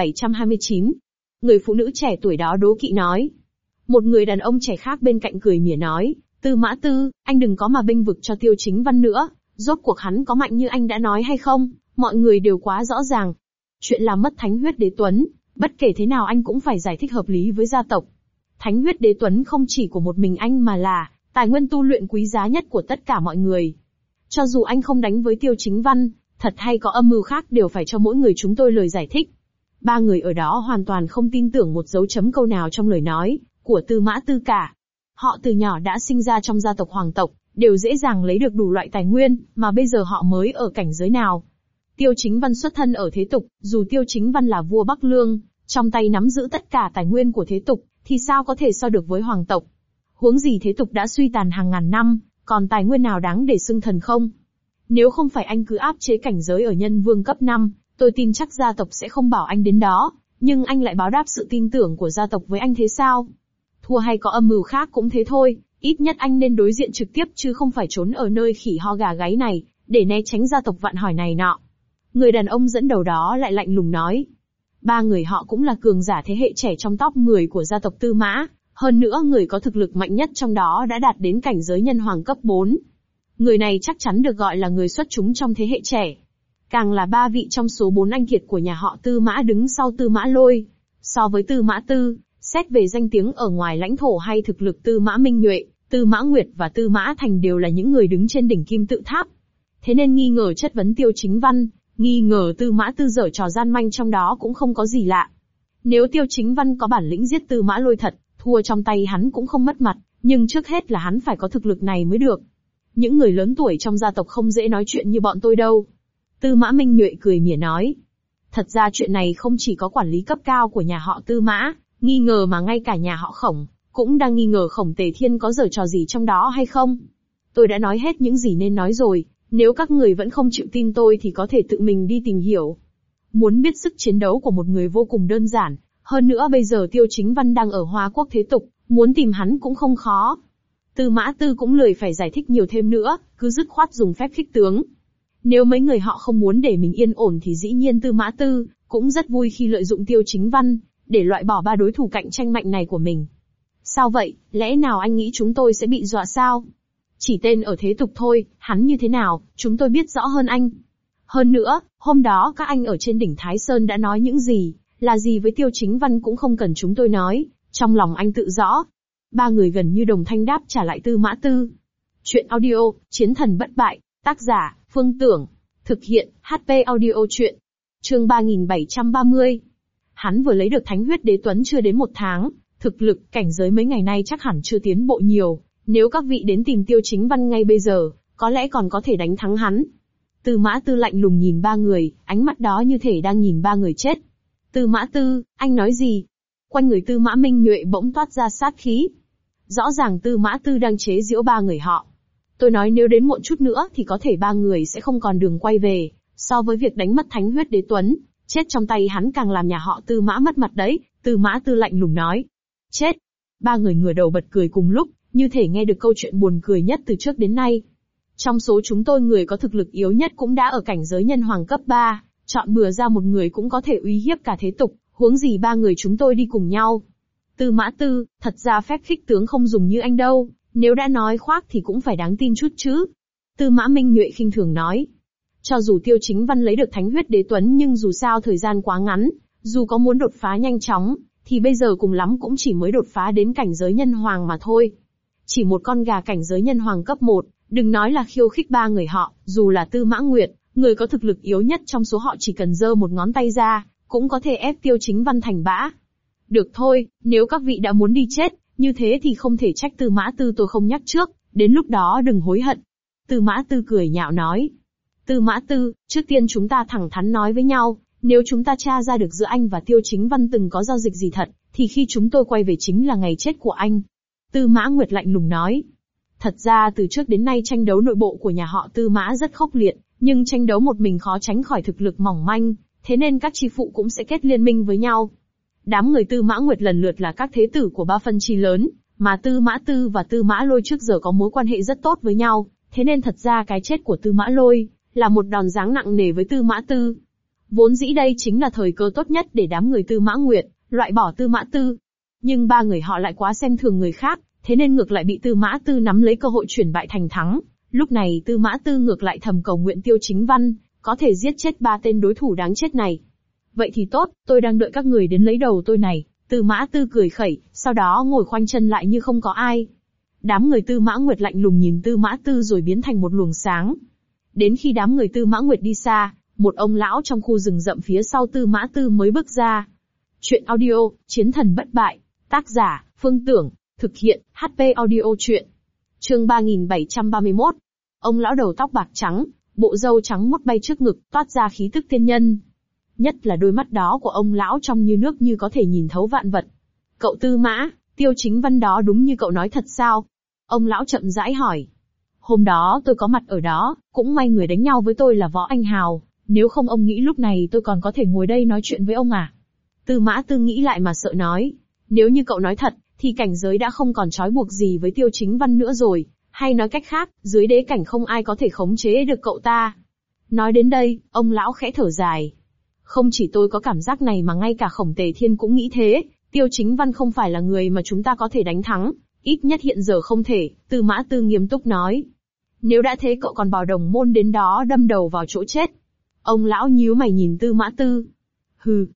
3729. Người phụ nữ trẻ tuổi đó đố kỵ nói. Một người đàn ông trẻ khác bên cạnh cười mỉa nói, Tư Mã Tư, anh đừng có mà bênh vực cho Tiêu Chính Văn nữa, rốt cuộc hắn có mạnh như anh đã nói hay không, mọi người đều quá rõ ràng. Chuyện làm mất thánh huyết Đế Tuấn, bất kể thế nào anh cũng phải giải thích hợp lý với gia tộc. Thánh huyết Đế Tuấn không chỉ của một mình anh mà là tài nguyên tu luyện quý giá nhất của tất cả mọi người. Cho dù anh không đánh với Tiêu Chính Văn, thật hay có âm mưu khác đều phải cho mỗi người chúng tôi lời giải thích. Ba người ở đó hoàn toàn không tin tưởng một dấu chấm câu nào trong lời nói của Tư Mã Tư cả. Họ từ nhỏ đã sinh ra trong gia tộc hoàng tộc, đều dễ dàng lấy được đủ loại tài nguyên, mà bây giờ họ mới ở cảnh giới nào. Tiêu Chính Văn xuất thân ở thế tục, dù Tiêu Chính Văn là vua Bắc Lương, trong tay nắm giữ tất cả tài nguyên của thế tục, thì sao có thể so được với hoàng tộc. Huống gì thế tục đã suy tàn hàng ngàn năm, còn tài nguyên nào đáng để xưng thần không? Nếu không phải anh cứ áp chế cảnh giới ở nhân vương cấp 5, tôi tin chắc gia tộc sẽ không bảo anh đến đó, nhưng anh lại báo đáp sự tin tưởng của gia tộc với anh thế sao? Thua hay có âm mưu khác cũng thế thôi, ít nhất anh nên đối diện trực tiếp chứ không phải trốn ở nơi khỉ ho gà gáy này, để né tránh gia tộc vặn hỏi này nọ. Người đàn ông dẫn đầu đó lại lạnh lùng nói. Ba người họ cũng là cường giả thế hệ trẻ trong top 10 của gia tộc Tư Mã, hơn nữa người có thực lực mạnh nhất trong đó đã đạt đến cảnh giới nhân hoàng cấp 4. Người này chắc chắn được gọi là người xuất chúng trong thế hệ trẻ. Càng là ba vị trong số 4 anh kiệt của nhà họ Tư Mã đứng sau Tư Mã Lôi. So với Tư Mã Tư, xét về danh tiếng ở ngoài lãnh thổ hay thực lực, Tư Mã Minh Nhuệ, Tư Mã Nguyệt và Tư Mã Thành đều là những người đứng trên đỉnh kim tự tháp. Thế nên nghi ngờ chất vấn Tiêu Chính Văn, nghi ngờ Tư Mã Tư giở trò gian manh trong đó cũng không có gì lạ. Nếu Tiêu Chính Văn có bản lĩnh giết Tư Mã Lôi thật, thua trong tay hắn cũng không mất mặt, nhưng trước hết là hắn phải có thực lực này mới được. Những người lớn tuổi trong gia tộc không dễ nói chuyện như bọn tôi đâu. Tư Mã Minh Nhuệ cười mỉa nói. Thật ra chuyện này không chỉ có quản lý cấp cao của nhà họ Tư Mã, nghi ngờ mà ngay cả nhà họ Khổng, cũng đang nghi ngờ Khổng Tề Thiên có giở trò gì trong đó hay không. Tôi đã nói hết những gì nên nói rồi, nếu các người vẫn không chịu tin tôi thì có thể tự mình đi tìm hiểu. Muốn biết sức chiến đấu của một người vô cùng đơn giản, hơn nữa bây giờ Tiêu Chính Văn đang ở Hoa Quốc thế tục, muốn tìm hắn cũng không khó. Tư Mã Tư cũng lười phải giải thích nhiều thêm nữa, cứ dứt khoát dùng phép khích tướng. Nếu mấy người họ không muốn để mình yên ổn thì dĩ nhiên Tư Mã Tư cũng rất vui khi lợi dụng Tiêu Chính Văn để loại bỏ ba đối thủ cạnh tranh mạnh này của mình. Sao vậy, lẽ nào anh nghĩ chúng tôi sẽ bị dọa sao? Chỉ tên ở thế tục thôi, hắn như thế nào, chúng tôi biết rõ hơn anh. Hơn nữa, hôm đó các anh ở trên đỉnh Thái Sơn đã nói những gì, là gì với Tiêu Chính Văn cũng không cần chúng tôi nói, trong lòng anh tự rõ. Ba người gần như đồng thanh đáp trả lại Tư Mã Tư. Chuyện audio, Chiến thần bất bại, tác giả, Phương Tưởng, thực hiện, HP audio chuyện. Chương 3730. Hắn vừa lấy được Thánh huyết đế tuấn chưa đến 1 tháng, thực lực, cảnh giới mấy ngày nay chắc hẳn chưa tiến bộ nhiều, nếu các vị đến tìm Tiêu Chính Văn ngay bây giờ, có lẽ còn có thể đánh thắng hắn. Tư Mã Tư lạnh lùng nhìn ba người, ánh mắt đó như thể đang nhìn ba người chết. Tư Mã Tư, anh nói gì? Quanh người Tư Mã Minh Nhuệ bỗng toát ra sát khí. Rõ ràng Tư Mã Tư đang chế giễu ba người họ. Tôi nói nếu đến muộn chút nữa thì có thể ba người sẽ không còn đường quay về, so với việc đánh mất Thánh huyết đế tuấn, chết trong tay hắn càng làm nhà họ Tư Mã mất mặt đấy, Tư Mã Tư lạnh lùng nói. Chết! Ba người ngửa đầu bật cười cùng lúc, như thể nghe được câu chuyện buồn cười nhất từ trước đến nay. Trong số chúng tôi người có thực lực yếu nhất cũng đã ở cảnh giới nhân hoàng cấp 3, chọn bừa ra một người cũng có thể uy hiếp cả thế tục, huống gì ba người chúng tôi đi cùng nhau. Tư Mã Tư, thật ra phép khích tướng không dùng như anh đâu, nếu đã nói khoác thì cũng phải đáng tin chút chứ. Tư Mã Minh Nhuệ khinh thường nói. Cho dù Tiêu Chính Văn lấy được Thánh huyết đế tuấn nhưng dù sao thời gian quá ngắn, dù có muốn đột phá nhanh chóng, thì bây giờ cùng lắm cũng chỉ mới đột phá đến cảnh giới nhân hoàng mà thôi. Chỉ một con gà cảnh giới nhân hoàng cấp 1, đừng nói là khiêu khích ba người họ, dù là Tư Mã Nguyệt, người có thực lực yếu nhất trong số họ chỉ cần giơ một ngón tay ra, cũng có thể ép Tiêu Chính Văn thành bã. Được thôi, nếu các vị đã muốn đi chết, như thế thì không thể trách Tư Mã Tư tôi không nhắc trước, đến lúc đó đừng hối hận. Tư Mã Tư cười nhạo nói. Tư Mã Tư, trước tiên chúng ta thẳng thắn nói với nhau, nếu chúng ta tra ra được giữa anh và Tiêu Chính Văn từng có giao dịch gì thật, thì khi chúng tôi quay về chính là ngày chết của anh. Tư Mã Nguyệt lạnh lùng nói. Thật ra từ trước đến nay tranh đấu nội bộ của nhà họ Tư Mã rất khốc liệt, nhưng tranh đấu một mình khó tránh khỏi thực lực mỏng manh, thế nên các chi phụ cũng sẽ kết liên minh với nhau. Đám người Tư Mã Nguyệt lần lượt là các thế tử của ba phân chi lớn, mà Tư Mã Tư và Tư Mã Lôi trước giờ có mối quan hệ rất tốt với nhau, thế nên thật ra cái chết của Tư Mã Lôi là một đòn giáng nặng nề với Tư Mã Tư. Vốn dĩ đây chính là thời cơ tốt nhất để đám người Tư Mã Nguyệt loại bỏ Tư Mã Tư. Nhưng ba người họ lại quá xem thường người khác, thế nên ngược lại bị Tư Mã Tư nắm lấy cơ hội chuyển bại thành thắng. Lúc này Tư Mã Tư ngược lại thầm cầu nguyện Tiêu Chính Văn có thể giết chết ba tên đối thủ đáng chết này. Vậy thì tốt, tôi đang đợi các người đến lấy đầu tôi này. Tư Mã Tư cười khẩy, sau đó ngồi khoanh chân lại như không có ai. Đám người Tư Mã Nguyệt lạnh lùng nhìn Tư Mã Tư rồi biến thành một luồng sáng. Đến khi đám người Tư Mã Nguyệt đi xa, một ông lão trong khu rừng rậm phía sau Tư Mã Tư mới bước ra. Chuyện audio, Chiến thần bất bại, tác giả, Phương Tưởng, thực hiện, HP audio chuyện. Chương 3731. Ông lão đầu tóc bạc trắng, bộ râu trắng muốt bay trước ngực, toát ra khí tức tiên nhân. Nhất là đôi mắt đó của ông lão trong như nước như có thể nhìn thấu vạn vật. Cậu Tư Mã, Tiêu Chính Văn đó đúng như cậu nói thật sao? Ông lão chậm rãi hỏi. Hôm đó tôi có mặt ở đó, cũng may người đánh nhau với tôi là Võ Anh Hào, nếu không ông nghĩ lúc này tôi còn có thể ngồi đây nói chuyện với ông à? Tư Mã Tư nghĩ lại mà sợ nói. Nếu như cậu nói thật, thì cảnh giới đã không còn trói buộc gì với Tiêu Chính Văn nữa rồi, hay nói cách khác, dưới đế cảnh không ai có thể khống chế được cậu ta. Nói đến đây, ông lão khẽ thở dài. Không chỉ tôi có cảm giác này mà ngay cả Khổng Tề Thiên cũng nghĩ thế, Tiêu Chính Văn không phải là người mà chúng ta có thể đánh thắng, ít nhất hiện giờ không thể, Tư Mã Tư nghiêm túc nói. Nếu đã thế cậu còn bảo đồng môn đến đó đâm đầu vào chỗ chết. Ông lão nhíu mày nhìn Tư Mã Tư. Hừ.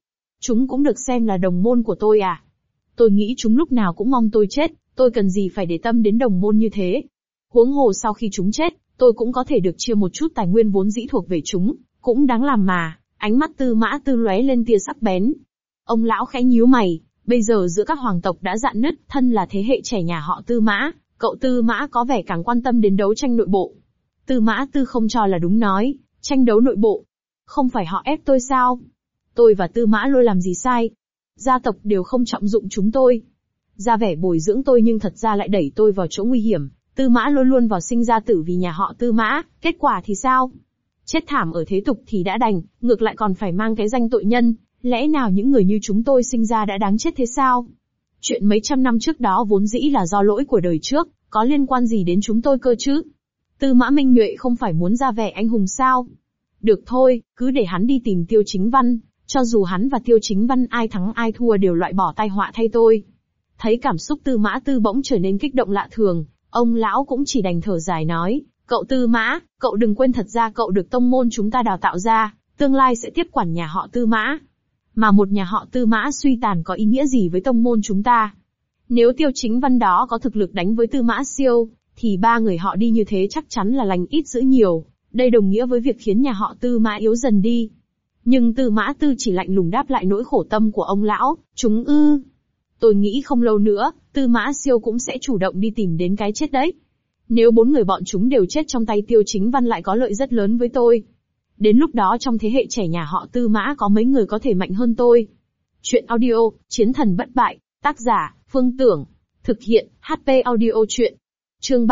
Chúng cũng được xem là đồng môn của tôi à? Tôi nghĩ chúng lúc nào cũng mong tôi chết, tôi cần gì phải để tâm đến đồng môn như thế. Huống hồ sau khi chúng chết, tôi cũng có thể được chia một chút tài nguyên vốn dĩ thuộc về chúng, cũng đáng làm mà. Ánh mắt Tư Mã Tư lóe lên tia sắc bén. Ông lão khẽ nhíu mày, bây giờ giữa các hoàng tộc đã rạn nứt, thân là thế hệ trẻ nhà họ Tư Mã, cậu Tư Mã có vẻ càng quan tâm đến đấu tranh nội bộ. Tư Mã Tư không cho là đúng nói, tranh đấu nội bộ. Không phải họ ép tôi sao? Tôi và Tư Mã Lôi làm gì sai? Gia tộc đều không trọng dụng chúng tôi. Ra vẻ bồi dưỡng tôi nhưng thật ra lại đẩy tôi vào chỗ nguy hiểm. Tư Mã Lôi luôn vào sinh ra tử vì nhà họ Tư Mã, kết quả thì sao? Chết thảm ở thế tục thì đã đành, ngược lại còn phải mang cái danh tội nhân, lẽ nào những người như chúng tôi sinh ra đã đáng chết thế sao? Chuyện mấy trăm năm trước đó vốn dĩ là do lỗi của đời trước, có liên quan gì đến chúng tôi cơ chứ? Tư Mã Minh Nhuệ không phải muốn ra vẻ anh hùng sao? Được thôi, cứ để hắn đi tìm Tiêu Chính Văn, cho dù hắn và Tiêu Chính Văn ai thắng ai thua đều loại bỏ tai họa thay tôi. Thấy cảm xúc Tư Mã Tư bỗng trở nên kích động lạ thường, ông lão cũng chỉ đành thở dài nói, cậu Tư Mã, cậu đừng quên thật ra cậu được tông môn chúng ta đào tạo ra, tương lai sẽ tiếp quản nhà họ Tư Mã. Mà một nhà họ Tư Mã suy tàn có ý nghĩa gì với tông môn chúng ta? Nếu Tiêu Chính Văn đó có thực lực đánh với Tư Mã Siêu, thì ba người họ đi như thế chắc chắn là lành ít dữ nhiều, đây đồng nghĩa với việc khiến nhà họ Tư Mã yếu dần đi. Nhưng Tư Mã Tư chỉ lạnh lùng đáp lại nỗi khổ tâm của ông lão, chúng ư. Tôi nghĩ không lâu nữa, Tư Mã Siêu cũng sẽ chủ động đi tìm đến cái chết đấy. Nếu 4 người bọn chúng đều chết trong tay Tiêu Chính Văn lại có lợi rất lớn với tôi. Đến lúc đó trong thế hệ trẻ nhà họ Tư Mã có mấy người có thể mạnh hơn tôi. Chuyện audio, Chiến thần bất bại, tác giả, Phương Tưởng. Thực hiện, HP audio chuyện. Chương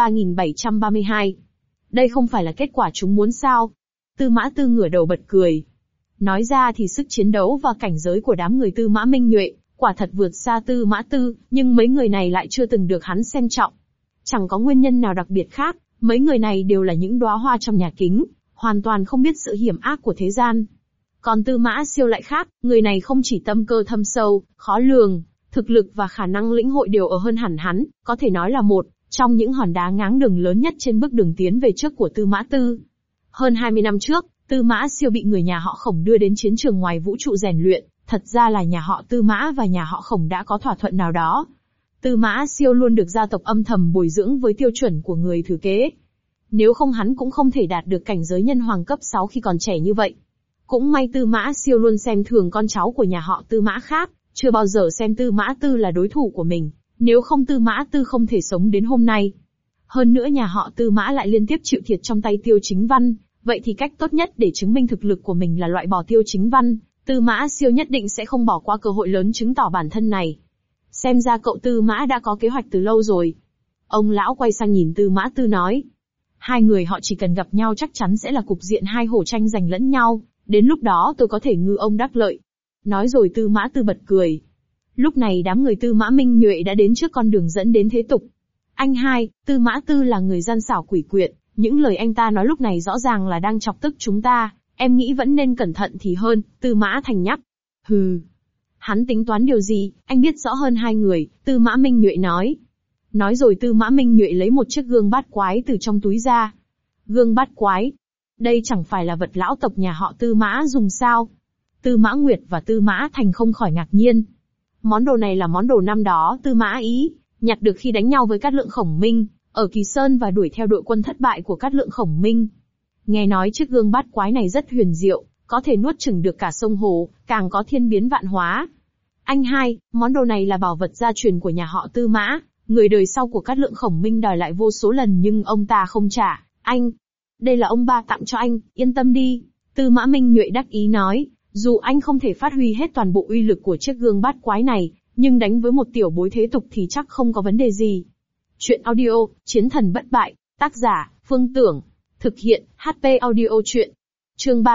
3732. Đây không phải là kết quả chúng muốn sao? Tư Mã Tư ngửa đầu bật cười. Nói ra thì sức chiến đấu và cảnh giới của đám người Tư Mã Minh Nhuệ, quả thật vượt xa Tư Mã Tư, nhưng mấy người này lại chưa từng được hắn xem trọng. Chẳng có nguyên nhân nào đặc biệt khác, mấy người này đều là những đóa hoa trong nhà kính, hoàn toàn không biết sự hiểm ác của thế gian. Còn Tư Mã Siêu lại khác, người này không chỉ tâm cơ thâm sâu, khó lường, thực lực và khả năng lĩnh hội đều ở hơn hẳn hắn, có thể nói là một trong những hòn đá ngáng đường lớn nhất trên bước đường tiến về trước của Tư Mã Tư. Hơn 20 năm trước, Tư Mã Siêu bị người nhà họ Khổng đưa đến chiến trường ngoài vũ trụ rèn luyện, thật ra là nhà họ Tư Mã và nhà họ Khổng đã có thỏa thuận nào đó. Tư Mã Siêu luôn được gia tộc âm thầm bồi dưỡng với tiêu chuẩn của người thừa kế. Nếu không hắn cũng không thể đạt được cảnh giới nhân hoàng cấp 6 khi còn trẻ như vậy. Cũng may Tư Mã Siêu luôn xem thường con cháu của nhà họ Tư Mã khác, chưa bao giờ xem Tư Mã Tư là đối thủ của mình, nếu không Tư Mã Tư không thể sống đến hôm nay. Hơn nữa nhà họ Tư Mã lại liên tiếp chịu thiệt trong tay Tiêu Chính Văn, vậy thì cách tốt nhất để chứng minh thực lực của mình là loại bỏ Tiêu Chính Văn, Tư Mã Siêu nhất định sẽ không bỏ qua cơ hội lớn chứng tỏ bản thân này. Xem ra cậu Tư Mã đã có kế hoạch từ lâu rồi. Ông lão quay sang nhìn Tư Mã Tư nói. Hai người họ chỉ cần gặp nhau chắc chắn sẽ là cục diện hai hổ tranh giành lẫn nhau, đến lúc đó tôi có thể ngư ông đắc lợi. Nói rồi Tư Mã Tư bật cười. Lúc này đám người Tư Mã Minh Nhuệ đã đến trước con đường dẫn đến thế tục. Anh hai, Tư Mã Tư là người gian xảo quỷ quyệt, những lời anh ta nói lúc này rõ ràng là đang chọc tức chúng ta, em nghĩ vẫn nên cẩn thận thì hơn, Tư Mã Thành nhắc. Hừ. Hắn tính toán điều gì, anh biết rõ hơn hai người, Tư Mã Minh Nhuệ nói. Nói rồi Tư Mã Minh Nhuệ lấy một chiếc gương bát quái từ trong túi ra. Gương bát quái? Đây chẳng phải là vật lão tộc nhà họ Tư Mã dùng sao? Tư Mã Nguyệt và Tư Mã Thành không khỏi ngạc nhiên. Món đồ này là món đồ năm đó Tư Mã Ý nhặt được khi đánh nhau với Cát Lượng Khổng Minh, ở Kỳ Sơn và đuổi theo đội quân thất bại của Cát Lượng Khổng Minh. Nghe nói chiếc gương bát quái này rất huyền diệu, có thể nuốt chửng được cả sông hồ, càng có thiên biến vạn hóa. Anh hai, món đồ này là bảo vật gia truyền của nhà họ Tư Mã, người đời sau của Cát Lượng Khổng Minh đòi lại vô số lần nhưng ông ta không trả, anh. Đây là ông ba tặng cho anh, yên tâm đi. Tư Mã Minh Nhuệ đắc ý nói, dù anh không thể phát huy hết toàn bộ uy lực của chiếc gương bát quái này, nhưng đánh với một tiểu bối thế tục thì chắc không có vấn đề gì. Chuyện audio, Chiến thần bất bại, tác giả, Phương Tưởng. Thực hiện, HP audio chuyện. Chương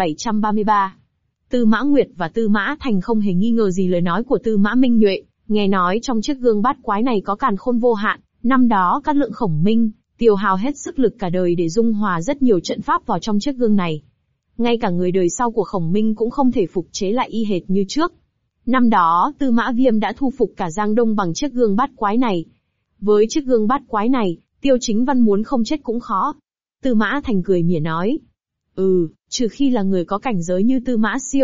3733. Tư Mã Nguyệt và Tư Mã Thành không hề nghi ngờ gì lời nói của Tư Mã Minh Nhuệ, nghe nói trong chiếc gương bát quái này có càn khôn vô hạn, năm đó Cát Lượng Khổng Minh tiêu hao hết sức lực cả đời để dung hòa rất nhiều trận pháp vào trong chiếc gương này. Ngay cả người đời sau của Khổng Minh cũng không thể phục chế lại y hệt như trước. Năm đó Tư Mã Viêm đã thu phục cả Giang Đông bằng chiếc gương bát quái này. Với chiếc gương bát quái này, Tiêu Chính Văn muốn không chết cũng khó. Tư Mã Thành cười mỉa nói. Trừ khi là người có cảnh giới như Tư Mã Siêu,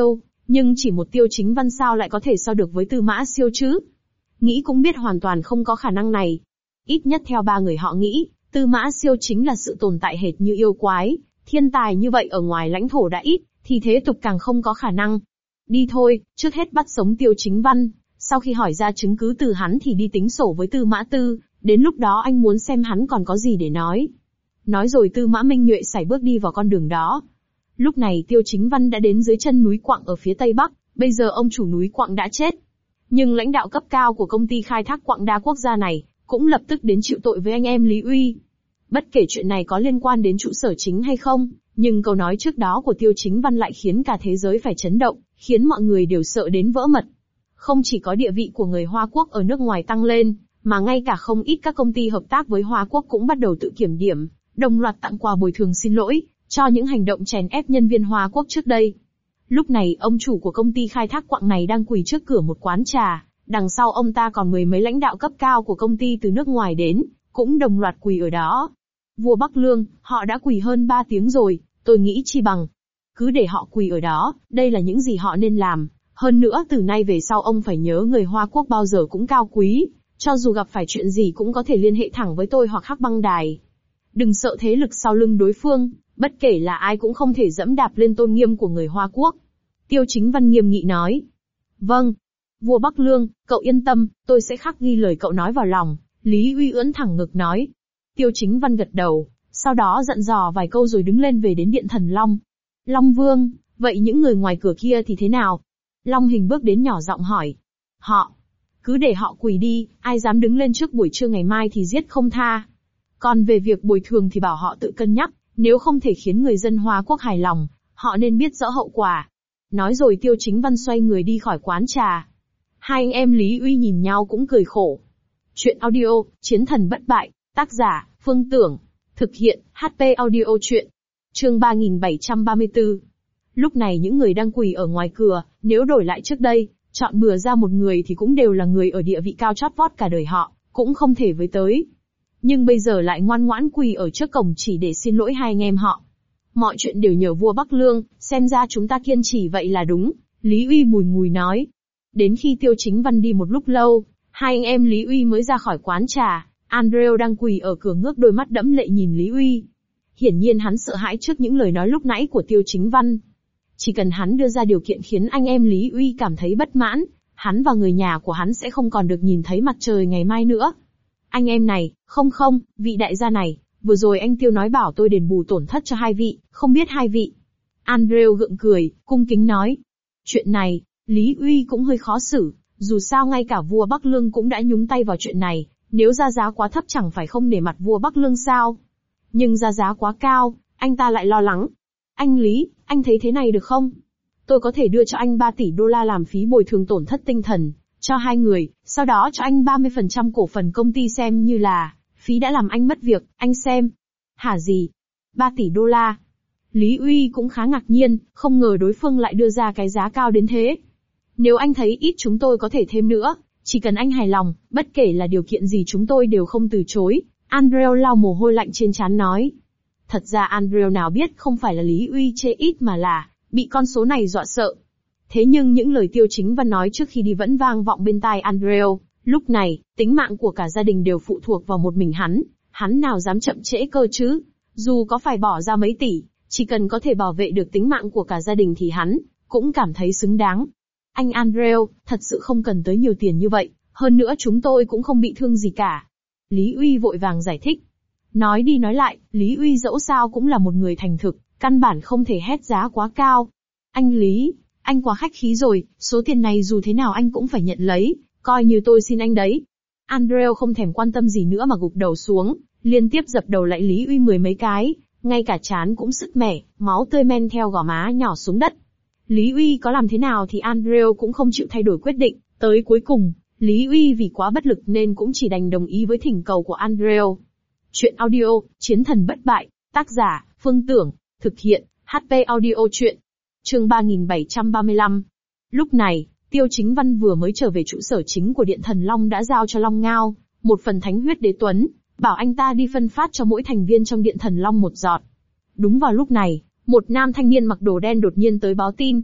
Nhưng chỉ một Tiêu Chính Văn sao lại có thể so được với Tư Mã Siêu chứ? Nghĩ cũng biết hoàn toàn không có khả năng này. Ít nhất theo ba người họ nghĩ, Tư Mã Siêu chính là sự tồn tại hệt như yêu quái, thiên tài như vậy ở ngoài lãnh thổ đã ít, thì thế tục càng không có khả năng. Đi thôi, trước hết bắt sống Tiêu Chính Văn, sau khi hỏi ra chứng cứ từ hắn thì đi tính sổ với Tư Mã Tư, đến lúc đó anh muốn xem hắn còn có gì để nói. Nói rồi Tư Mã Minh Nhuệ sải bước đi vào con đường đó. Lúc này Tiêu Chính Văn đã đến dưới chân núi Quặng ở phía tây bắc, bây giờ ông chủ núi Quặng đã chết. Nhưng lãnh đạo cấp cao của công ty khai thác quặng đa quốc gia này, cũng lập tức đến chịu tội với anh em Lý Uy. Bất kể chuyện này có liên quan đến trụ sở chính hay không, nhưng câu nói trước đó của Tiêu Chính Văn lại khiến cả thế giới phải chấn động, khiến mọi người đều sợ đến vỡ mật. Không chỉ có địa vị của người Hoa Quốc ở nước ngoài tăng lên, mà ngay cả không ít các công ty hợp tác với Hoa Quốc cũng bắt đầu tự kiểm điểm, đồng loạt tặng quà bồi thường xin lỗi, cho những hành động chèn ép nhân viên Hoa Quốc trước đây. Lúc này ông chủ của công ty khai thác quặng này đang quỳ trước cửa một quán trà, đằng sau ông ta còn mười mấy lãnh đạo cấp cao của công ty từ nước ngoài đến, cũng đồng loạt quỳ ở đó. Vua Bắc Lương, họ đã quỳ hơn 3 tiếng rồi, tôi nghĩ chi bằng. Cứ để họ quỳ ở đó, đây là những gì họ nên làm. Hơn nữa từ nay về sau ông phải nhớ người Hoa Quốc bao giờ cũng cao quý, cho dù gặp phải chuyện gì cũng có thể liên hệ thẳng với tôi hoặc Hắc Băng Đài. Đừng sợ thế lực sau lưng đối phương, bất kể là ai cũng không thể dẫm đạp lên tôn nghiêm của người Hoa Quốc. Tiêu Chính Văn nghiêm nghị nói. Vâng. Vua Bắc Lương, cậu yên tâm, tôi sẽ khắc ghi lời cậu nói vào lòng, Lý Uy ưỡn thẳng ngực nói. Tiêu Chính Văn gật đầu, sau đó dặn dò vài câu rồi đứng lên về đến Điện Thần Long. Long Vương, vậy những người ngoài cửa kia thì thế nào? Long Hình bước đến nhỏ giọng hỏi. Họ, cứ để họ quỳ đi, ai dám đứng lên trước buổi trưa ngày mai thì giết không tha. Còn về việc bồi thường thì bảo họ tự cân nhắc, nếu không thể khiến người dân Hoa Quốc hài lòng, họ nên biết rõ hậu quả. Nói rồi Tiêu Chính Văn xoay người đi khỏi quán trà. Hai anh em Lý Uy nhìn nhau cũng cười khổ. Chuyện audio, Chiến Thần Bất Bại, tác giả, Phương Tưởng, thực hiện, HP Audio Chuyện. Chương 3734. Lúc này những người đang quỳ ở ngoài cửa, nếu đổi lại trước đây, chọn bừa ra một người thì cũng đều là người ở địa vị cao chót vót cả đời họ, cũng không thể với tới. Nhưng bây giờ lại ngoan ngoãn quỳ ở trước cổng chỉ để xin lỗi hai anh em họ. Mọi chuyện đều nhờ vua Bắc Lương, xem ra chúng ta kiên trì vậy là đúng, Lý Uy bùi ngùi nói. Đến khi Tiêu Chính Văn đi một lúc lâu, hai anh em Lý Uy mới ra khỏi quán trà, Andreu đang quỳ ở cửa ngước đôi mắt đẫm lệ nhìn Lý Uy. Hiển nhiên hắn sợ hãi trước những lời nói lúc nãy của Tiêu Chính Văn. Chỉ cần hắn đưa ra điều kiện khiến anh em Lý Uy cảm thấy bất mãn, hắn và người nhà của hắn sẽ không còn được nhìn thấy mặt trời ngày mai nữa. Anh em này, không, vị đại gia này, vừa rồi anh Tiêu nói bảo tôi đền bù tổn thất cho hai vị, không biết hai vị. Andreu gượng cười, cung kính nói. Chuyện này, Lý Uy cũng hơi khó xử, dù sao ngay cả vua Bắc Lương cũng đã nhúng tay vào chuyện này, nếu ra giá quá thấp chẳng phải không nể mặt vua Bắc Lương sao. Nhưng ra giá quá cao, anh ta lại lo lắng. Anh Lý, anh thấy thế này được không? Tôi có thể đưa cho anh 3 tỷ đô la làm phí bồi thường tổn thất tinh thần, cho hai người, sau đó cho anh 30% cổ phần công ty xem như là phí đã làm anh mất việc, anh xem. Hả gì? 3 tỷ đô la? Lý Uy cũng khá ngạc nhiên, không ngờ đối phương lại đưa ra cái giá cao đến thế. Nếu anh thấy ít chúng tôi có thể thêm nữa, chỉ cần anh hài lòng, bất kể là điều kiện gì chúng tôi đều không từ chối. Andreu lau mồ hôi lạnh trên trán nói. Thật ra Andreu nào biết không phải là Lý Uy chê ít mà là bị con số này dọa sợ. Thế nhưng những lời Tiêu Chính Văn nói trước khi đi vẫn vang vọng bên tai Andreu. Lúc này, tính mạng của cả gia đình đều phụ thuộc vào một mình hắn nào dám chậm trễ cơ chứ? Dù có phải bỏ ra mấy tỷ, chỉ cần có thể bảo vệ được tính mạng của cả gia đình thì hắn cũng cảm thấy xứng đáng. Anh Andreu, thật sự không cần tới nhiều tiền như vậy, hơn nữa chúng tôi cũng không bị thương gì cả. Lý Uy vội vàng giải thích. Nói đi nói lại, Lý Uy dẫu sao cũng là một người thành thực, căn bản không thể hét giá quá cao. Anh Lý, anh quá khách khí rồi, số tiền này dù thế nào anh cũng phải nhận lấy, coi như tôi xin anh đấy. Andreu không thèm quan tâm gì nữa mà gục đầu xuống, liên tiếp dập đầu lại Lý Uy 10 mấy cái, ngay cả trán cũng sứt mẻ, máu tươi men theo gò má nhỏ xuống đất. Lý Uy có làm thế nào thì Andreu cũng không chịu thay đổi quyết định, tới cuối cùng, Lý Uy vì quá bất lực nên cũng chỉ đành đồng ý với thỉnh cầu của Andreu. Chuyện audio, Chiến Thần Bất Bại, tác giả, Phương Tưởng, thực hiện, HP Audio Chuyện. Chương 3735. Lúc này, Tiêu Chính Văn vừa mới trở về trụ sở chính của Điện Thần Long đã giao cho Long Ngao một phần thánh huyết đế tuấn, bảo anh ta đi phân phát cho mỗi thành viên trong Điện Thần Long một giọt. Đúng vào lúc này, một nam thanh niên mặc đồ đen đột nhiên tới báo tin.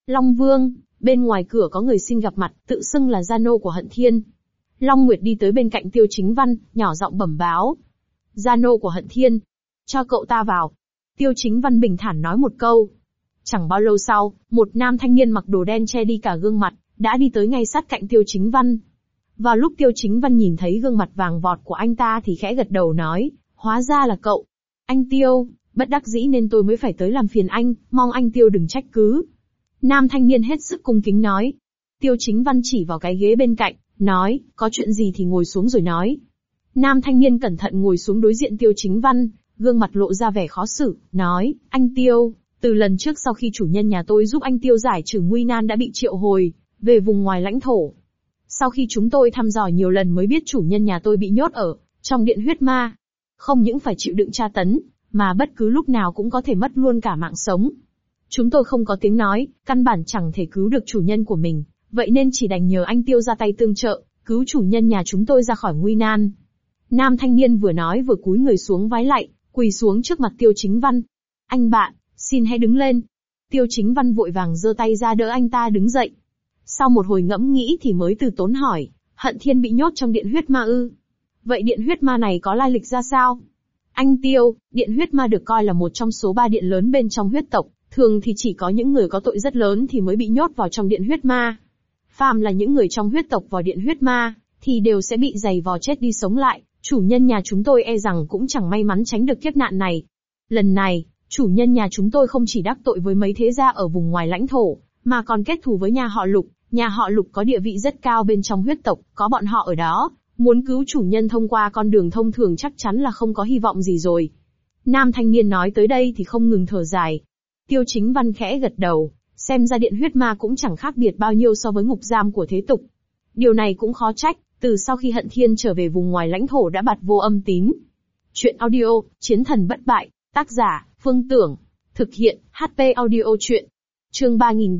Long Vương, bên ngoài cửa có người xin gặp mặt, tự xưng là gia nô của Hận Thiên. Long Nguyệt đi tới bên cạnh Tiêu Chính Văn, nhỏ giọng bẩm báo. Gia nô của Hận Thiên. Cho cậu ta vào. Tiêu Chính Văn bình thản nói một câu. Chẳng bao lâu sau, một nam thanh niên mặc đồ đen che đi cả gương mặt, đã đi tới ngay sát cạnh Tiêu Chính Văn. Vào lúc Tiêu Chính Văn nhìn thấy gương mặt vàng vọt của anh ta thì khẽ gật đầu nói, hóa ra là cậu. Anh Tiêu, bất đắc dĩ nên tôi mới phải tới làm phiền anh, mong anh Tiêu đừng trách cứ. Nam thanh niên hết sức cung kính nói. Tiêu Chính Văn chỉ vào cái ghế bên cạnh, nói, có chuyện gì thì ngồi xuống rồi nói. Nam thanh niên cẩn thận ngồi xuống đối diện Tiêu Chính Văn, gương mặt lộ ra vẻ khó xử, nói, anh Tiêu, từ lần trước sau khi chủ nhân nhà tôi giúp anh Tiêu giải trừ nguy nan đã bị triệu hồi, về vùng ngoài lãnh thổ. Sau khi chúng tôi thăm dò nhiều lần mới biết chủ nhân nhà tôi bị nhốt ở trong điện huyết ma. Không những phải chịu đựng tra tấn, mà bất cứ lúc nào cũng có thể mất luôn cả mạng sống. Chúng tôi không có tiếng nói, căn bản chẳng thể cứu được chủ nhân của mình, vậy nên chỉ đành nhờ anh Tiêu ra tay tương trợ, cứu chủ nhân nhà chúng tôi ra khỏi nguy nan. Nam thanh niên vừa nói vừa cúi người xuống vái lạy, quỳ xuống trước mặt Tiêu Chính Văn. Anh bạn, xin hãy đứng lên. Tiêu Chính Văn vội vàng giơ tay ra đỡ anh ta đứng dậy. Sau một hồi ngẫm nghĩ thì mới từ tốn hỏi, Hận Thiên bị nhốt trong điện huyết ma ư? Vậy điện huyết ma này có lai lịch ra sao? Anh Tiêu, điện huyết ma được coi là một trong số 3 điện lớn bên trong huyết tộc, thường thì chỉ có những người có tội rất lớn thì mới bị nhốt vào trong điện huyết ma. Phàm là những người trong huyết tộc vào điện huyết ma, thì đều sẽ bị giày vò chết đi sống lại, chủ nhân nhà chúng tôi e rằng cũng chẳng may mắn tránh được kiếp nạn này. Lần này, chủ nhân nhà chúng tôi không chỉ đắc tội với mấy thế gia ở vùng ngoài lãnh thổ, mà còn kết thù với nhà họ Lục. Nhà họ Lục có địa vị rất cao bên trong huyết tộc, có bọn họ ở đó, muốn cứu chủ nhân thông qua con đường thông thường chắc chắn là không có hy vọng gì rồi. Nam thanh niên nói tới đây thì không ngừng thở dài. Tiêu Chính Văn khẽ gật đầu, xem ra điện huyết ma cũng chẳng khác biệt bao nhiêu so với ngục giam của thế tục. Điều này cũng khó trách, từ sau khi Hận Thiên trở về vùng ngoài lãnh thổ đã bạt vô âm tín. Chuyện audio, Chiến thần bất bại, tác giả, Phương Tưởng, thực hiện, HP audio chuyện. Chương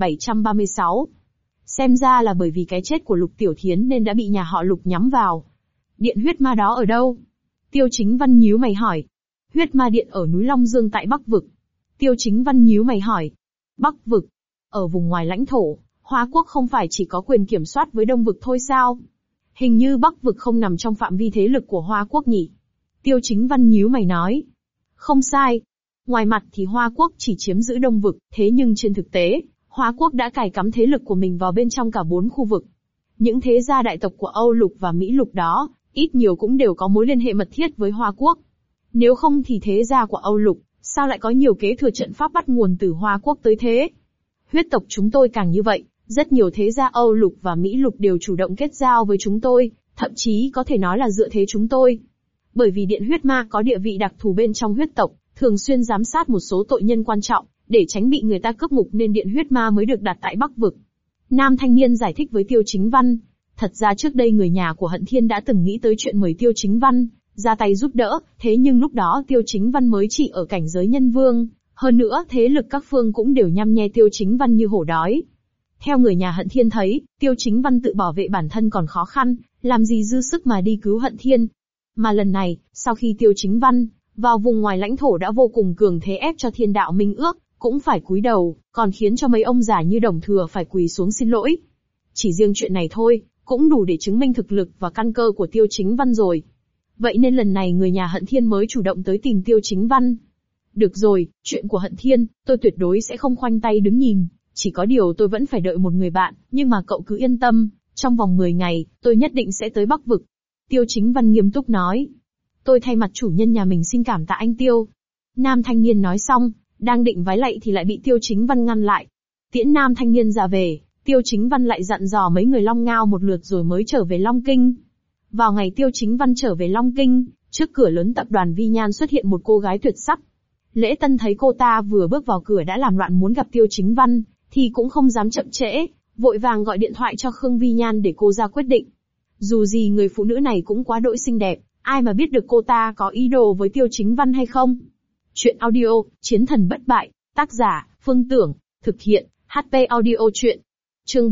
3736. Xem ra là bởi vì cái chết của Lục Tiểu Thiến nên đã bị nhà họ Lục nhắm vào. Điện huyết ma đó ở đâu? Tiêu Chính Văn nhíu mày hỏi. Huyết ma điện ở núi Long Dương tại Bắc Vực. Tiêu Chính Văn nhíu mày hỏi. Bắc Vực? Ở vùng ngoài lãnh thổ, Hoa Quốc không phải chỉ có quyền kiểm soát với Đông Vực thôi sao? Hình như Bắc Vực không nằm trong phạm vi thế lực của Hoa Quốc nhỉ? Tiêu Chính Văn nhíu mày nói. Không sai. Ngoài mặt thì Hoa Quốc chỉ chiếm giữ Đông Vực, thế nhưng trên thực tế, Hoa Quốc đã cài cắm thế lực của mình vào bên trong cả 4 khu vực. Những thế gia đại tộc của Âu Lục và Mỹ Lục đó, ít nhiều cũng đều có mối liên hệ mật thiết với Hoa Quốc. Nếu không thì thế gia của Âu Lục, sao lại có nhiều kế thừa trận pháp bắt nguồn từ Hoa Quốc tới thế? Huyết tộc chúng tôi càng như vậy, rất nhiều thế gia Âu Lục và Mỹ Lục đều chủ động kết giao với chúng tôi, thậm chí có thể nói là dựa thế chúng tôi. Bởi vì điện huyết ma có địa vị đặc thù bên trong huyết tộc, thường xuyên giám sát một số tội nhân quan trọng, để tránh bị người ta cướp ngục nên điện huyết ma mới được đặt tại Bắc Vực. Nam thanh niên giải thích với Tiêu Chính Văn. Thật ra trước đây người nhà của Hận Thiên đã từng nghĩ tới chuyện mời Tiêu Chính Văn ra tay giúp đỡ, thế nhưng lúc đó Tiêu Chính Văn mới chỉ ở cảnh giới nhân vương, hơn nữa thế lực các phương cũng đều nhăm nhe Tiêu Chính Văn như hổ đói. Theo người nhà Hận Thiên thấy, Tiêu Chính Văn tự bảo vệ bản thân còn khó khăn, làm gì dư sức mà đi cứu Hận Thiên. Mà lần này, sau khi Tiêu Chính Văn vào vùng ngoài lãnh thổ đã vô cùng cường thế ép cho Thiên Đạo Minh Ước cũng phải cúi đầu, còn khiến cho mấy ông già như Đồng Thừa phải quỳ xuống xin lỗi. Chỉ riêng chuyện này thôi, cũng đủ để chứng minh thực lực và căn cơ của Tiêu Chính Văn rồi. Vậy nên lần này người nhà Hận Thiên mới chủ động tới tìm Tiêu Chính Văn. Được rồi, chuyện của Hận Thiên, tôi tuyệt đối sẽ không khoanh tay đứng nhìn, chỉ có điều tôi vẫn phải đợi một người bạn, nhưng mà cậu cứ yên tâm, trong vòng 10 ngày, tôi nhất định sẽ tới Bắc Vực. Tiêu Chính Văn nghiêm túc nói. Tôi thay mặt chủ nhân nhà mình xin cảm tạ anh Tiêu. Nam thanh niên nói xong, đang định vái lạy thì lại bị Tiêu Chính Văn ngăn lại. Tiễn nam thanh niên ra về, Tiêu Chính Văn lại dặn dò mấy người Long Ngao một lượt rồi mới trở về Long Kinh. Vào ngày Tiêu Chính Văn trở về Long Kinh, trước cửa lớn tập đoàn Vi Nhan xuất hiện một cô gái tuyệt sắc. Lễ Tân thấy cô ta vừa bước vào cửa đã làm loạn muốn gặp Tiêu Chính Văn, thì cũng không dám chậm trễ, vội vàng gọi điện thoại cho Khương Vi Nhan để cô ra quyết định. Dù gì người phụ nữ này cũng quá đỗi xinh đẹp, ai mà biết được cô ta có ý đồ với Tiêu Chính Văn hay không. Chuyện audio, Chiến thần bất bại, tác giả, Phương Tưởng, thực hiện, HP audio chuyện. Chương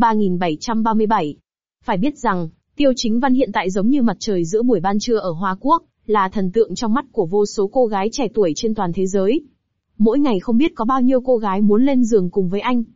3737. Phải biết rằng, Tiêu Chính Văn hiện tại giống như mặt trời giữa buổi ban trưa ở Hoa Quốc, là thần tượng trong mắt của vô số cô gái trẻ tuổi trên toàn thế giới. Mỗi ngày không biết có bao nhiêu cô gái muốn lên giường cùng với anh.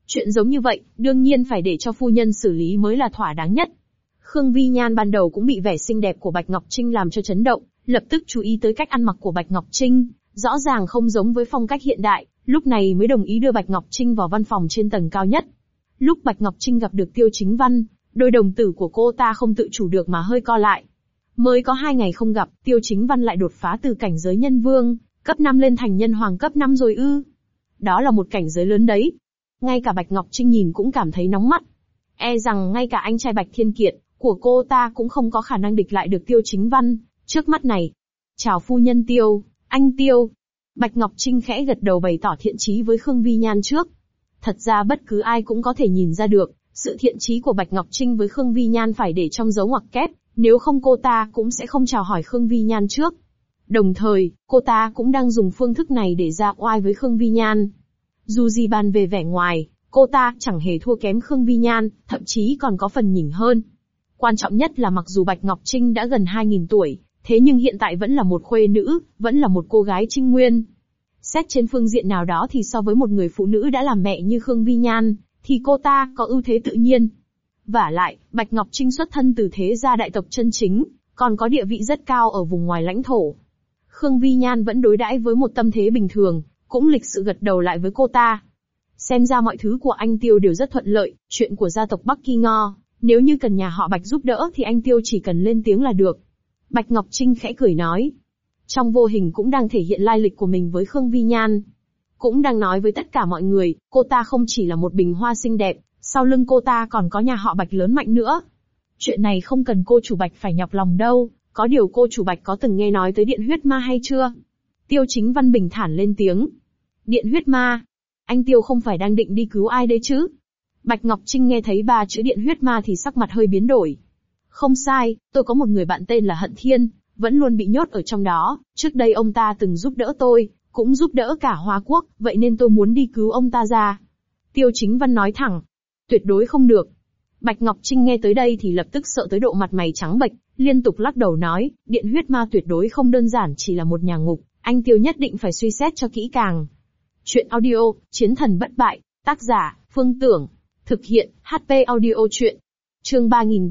Chuyện giống như vậy, đương nhiên phải để cho phu nhân xử lý mới là thỏa đáng nhất. Khương Vi Nhan ban đầu cũng bị vẻ xinh đẹp của Bạch Ngọc Trinh làm cho chấn động, lập tức chú ý tới cách ăn mặc của Bạch Ngọc Trinh, rõ ràng không giống với phong cách hiện đại, lúc này mới đồng ý đưa Bạch Ngọc Trinh vào văn phòng trên tầng cao nhất. Lúc Bạch Ngọc Trinh gặp được Tiêu Chính Văn, đôi đồng tử của cô ta không tự chủ được mà hơi co lại. Mới có 2 ngày không gặp, Tiêu Chính Văn lại đột phá từ cảnh giới nhân vương, cấp 5 lên thành nhân hoàng cấp 5 rồi ư. Đó là một cảnh giới lớn đấy. Ngay cả Bạch Ngọc Trinh nhìn cũng cảm thấy nóng mắt. E rằng ngay cả anh trai Bạch Thiên Kiệt của cô ta cũng không có khả năng địch lại được Tiêu Chính Văn trước mắt này. Chào phu nhân Tiêu, anh Tiêu. Bạch Ngọc Trinh khẽ gật đầu bày tỏ thiện chí với Khương Vi Nhan trước. Thật ra bất cứ ai cũng có thể nhìn ra được, sự thiện chí của Bạch Ngọc Trinh với Khương Vi Nhan phải để trong dấu ngoặc kép, nếu không cô ta cũng sẽ không chào hỏi Khương Vi Nhan trước. Đồng thời, cô ta cũng đang dùng phương thức này để ra oai với Khương Vi Nhan. Dù gì bàn về vẻ ngoài, cô ta chẳng hề thua kém Khương Vi Nhan, thậm chí còn có phần nhỉnh hơn. Quan trọng nhất là mặc dù Bạch Ngọc Trinh đã gần 2.000 tuổi, thế nhưng hiện tại vẫn là một khuê nữ, vẫn là một cô gái trinh nguyên. Xét trên phương diện nào đó thì so với một người phụ nữ đã làm mẹ như Khương Vi Nhan, thì cô ta có ưu thế tự nhiên. Vả lại, Bạch Ngọc Trinh xuất thân từ thế gia đại tộc chân chính, còn có địa vị rất cao ở vùng ngoài lãnh thổ. Khương Vi Nhan vẫn đối đãi với một tâm thế bình thường, cũng lịch sự gật đầu lại với cô ta. Xem ra mọi thứ của anh Tiêu đều rất thuận lợi, chuyện của gia tộc Bắc Kỳ Ngo, nếu như cần nhà họ Bạch giúp đỡ thì anh Tiêu chỉ cần lên tiếng là được. Bạch Ngọc Trinh khẽ cười nói. Trong vô hình cũng đang thể hiện lai lịch của mình với Khương Vi Nhan. Cũng đang nói với tất cả mọi người, cô ta không chỉ là một bình hoa xinh đẹp, sau lưng cô ta còn có nhà họ Bạch lớn mạnh nữa. Chuyện này không cần cô chủ Bạch phải nhọc lòng đâu, có điều cô chủ Bạch có từng nghe nói tới Điện Huyết Ma hay chưa? Tiêu Chính Văn bình thản lên tiếng. Điện Huyết Ma? Anh Tiêu không phải đang định đi cứu ai đấy chứ? Bạch Ngọc Trinh nghe thấy 3 chữ Điện Huyết Ma thì sắc mặt hơi biến đổi. Không sai, tôi có một người bạn tên là Hận Thiên, vẫn luôn bị nhốt ở trong đó, trước đây ông ta từng giúp đỡ tôi, cũng giúp đỡ cả Hoa Quốc, vậy nên tôi muốn đi cứu ông ta ra. Tiêu Chính Văn nói thẳng. Tuyệt đối không được. Bạch Ngọc Trinh nghe tới đây thì lập tức sợ tới độ mặt mày trắng bệch, liên tục lắc đầu nói, Điện Huyết Ma tuyệt đối không đơn giản chỉ là một nhà ngục, anh Tiêu nhất định phải suy xét cho kỹ càng. Chuyện audio, Chiến Thần Bất Bại, tác giả, Phương Tưởng, thực hiện, HP audio chuyện. Chương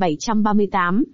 3738.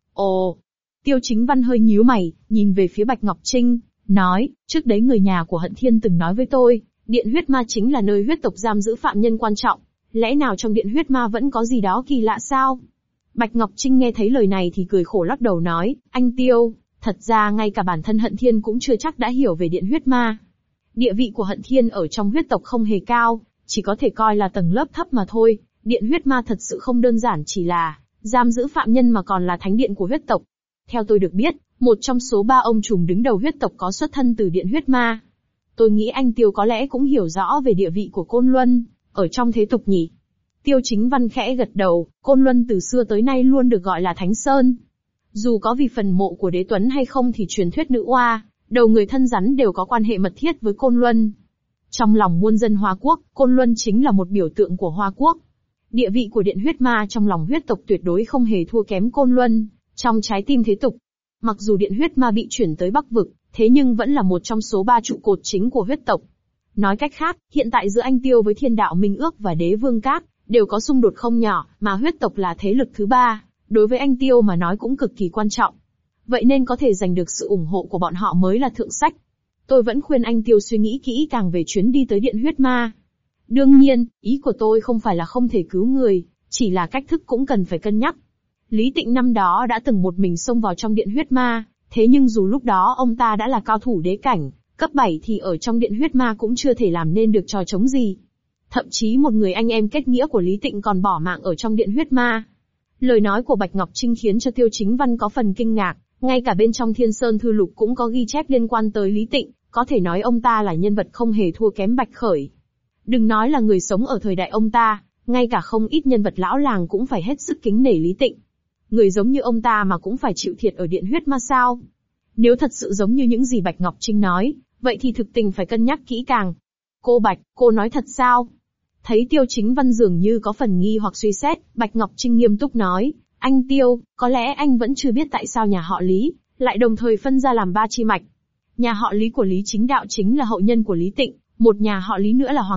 Ồ. Tiêu Chính Văn hơi nhíu mày, nhìn về phía Bạch Ngọc Trinh, nói, trước đấy người nhà của Hận Thiên từng nói với tôi, Điện Huyết Ma chính là nơi huyết tộc giam giữ phạm nhân quan trọng, lẽ nào trong Điện Huyết Ma vẫn có gì đó kỳ lạ sao? Bạch Ngọc Trinh nghe thấy lời này thì cười khổ lắc đầu nói, anh Tiêu, thật ra ngay cả bản thân Hận Thiên cũng chưa chắc đã hiểu về Điện Huyết Ma. Địa vị của Hận Thiên ở trong huyết tộc không hề cao, chỉ có thể coi là tầng lớp thấp mà thôi, Điện Huyết Ma thật sự không đơn giản chỉ là giam giữ phạm nhân mà còn là thánh điện của huyết tộc. Theo tôi được biết, một trong số 3 ông trùm đứng đầu huyết tộc có xuất thân từ Điện Huyết Ma. Tôi nghĩ anh Tiêu có lẽ cũng hiểu rõ về địa vị của Côn Luân ở trong thế tục nhỉ. Tiêu Chính Văn khẽ gật đầu, Côn Luân từ xưa tới nay luôn được gọi là Thánh Sơn. Dù có vì phần mộ của Đế Tuấn hay không thì truyền thuyết nữ oa, đầu người thân rắn đều có quan hệ mật thiết với Côn Luân. Trong lòng muôn dân Hoa Quốc, Côn Luân chính là một biểu tượng của Hoa Quốc. Địa vị của Điện Huyết Ma trong lòng huyết tộc tuyệt đối không hề thua kém Côn Luân trong trái tim thế tục. Mặc dù Điện Huyết Ma bị chuyển tới Bắc Vực, thế nhưng vẫn là một trong số 3 trụ cột chính của huyết tộc. Nói cách khác, hiện tại giữa anh Tiêu với Thiên Đạo Minh Ước và Đế Vương Các đều có xung đột không nhỏ, mà huyết tộc là thế lực thứ 3, đối với anh Tiêu mà nói cũng cực kỳ quan trọng. Vậy nên có thể giành được sự ủng hộ của bọn họ mới là thượng sách. Tôi vẫn khuyên anh Tiêu suy nghĩ kỹ càng về chuyến đi tới Điện Huyết Ma. Đương nhiên, ý của tôi không phải là không thể cứu người, chỉ là cách thức cũng cần phải cân nhắc. Lý Tịnh năm đó đã từng một mình xông vào trong Điện Huyết Ma, thế nhưng dù lúc đó ông ta đã là cao thủ đế cảnh, cấp 7 thì ở trong Điện Huyết Ma cũng chưa thể làm nên được trò chống gì. Thậm chí một người anh em kết nghĩa của Lý Tịnh còn bỏ mạng ở trong Điện Huyết Ma. Lời nói của Bạch Ngọc Trinh khiến cho Tiêu Chính Văn có phần kinh ngạc, ngay cả bên trong Thiên Sơn Thư Lục cũng có ghi chép liên quan tới Lý Tịnh, có thể nói ông ta là nhân vật không hề thua kém Bạch Khởi. Đừng nói là người sống ở thời đại ông ta, ngay cả không ít nhân vật lão làng cũng phải hết sức kính nể Lý Tịnh. Người giống như ông ta mà cũng phải chịu thiệt ở Điện Huyết Ma sao? Nếu thật sự giống như những gì Bạch Ngọc Trinh nói, vậy thì thực tình phải cân nhắc kỹ càng. Cô Bạch, cô nói thật sao? Thấy Tiêu Chính Văn dường như có phần nghi hoặc suy xét, Bạch Ngọc Trinh nghiêm túc nói, anh Tiêu, có lẽ anh vẫn chưa biết tại sao nhà họ Lý lại đồng thời phân ra làm 3 chi mạch. Nhà họ Lý của Lý Chính Đạo chính là hậu nhân của Lý Tịnh, một nhà họ Lý nữa là hoàng tộc,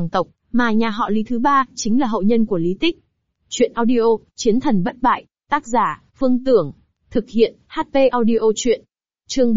Mà nhà họ Lý thứ ba, chính là hậu nhân của Lý Tích. Chuyện audio, Chiến thần bất bại, tác giả, Phương Tưởng. Thực hiện, HP audio chuyện. Chương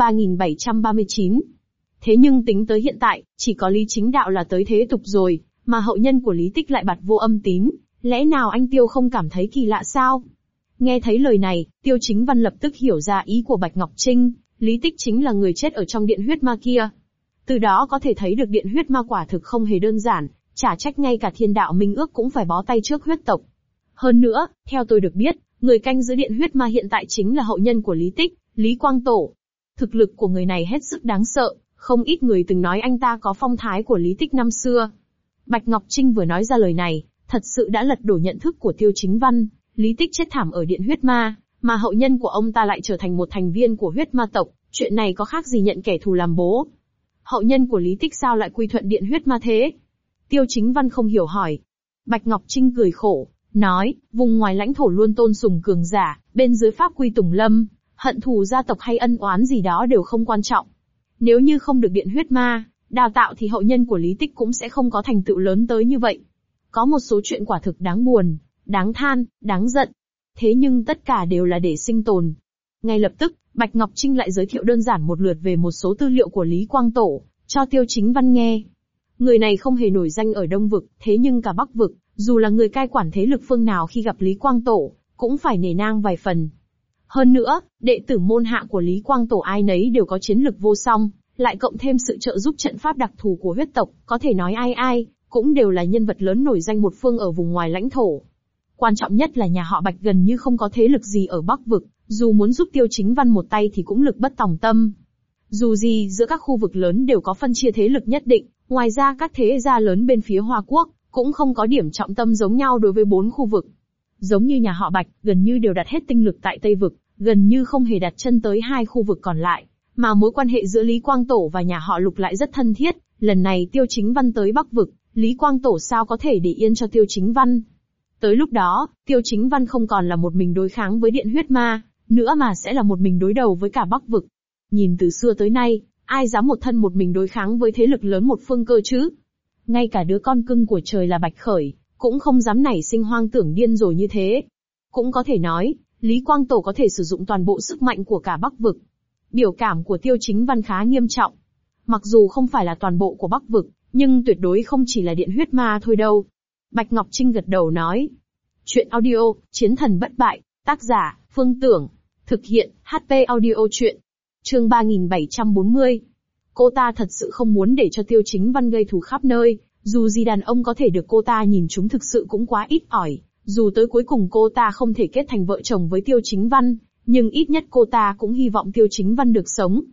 3739. Thế nhưng tính tới hiện tại, chỉ có Lý Chính Đạo là tới thế tục rồi, mà hậu nhân của Lý Tích lại bặt vô âm tín. Lẽ nào anh Tiêu không cảm thấy kỳ lạ sao? Nghe thấy lời này, Tiêu Chính Văn lập tức hiểu ra ý của Bạch Ngọc Trinh, Lý Tích chính là người chết ở trong điện huyết ma kia. Từ đó có thể thấy được điện huyết ma quả thực không hề đơn giản, chả trách ngay cả thiên đạo minh ước cũng phải bó tay trước huyết tộc. Hơn nữa, theo tôi được biết, người canh giữ điện huyết ma hiện tại chính là hậu nhân của Lý Tích, Lý Quang Tổ. Thực lực của người này hết sức đáng sợ, không ít người từng nói anh ta có phong thái của Lý Tích năm xưa. Bạch Ngọc Trinh vừa nói ra lời này, thật sự đã lật đổ nhận thức của Tiêu Chính Văn. Lý Tích chết thảm ở điện huyết ma, mà hậu nhân của ông ta lại trở thành một thành viên của huyết ma tộc, chuyện này có khác gì nhận kẻ thù làm bố. Hậu nhân của Lý Tích sao lại quy thuận điện huyết ma thế? Tiêu Chính Văn không hiểu hỏi. Bạch Ngọc Trinh cười khổ, nói, vùng ngoài lãnh thổ luôn tôn sùng cường giả, bên dưới pháp quy tùng lâm, hận thù gia tộc hay ân oán gì đó đều không quan trọng. Nếu như không được điện huyết ma đào tạo thì hậu nhân của Lý Tích cũng sẽ không có thành tựu lớn tới như vậy. Có một số chuyện quả thực đáng buồn, đáng than, đáng giận. Thế nhưng tất cả đều là để sinh tồn. Ngay lập tức, Bạch Ngọc Trinh lại giới thiệu đơn giản một lượt về một số tư liệu của Lý Quang Tổ, cho Tiêu Chính Văn nghe. Người này không hề nổi danh ở Đông Vực, thế nhưng cả Bắc Vực, dù là người cai quản thế lực phương nào khi gặp Lý Quang Tổ, cũng phải nể nang vài phần. Hơn nữa, đệ tử môn hạ của Lý Quang Tổ ai nấy đều có chiến lực vô song, lại cộng thêm sự trợ giúp trận pháp đặc thù của huyết tộc, có thể nói ai ai cũng đều là nhân vật lớn nổi danh một phương ở vùng ngoài lãnh thổ. Quan trọng nhất là nhà họ Bạch gần như không có thế lực gì ở Bắc Vực, dù muốn giúp Tiêu Chính Văn một tay thì cũng lực bất tòng tâm. Dù gì giữa các khu vực lớn đều có phân chia thế lực nhất định, ngoài ra các thế gia lớn bên phía Hoa Quốc cũng không có điểm trọng tâm giống nhau đối với 4 khu vực. Giống như nhà họ Bạch, gần như đều đặt hết tinh lực tại Tây Vực, gần như không hề đặt chân tới 2 khu vực còn lại. Mà mối quan hệ giữa Lý Quang Tổ và nhà họ Lục lại rất thân thiết, lần này Tiêu Chính Văn tới Bắc Vực, Lý Quang Tổ sao có thể để yên cho Tiêu Chính Văn. Tới lúc đó, Tiêu Chính Văn không còn là một mình đối kháng với điện huyết ma, nữa mà sẽ là một mình đối đầu với cả Bắc Vực. Nhìn từ xưa tới nay, ai dám một thân một mình đối kháng với thế lực lớn một phương cơ chứ? Ngay cả đứa con cưng của trời là Bạch Khởi, cũng không dám nảy sinh hoang tưởng điên rồi như thế. Cũng có thể nói, Lý Quang Tổ có thể sử dụng toàn bộ sức mạnh của cả Bắc Vực. Biểu cảm của Tiêu Chính Văn khá nghiêm trọng. Mặc dù không phải là toàn bộ của Bắc Vực, nhưng tuyệt đối không chỉ là điện huyết ma thôi đâu. Bạch Ngọc Trinh gật đầu nói. Chuyện audio, Chiến thần bất bại, tác giả, Phương Tưởng. Thực hiện, HP audio chuyện. Chương 3740. Cô ta thật sự không muốn để cho Tiêu Chính Văn gây thù khắp nơi, dù gì đàn ông có thể được cô ta nhìn chúng thực sự cũng quá ít ỏi, dù tới cuối cùng cô ta không thể kết thành vợ chồng với Tiêu Chính Văn, nhưng ít nhất cô ta cũng hy vọng Tiêu Chính Văn được sống.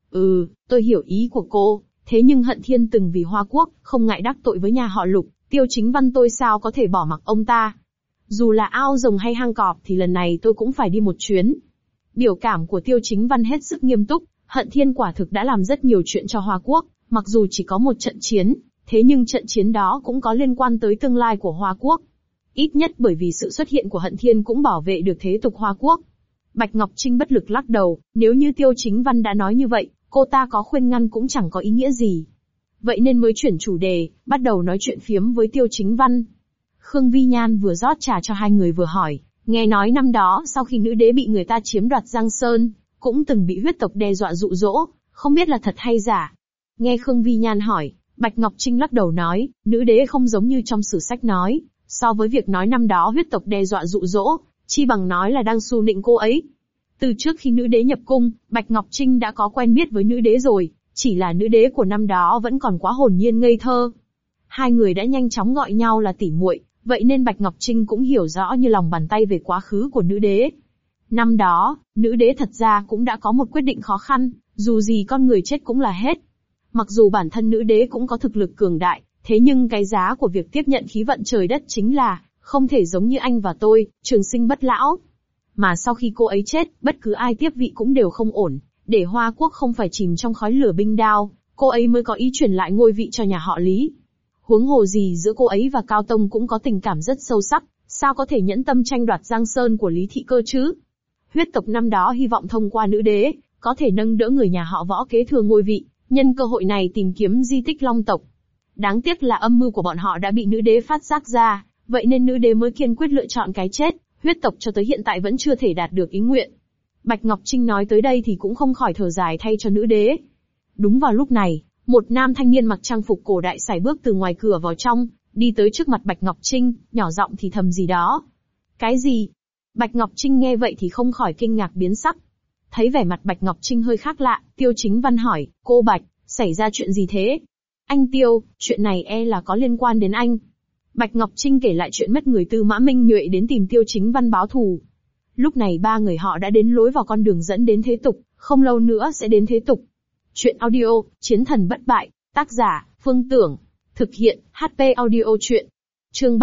Tôi hiểu ý của cô, thế nhưng Hận Thiên từng vì Hoa Quốc, không ngại đắc tội với nhà họ Lục, Tiêu Chính Văn tôi sao có thể bỏ mặc ông ta. Dù là ao rồng hay hang cọp thì lần này tôi cũng phải đi một chuyến. Biểu cảm của Tiêu Chính Văn hết sức nghiêm túc, Hận Thiên quả thực đã làm rất nhiều chuyện cho Hoa Quốc, mặc dù chỉ có một trận chiến, thế nhưng trận chiến đó cũng có liên quan tới tương lai của Hoa Quốc. Ít nhất bởi vì sự xuất hiện của Hận Thiên cũng bảo vệ được thế tục Hoa Quốc. Bạch Ngọc Trinh bất lực lắc đầu, nếu như Tiêu Chính Văn đã nói như vậy, cô ta có khuyên ngăn cũng chẳng có ý nghĩa gì. Vậy nên mới chuyển chủ đề, bắt đầu nói chuyện phiếm với Tiêu Chính Văn. Khương Vi Nhan vừa rót trà cho hai người vừa hỏi, nghe nói năm đó sau khi nữ đế bị người ta chiếm đoạt Giang Sơn, cũng từng bị huyết tộc đe dọa dụ dỗ, không biết là thật hay giả. Nghe Khương Vi Nhan hỏi, Bạch Ngọc Trinh lắc đầu nói, nữ đế không giống như trong sử sách nói, so với việc nói năm đó huyết tộc đe dọa dụ dỗ, chi bằng nói là đang xu nịnh cô ấy. Từ trước khi nữ đế nhập cung, Bạch Ngọc Trinh đã có quen biết với nữ đế rồi, chỉ là nữ đế của năm đó vẫn còn quá hồn nhiên ngây thơ. Hai người đã nhanh chóng gọi nhau là tỉ muội, vậy nên Bạch Ngọc Trinh cũng hiểu rõ như lòng bàn tay về quá khứ của nữ đế. Năm đó, nữ đế thật ra cũng đã có một quyết định khó khăn, dù gì con người chết cũng là hết. Mặc dù bản thân nữ đế cũng có thực lực cường đại, thế nhưng cái giá của việc tiếp nhận khí vận trời đất chính là, không thể giống như anh và tôi, trường sinh bất lão. Mà sau khi cô ấy chết, bất cứ ai tiếp vị cũng đều không ổn, để Hoa Quốc không phải chìm trong khói lửa binh đao, cô ấy mới có ý truyền lại ngôi vị cho nhà họ Lý. Huống hồ gì giữa cô ấy và Cao Tông cũng có tình cảm rất sâu sắc, sao có thể nhẫn tâm tranh đoạt Giang Sơn của Lý Thị Cơ chứ? Huyết tộc năm đó hy vọng thông qua nữ đế, có thể nâng đỡ người nhà họ Võ kế thừa ngôi vị, nhân cơ hội này tìm kiếm di tích Long tộc. Đáng tiếc là âm mưu của bọn họ đã bị nữ đế phát giác ra, vậy nên nữ đế mới kiên quyết lựa chọn cái chết, huyết tộc cho tới hiện tại vẫn chưa thể đạt được ý nguyện. Bạch Ngọc Trinh nói tới đây thì cũng không khỏi thở dài thay cho nữ đế. Đúng vào lúc này, một nam thanh niên mặc trang phục cổ đại sải bước từ ngoài cửa vào trong, đi tới trước mặt Bạch Ngọc Trinh, nhỏ giọng thì thầm gì đó. Cái gì? Bạch Ngọc Trinh nghe vậy thì không khỏi kinh ngạc biến sắc. Thấy vẻ mặt Bạch Ngọc Trinh hơi khác lạ, Tiêu Chính Văn hỏi, cô Bạch, xảy ra chuyện gì thế? Anh Tiêu, chuyện này là có liên quan đến anh. Bạch Ngọc Trinh kể lại chuyện mất người Tư Mã Minh Nhuệ đến tìm Tiêu Chính Văn báo thù. Lúc này ba người họ đã đến lối vào con đường dẫn đến thế tục, không lâu nữa sẽ đến thế tục. Chuyện audio, Chiến thần bất bại, tác giả, Phương Tưởng. Thực hiện, HP Audio Chuyện. Chương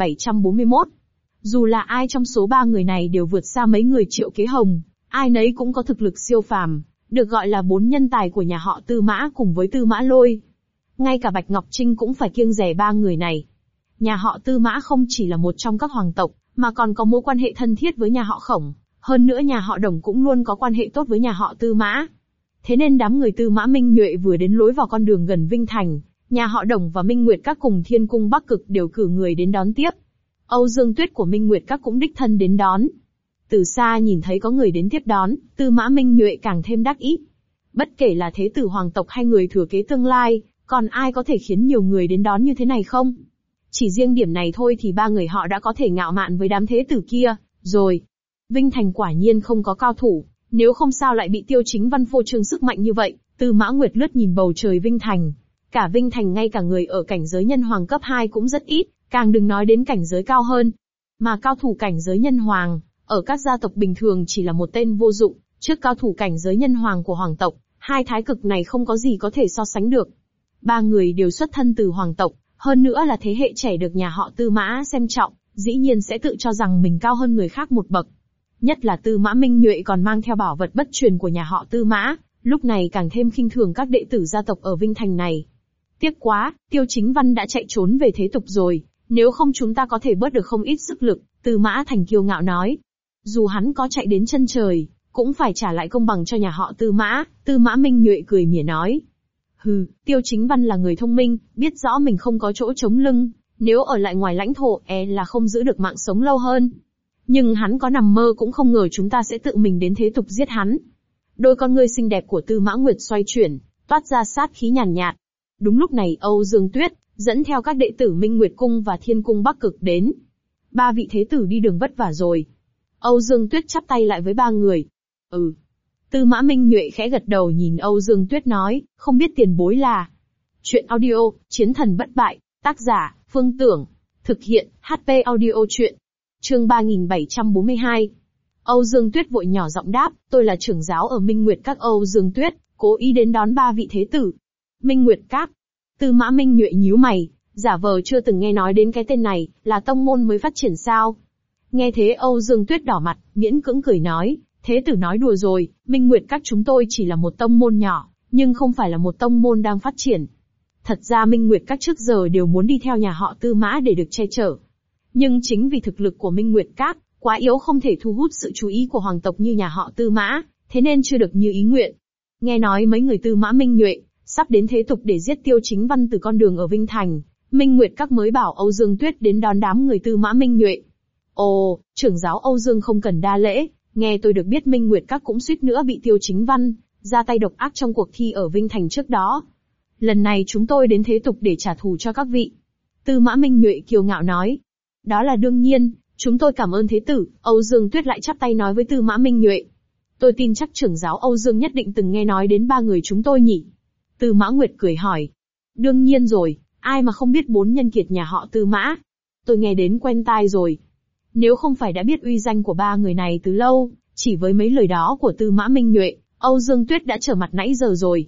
3741. Dù là ai trong số ba người này đều vượt xa mấy người Triệu Kế Hồng, ai nấy cũng có thực lực siêu phàm, được gọi là bốn nhân tài của nhà họ Tư Mã cùng với Tư Mã Lôi. Ngay cả Bạch Ngọc Trinh cũng phải kiêng dè ba người này. Nhà họ Tư Mã không chỉ là một trong các hoàng tộc, mà còn có mối quan hệ thân thiết với nhà họ Khổng, hơn nữa nhà họ Đồng cũng luôn có quan hệ tốt với nhà họ Tư Mã. Thế nên đám người Tư Mã Minh Nhuệ vừa đến lối vào con đường gần Vinh Thành, nhà họ Đồng và Minh Nguyệt Các cùng Thiên Cung Bắc Cực đều cử người đến đón tiếp. Âu Dương Tuyết của Minh Nguyệt Các cũng đích thân đến đón. Từ xa nhìn thấy có người đến tiếp đón, Tư Mã Minh Nhuệ càng thêm đắc ý. Bất kể là thế tử hoàng tộc hay người thừa kế tương lai, còn ai có thể khiến nhiều người đến đón như thế này không? Chỉ riêng điểm này thôi thì ba người họ đã có thể ngạo mạn với đám thế tử kia, rồi. Vinh Thành quả nhiên không có cao thủ, nếu không sao lại bị Tiêu Chính Văn phô trương sức mạnh như vậy. Tư Mã Nguyệt lướt nhìn bầu trời Vinh Thành. Cả Vinh Thành ngay cả người ở cảnh giới nhân hoàng cấp 2 cũng rất ít, càng đừng nói đến cảnh giới cao hơn. Mà cao thủ cảnh giới nhân hoàng, ở các gia tộc bình thường chỉ là một tên vô dụng, trước cao thủ cảnh giới nhân hoàng của hoàng tộc, hai thái cực này không có gì có thể so sánh được. Ba người đều xuất thân từ hoàng tộc, hơn nữa là thế hệ trẻ được nhà họ Tư Mã xem trọng, dĩ nhiên sẽ tự cho rằng mình cao hơn người khác một bậc. Nhất là Tư Mã Minh Nhuệ còn mang theo bảo vật bất truyền của nhà họ Tư Mã, lúc này càng thêm khinh thường các đệ tử gia tộc ở Vinh Thành này. Tiếc quá, Tiêu Chính Văn đã chạy trốn về thế tục rồi, nếu không chúng ta có thể bớt được không ít sức lực, Tư Mã Thành kiêu ngạo nói. Dù hắn có chạy đến chân trời, cũng phải trả lại công bằng cho nhà họ Tư Mã, Tư Mã Minh Nhuệ cười mỉa nói. Hừ, Tiêu Chính Văn là người thông minh, biết rõ mình không có chỗ chống lưng, nếu ở lại ngoài lãnh thổ là không giữ được mạng sống lâu hơn. Nhưng hắn có nằm mơ cũng không ngờ chúng ta sẽ tự mình đến thế tục giết hắn. Đôi con ngươi xinh đẹp của Tư Mã Nguyệt xoay chuyển, toát ra sát khí nhàn nhạt. Đúng lúc này Âu Dương Tuyết, dẫn theo các đệ tử Minh Nguyệt Cung và Thiên Cung Bắc Cực đến. Ba vị thế tử đi đường vất vả rồi. Âu Dương Tuyết chắp tay lại với ba người. Ừ. Tư Mã Minh Nhuệ khẽ gật đầu nhìn Âu Dương Tuyết nói, không biết tiền bối là. Chuyện audio, Chiến thần bất bại, tác giả, Phương Tưởng. Thực hiện, HP Audio Chuyện. Chương 3742. Âu Dương Tuyết vội nhỏ giọng đáp, tôi là trưởng giáo ở Minh Nguyệt Các Âu Dương Tuyết, cố ý đến đón ba vị thế tử. Minh Nguyệt Các. Tư Mã Minh Nhuệ nhíu mày, giả vờ chưa từng nghe nói đến cái tên này, là tông môn mới phát triển sao? Nghe thế Âu Dương Tuyết đỏ mặt, miễn cưỡng cười nói, thế tử nói đùa rồi, Minh Nguyệt Các chúng tôi chỉ là một tông môn nhỏ, nhưng không phải là một tông môn đang phát triển. Thật ra Minh Nguyệt Các trước giờ đều muốn đi theo nhà họ Tư Mã để được che chở. Nhưng chính vì thực lực của Minh Nguyệt Các quá yếu không thể thu hút sự chú ý của hoàng tộc như nhà họ Tư Mã, thế nên chưa được như ý nguyện. Nghe nói mấy người Tư Mã Minh Nhuệ sắp đến thế tục để giết Tiêu Chính Văn từ con đường ở Vinh Thành, Minh Nguyệt Các mới bảo Âu Dương Tuyết đến đón đám người Tư Mã Minh Nhuệ. Ồ, trưởng giáo Âu Dương không cần đa lễ, nghe tôi được biết Minh Nguyệt Các cũng suýt nữa bị Tiêu Chính Văn ra tay độc ác trong cuộc thi ở Vinh Thành trước đó. Lần này chúng tôi đến thế tục để trả thù cho các vị. Tư Mã Minh Nhuệ kiêu ngạo nói. Đó là đương nhiên, chúng tôi cảm ơn thế tử. Âu Dương Tuyết lại chắp tay nói với Tư Mã Minh Nhuệ. Tôi tin chắc trưởng giáo Âu Dương nhất định từng nghe nói đến ba người chúng tôi nhỉ? Tư Mã Nguyệt cười hỏi. Đương nhiên rồi, ai mà không biết bốn nhân kiệt nhà họ Tư Mã. Tôi nghe đến quen tai rồi. Nếu không phải đã biết uy danh của ba người này từ lâu, chỉ với mấy lời đó của Tư Mã Minh Nhuệ, Âu Dương Tuyết đã trở mặt nãy giờ rồi.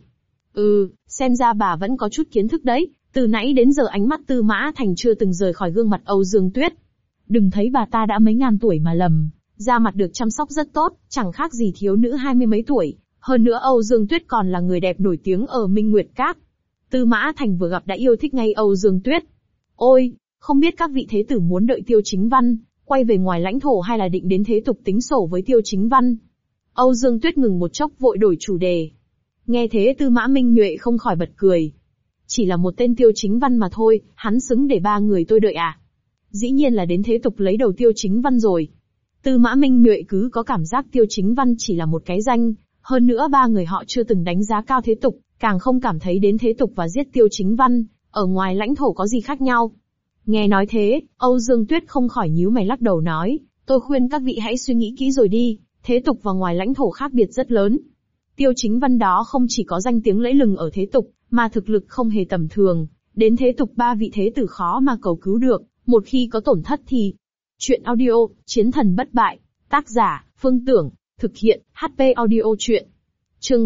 Xem ra bà vẫn có chút kiến thức đấy, từ nãy đến giờ ánh mắt Tư Mã Thành chưa từng rời khỏi gương mặt Âu Dương Tuyết. Đừng thấy bà ta đã mấy ngàn tuổi mà lầm, da mặt được chăm sóc rất tốt, chẳng khác gì thiếu nữ 20 mấy tuổi, hơn nữa Âu Dương Tuyết còn là người đẹp nổi tiếng ở Minh Nguyệt Các. Tư Mã Thành vừa gặp đã yêu thích ngay Âu Dương Tuyết. Ôi, không biết các vị thế tử muốn đợi Tiêu Chính Văn quay về ngoài lãnh thổ hay là định đến thế tục tính sổ với Tiêu Chính Văn? Âu Dương Tuyết ngừng một chốc vội đổi chủ đề. Nghe thế Tư Mã Minh Nhuệ không khỏi bật cười. Chỉ là một tên Tiêu Chính Văn mà thôi, hắn xứng để ba người tôi đợi à? Dĩ nhiên là đến thế tục lấy đầu Tiêu Chính Văn rồi. Tư Mã Minh Nhuệ cứ có cảm giác Tiêu Chính Văn chỉ là một cái danh, hơn nữa ba người họ chưa từng đánh giá cao thế tục, càng không cảm thấy đến thế tục và giết Tiêu Chính Văn, ở ngoài lãnh thổ có gì khác nhau. Nghe nói thế, Âu Dương Tuyết không khỏi nhíu mày lắc đầu nói, tôi khuyên các vị hãy suy nghĩ kỹ rồi đi, thế tục và ngoài lãnh thổ khác biệt rất lớn. Tiêu Chính Văn đó không chỉ có danh tiếng lẫy lừng ở thế tục, mà thực lực không hề tầm thường, đến thế tục ba vị thế tử khó mà cầu cứu được, một khi có tổn thất thì... Chuyện audio, Chiến thần bất bại, tác giả, Phương Tưởng, thực hiện, HP audio chuyện. Chương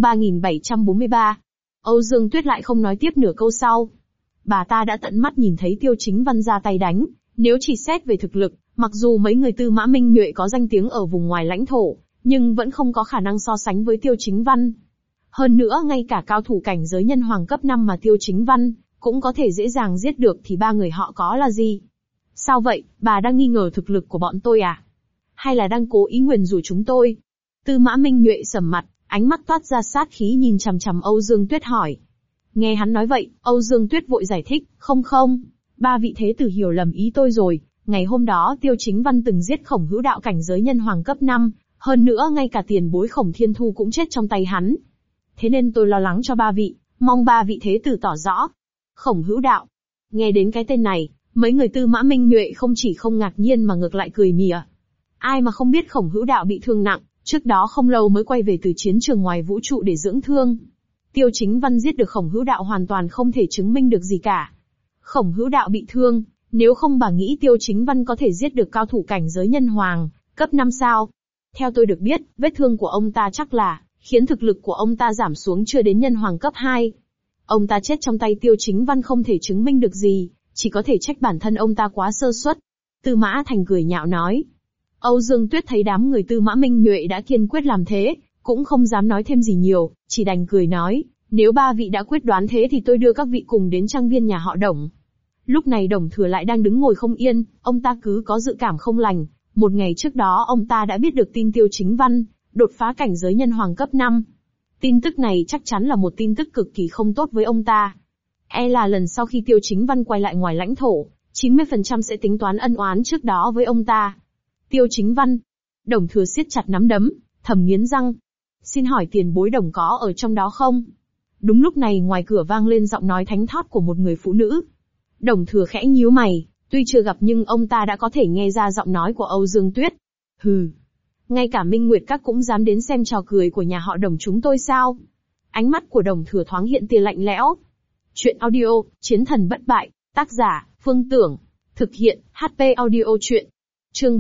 3743. Âu Dương Tuyết lại không nói tiếp nửa câu sau. Bà ta đã tận mắt nhìn thấy Tiêu Chính Văn ra tay đánh, nếu chỉ xét về thực lực, mặc dù mấy người Tư Mã Minh Nhuệ có danh tiếng ở vùng ngoài lãnh thổ, nhưng vẫn không có khả năng so sánh với Tiêu Chính Văn. Hơn nữa ngay cả cao thủ cảnh giới nhân hoàng cấp 5 mà Tiêu Chính Văn cũng có thể dễ dàng giết được thì ba người họ có là gì? Sao vậy, bà đang nghi ngờ thực lực của bọn tôi à? Hay là đang cố ý nguyền rủa chúng tôi? Tư Mã Minh Nhuệ sầm mặt, ánh mắt toát ra sát khí nhìn chằm chằm Âu Dương Tuyết hỏi. Nghe hắn nói vậy, Âu Dương Tuyết vội giải thích, không, ba vị thế tử hiểu lầm ý tôi rồi, ngày hôm đó Tiêu Chính Văn từng giết Khổng Hữu Đạo cảnh giới nhân hoàng cấp 5, hơn nữa ngay cả tiền bối Khổng Thiên Thu cũng chết trong tay hắn. Thế nên tôi lo lắng cho ba vị, mong ba vị thế tử tỏ rõ. Khổng Hữu Đạo. Nghe đến cái tên này, mấy người Tư Mã Minh Nhuệ không chỉ không ngạc nhiên mà ngược lại cười mỉa. Ai mà không biết Khổng Hữu Đạo bị thương nặng, trước đó không lâu mới quay về từ chiến trường ngoài vũ trụ để dưỡng thương. Tiêu Chính Văn giết được Khổng Hữu Đạo hoàn toàn không thể chứng minh được gì cả. Khổng Hữu Đạo bị thương, nếu không bà nghĩ Tiêu Chính Văn có thể giết được cao thủ cảnh giới nhân hoàng, cấp 5 sao? Theo tôi được biết, vết thương của ông ta chắc là khiến thực lực của ông ta giảm xuống chưa đến nhân hoàng cấp 2. Ông ta chết trong tay Tiêu Chính Văn không thể chứng minh được gì, chỉ có thể trách bản thân ông ta quá sơ suất. Tư Mã Thành cười nhạo nói. Âu Dương Tuyết thấy đám người Tư Mã Minh Nhuệ đã kiên quyết làm thế, cũng không dám nói thêm gì nhiều, chỉ đành cười nói, nếu ba vị đã quyết đoán thế thì tôi đưa các vị cùng đến trang viên nhà họ Đồng. Lúc này Đồng Thừa lại đang đứng ngồi không yên, ông ta cứ có dự cảm không lành, một ngày trước đó ông ta đã biết được tin Tiêu Chính Văn đột phá cảnh giới nhân hoàng cấp 5. Tin tức này chắc chắn là một tin tức cực kỳ không tốt với ông ta. E là lần sau khi Tiêu Chính Văn quay lại ngoài lãnh thổ, 90% sẽ tính toán ân oán trước đó với ông ta. Tiêu Chính Văn. Đồng Thừa siết chặt nắm đấm, thầm nghiến răng. Xin hỏi tiền bối Đồng có ở trong đó không? Đúng lúc này ngoài cửa vang lên giọng nói thánh thót của một người phụ nữ. Đồng Thừa khẽ nhíu mày, tuy chưa gặp nhưng ông ta đã có thể nghe ra giọng nói của Âu Dương Tuyết. Hừ. Ngay cả Minh Nguyệt Các cũng dám đến xem trò cười của nhà họ Đồng chúng tôi sao? Ánh mắt của Đồng Thừa thoáng hiện tia lạnh lẽo. Chuyện audio, Chiến thần bất bại, tác giả, Phương Tưởng, thực hiện, HP audio chuyện. Chương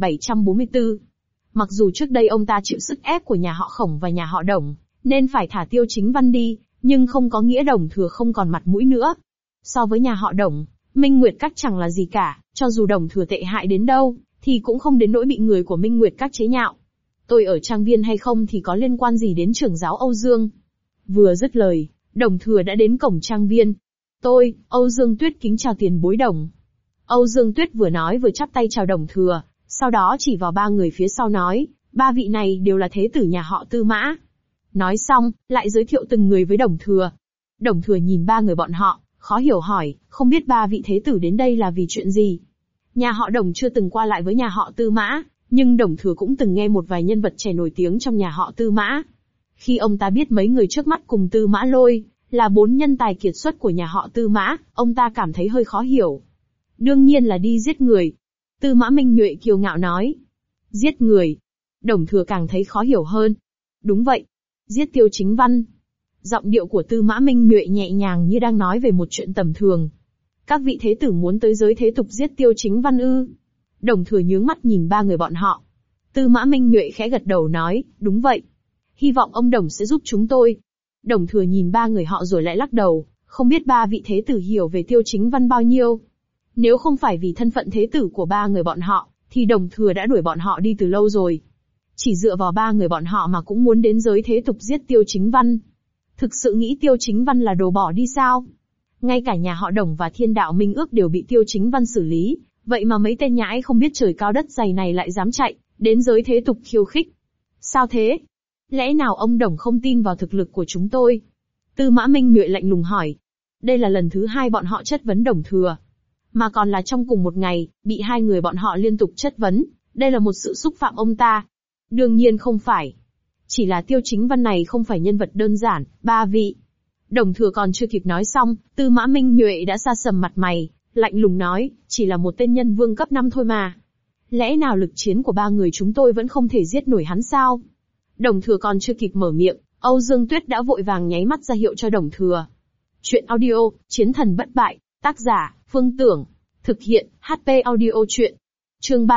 3744. Mặc dù trước đây ông ta chịu sức ép của nhà họ Khổng và nhà họ Đồng, nên phải thả Tiêu Chính Văn đi, nhưng không có nghĩa Đồng Thừa không còn mặt mũi nữa. So với nhà họ Đồng, Minh Nguyệt Các chẳng là gì cả, cho dù Đồng Thừa tệ hại đến đâu, thì cũng không đến nỗi bị người của Minh Nguyệt Các chế nhạo. Tôi ở trang viên hay không thì có liên quan gì đến trưởng giáo Âu Dương? Vừa dứt lời, Đồng Thừa đã đến cổng trang viên. Tôi, Âu Dương Tuyết kính chào tiền bối Đồng. Âu Dương Tuyết vừa nói vừa chắp tay chào Đồng Thừa, sau đó chỉ vào ba người phía sau nói, ba vị này đều là thế tử nhà họ Tư Mã. Nói xong, lại giới thiệu từng người với Đồng Thừa. Đồng Thừa nhìn ba người bọn họ, khó hiểu hỏi, không biết ba vị thế tử đến đây là vì chuyện gì? Nhà họ Đồng chưa từng qua lại với nhà họ Tư Mã, nhưng Đồng Thừa cũng từng nghe một vài nhân vật trẻ nổi tiếng trong nhà họ Tư Mã. Khi ông ta biết mấy người trước mắt cùng Tư Mã Lôi là 4 nhân tài kiệt xuất của nhà họ Tư Mã, ông ta cảm thấy hơi khó hiểu. Đương nhiên là đi giết người. Tư Mã Minh Nhuệ kiêu ngạo nói. Giết người. Đồng Thừa càng thấy khó hiểu hơn. Đúng vậy. Giết Tiêu Chính Văn. Giọng điệu của Tư Mã Minh Nhuệ nhẹ nhàng như đang nói về một chuyện tầm thường. Các vị thế tử muốn tới giới thế tục giết Tiêu Chính Văn ư? Đồng Thừa nhướng mắt nhìn ba người bọn họ. Tư Mã Minh Nhuệ khẽ gật đầu nói, đúng vậy. Hy vọng ông Đồng sẽ giúp chúng tôi. Đồng Thừa nhìn ba người họ rồi lại lắc đầu, không biết ba vị thế tử hiểu về Tiêu Chính Văn bao nhiêu. Nếu không phải vì thân phận thế tử của ba người bọn họ, thì Đồng Thừa đã đuổi bọn họ đi từ lâu rồi. Chỉ dựa vào ba người bọn họ mà cũng muốn đến giới thế tục giết Tiêu Chính Văn. Thực sự nghĩ Tiêu Chính Văn là đồ bỏ đi sao? Ngay cả nhà họ Đồng và Thiên Đạo Minh Ước đều bị Tiêu Chính Văn xử lý, vậy mà mấy tên nhãi không biết trời cao đất dày này lại dám chạy đến giới thế tục khiêu khích. Sao thế? Lẽ nào ông Đồng không tin vào thực lực của chúng tôi? Tư Mã Minh Nhuệ lạnh lùng hỏi. đây là lần thứ 2 bọn họ chất vấn Đồng Thừa. Mà còn là trong cùng một ngày, bị 2 người bọn họ liên tục chất vấn, đây là một sự xúc phạm ông ta. Đương nhiên không phải. Chỉ là Tiêu Chính Văn này không phải nhân vật đơn giản, 3 vị. Đồng Thừa còn chưa kịp nói xong, Tư Mã Minh Nhuệ đã sa sầm mặt mày, lạnh lùng nói, chỉ là một tên nhân vương cấp 5 thôi mà. Lẽ nào lực chiến của 3 người chúng tôi vẫn không thể giết nổi hắn sao? Đồng Thừa còn chưa kịp mở miệng, Âu Dương Tuyết đã vội vàng nháy mắt ra hiệu cho Đồng Thừa. Chuyện audio, Chiến thần bất bại, tác giả, Phương Tưởng. Thực hiện, HP audio chuyện. Chương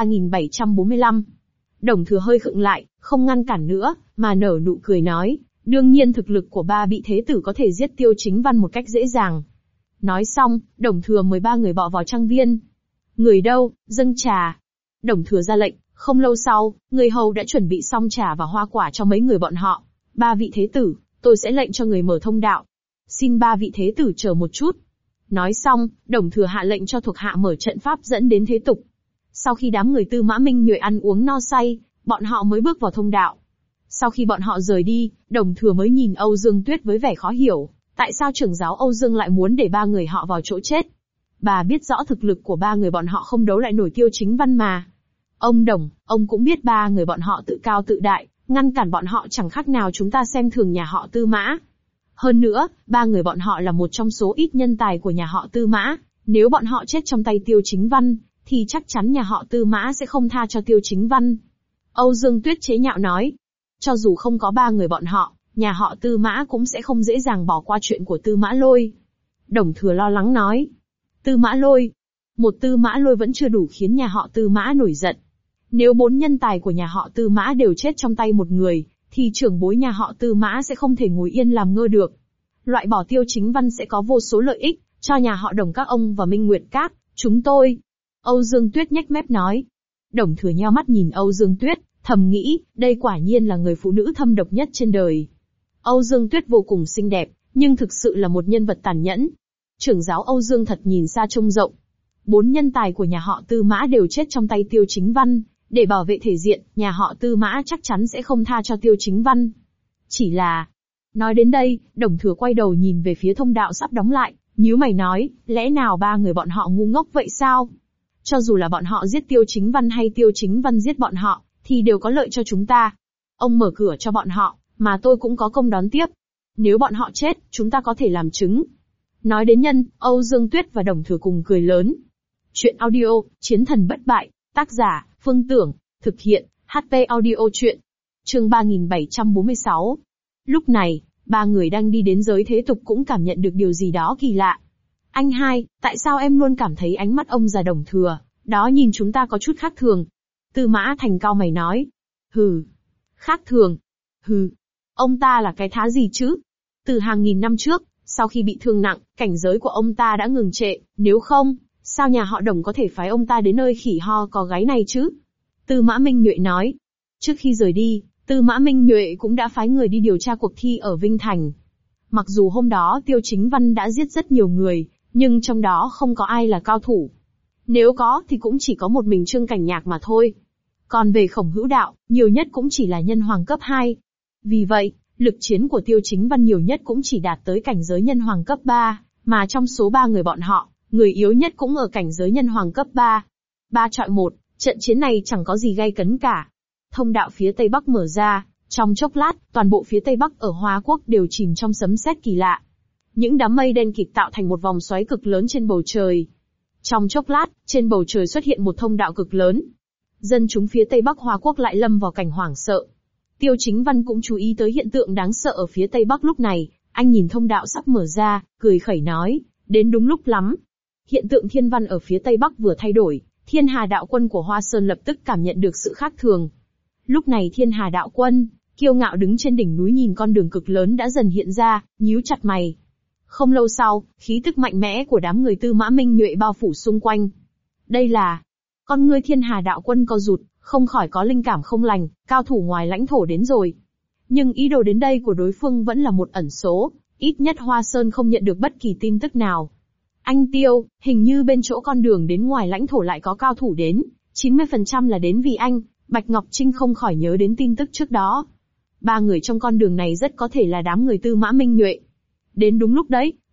3745. Đồng Thừa hơi khựng lại, không ngăn cản nữa, mà nở nụ cười nói, đương nhiên thực lực của 3 vị thế tử có thể giết Tiêu Chính Văn một cách dễ dàng. Nói xong, Đồng Thừa mời 3 người bỏ vào trang viên. Người đâu, dâng trà. Đồng Thừa ra lệnh, không lâu sau, người hầu đã chuẩn bị xong trà và hoa quả cho mấy người bọn họ. 3 vị thế tử, tôi sẽ lệnh cho người mở thông đạo. Xin 3 vị thế tử chờ một chút. Nói xong, Đồng Thừa hạ lệnh cho thuộc hạ mở trận pháp dẫn đến thế tục. Sau khi đám người Tư Mã Minh Nhuệ ăn uống no say, bọn họ mới bước vào thông đạo. Sau khi bọn họ rời đi, Đồng Thừa mới nhìn Âu Dương Tuyết với vẻ khó hiểu, tại sao trưởng giáo Âu Dương lại muốn để 3 người họ vào chỗ chết. Bà biết rõ thực lực của 3 người bọn họ không đấu lại nổi Tiêu Chính Văn mà. Ông Đồng, ông cũng biết 3 người bọn họ tự cao tự đại, ngăn cản bọn họ chẳng khác nào chúng ta xem thường nhà họ Tư Mã. Hơn nữa, 3 người bọn họ là một trong số ít nhân tài của nhà họ Tư Mã, nếu bọn họ chết trong tay Tiêu Chính Văn, thì chắc chắn nhà họ Tư Mã sẽ không tha cho Tiêu Chính Văn. Âu Dương Tuyết chế nhạo nói, cho dù không có 3 người bọn họ, nhà họ Tư Mã cũng sẽ không dễ dàng bỏ qua chuyện của Tư Mã Lôi. Đồng Thừa lo lắng nói, Tư Mã Lôi, một Tư Mã Lôi vẫn chưa đủ khiến nhà họ Tư Mã nổi giận. Nếu 4 nhân tài của nhà họ Tư Mã đều chết trong tay một người, thì trưởng bối nhà họ Tư Mã sẽ không thể ngồi yên làm ngơ được. Loại bỏ Tiêu Chính Văn sẽ có vô số lợi ích, cho nhà họ Đồng các ông và Minh Nguyệt các, chúng tôi. Âu Dương Tuyết nhếch mép nói. Đồng Thừa nheo mắt nhìn Âu Dương Tuyết, thầm nghĩ, đây quả nhiên là người phụ nữ thâm độc nhất trên đời. Âu Dương Tuyết vô cùng xinh đẹp, nhưng thực sự là một nhân vật tàn nhẫn. Trưởng giáo Âu Dương thật nhìn xa trông rộng. 4 nhân tài của nhà họ Tư Mã đều chết trong tay Tiêu Chính Văn, để bảo vệ thể diện, nhà họ Tư Mã chắc chắn sẽ không tha cho Tiêu Chính Văn. Chỉ là... Nói đến đây, Đồng Thừa quay đầu nhìn về phía thông đạo sắp đóng lại, nhíu mày nói, lẽ nào 3 người bọn họ ngu ngốc vậy sao? Cho dù là bọn họ giết Tiêu Chính Văn hay Tiêu Chính Văn giết bọn họ, thì đều có lợi cho chúng ta. Ông mở cửa cho bọn họ, mà tôi cũng có công đón tiếp. Nếu bọn họ chết, chúng ta có thể làm chứng. Nói đến nhân, Âu Dương Tuyết và Đồng Thừa cùng cười lớn. Chuyện audio, Chiến thần bất bại, tác giả, Phương Tưởng, thực hiện, HP audio chuyện. Chương 3746. Lúc này, 3 người đang đi đến giới thế tục cũng cảm nhận được điều gì đó kỳ lạ. Anh hai, tại sao em luôn cảm thấy ánh mắt ông già Đồng Thừa, đó nhìn chúng ta có chút khác thường? Tư Mã Thành cau mày nói. Hừ. Khác thường. Hừ. Ông ta là cái thá gì chứ? Từ hàng nghìn năm trước, sau khi bị thương nặng, cảnh giới của ông ta đã ngừng trệ, nếu không, sao nhà họ Đồng có thể phái ông ta đến nơi khỉ ho có gáy này chứ? Tư Mã Minh Nhuệ nói. Trước khi rời đi, Tư Mã Minh Nhuệ cũng đã phái người đi điều tra cuộc thi ở Vinh Thành. Mặc dù hôm đó Tiêu Chính Văn đã giết rất nhiều người, nhưng trong đó không có ai là cao thủ. Nếu có thì cũng chỉ có một mình Trương Cảnh Nhạc mà thôi. Còn về Khổng Hữu Đạo, nhiều nhất cũng chỉ là nhân hoàng cấp 2. Vì vậy, lực chiến của Tiêu Chính Văn nhiều nhất cũng chỉ đạt tới cảnh giới nhân hoàng cấp 3, mà trong số 3 người bọn họ, người yếu nhất cũng ở cảnh giới nhân hoàng cấp 3. 3 chọi 1, trận chiến này chẳng có gì gay cấn cả. Thông đạo phía Tây Bắc mở ra, trong chốc lát, toàn bộ phía Tây Bắc ở Hoa Quốc đều chìm trong sấm sét kỳ lạ. Những đám mây đen kịt tạo thành một vòng xoáy cực lớn trên bầu trời. Trong chốc lát, trên bầu trời xuất hiện một thông đạo cực lớn. Dân chúng phía Tây Bắc Hoa Quốc lại lâm vào cảnh hoảng sợ. Tiêu Chính Văn cũng chú ý tới hiện tượng đáng sợ ở phía Tây Bắc lúc này, anh nhìn thông đạo sắp mở ra, cười khẩy nói, đến đúng lúc lắm. Hiện tượng thiên văn ở phía Tây Bắc vừa thay đổi, Thiên Hà đạo quân của Hoa Sơn lập tức cảm nhận được sự khác thường. Lúc này Thiên Hà đạo quân, kiêu ngạo đứng trên đỉnh núi nhìn con đường cực lớn đã dần hiện ra, nhíu chặt mày. Không lâu sau, khí tức mạnh mẽ của đám người Tư Mã Minh Nhuệ bao phủ xung quanh. Đây là... Con ngươi Thiên Hà đạo quân co rụt, không khỏi có linh cảm không lành, cao thủ ngoài lãnh thổ đến rồi. Nhưng ý đồ đến đây của đối phương vẫn là một ẩn số, ít nhất Hoa Sơn không nhận được bất kỳ tin tức nào. Anh Tiêu, hình như bên chỗ con đường đến ngoài lãnh thổ lại có cao thủ đến, 90% là đến vì anh. Bạch Ngọc Trinh không khỏi nhớ đến tin tức trước đó. 3 người trong con đường này rất có thể là đám người Tư Mã Minh Nhuệ. Đến đúng lúc đấy,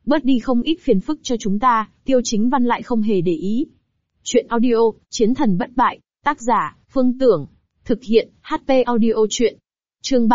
bớt đi không ít phiền phức cho chúng ta, Tiêu Chính Văn lại không hề để ý. Chuyện audio, Chiến thần bất bại, tác giả, Phương Tưởng, thực hiện, HP audio truyện. Chương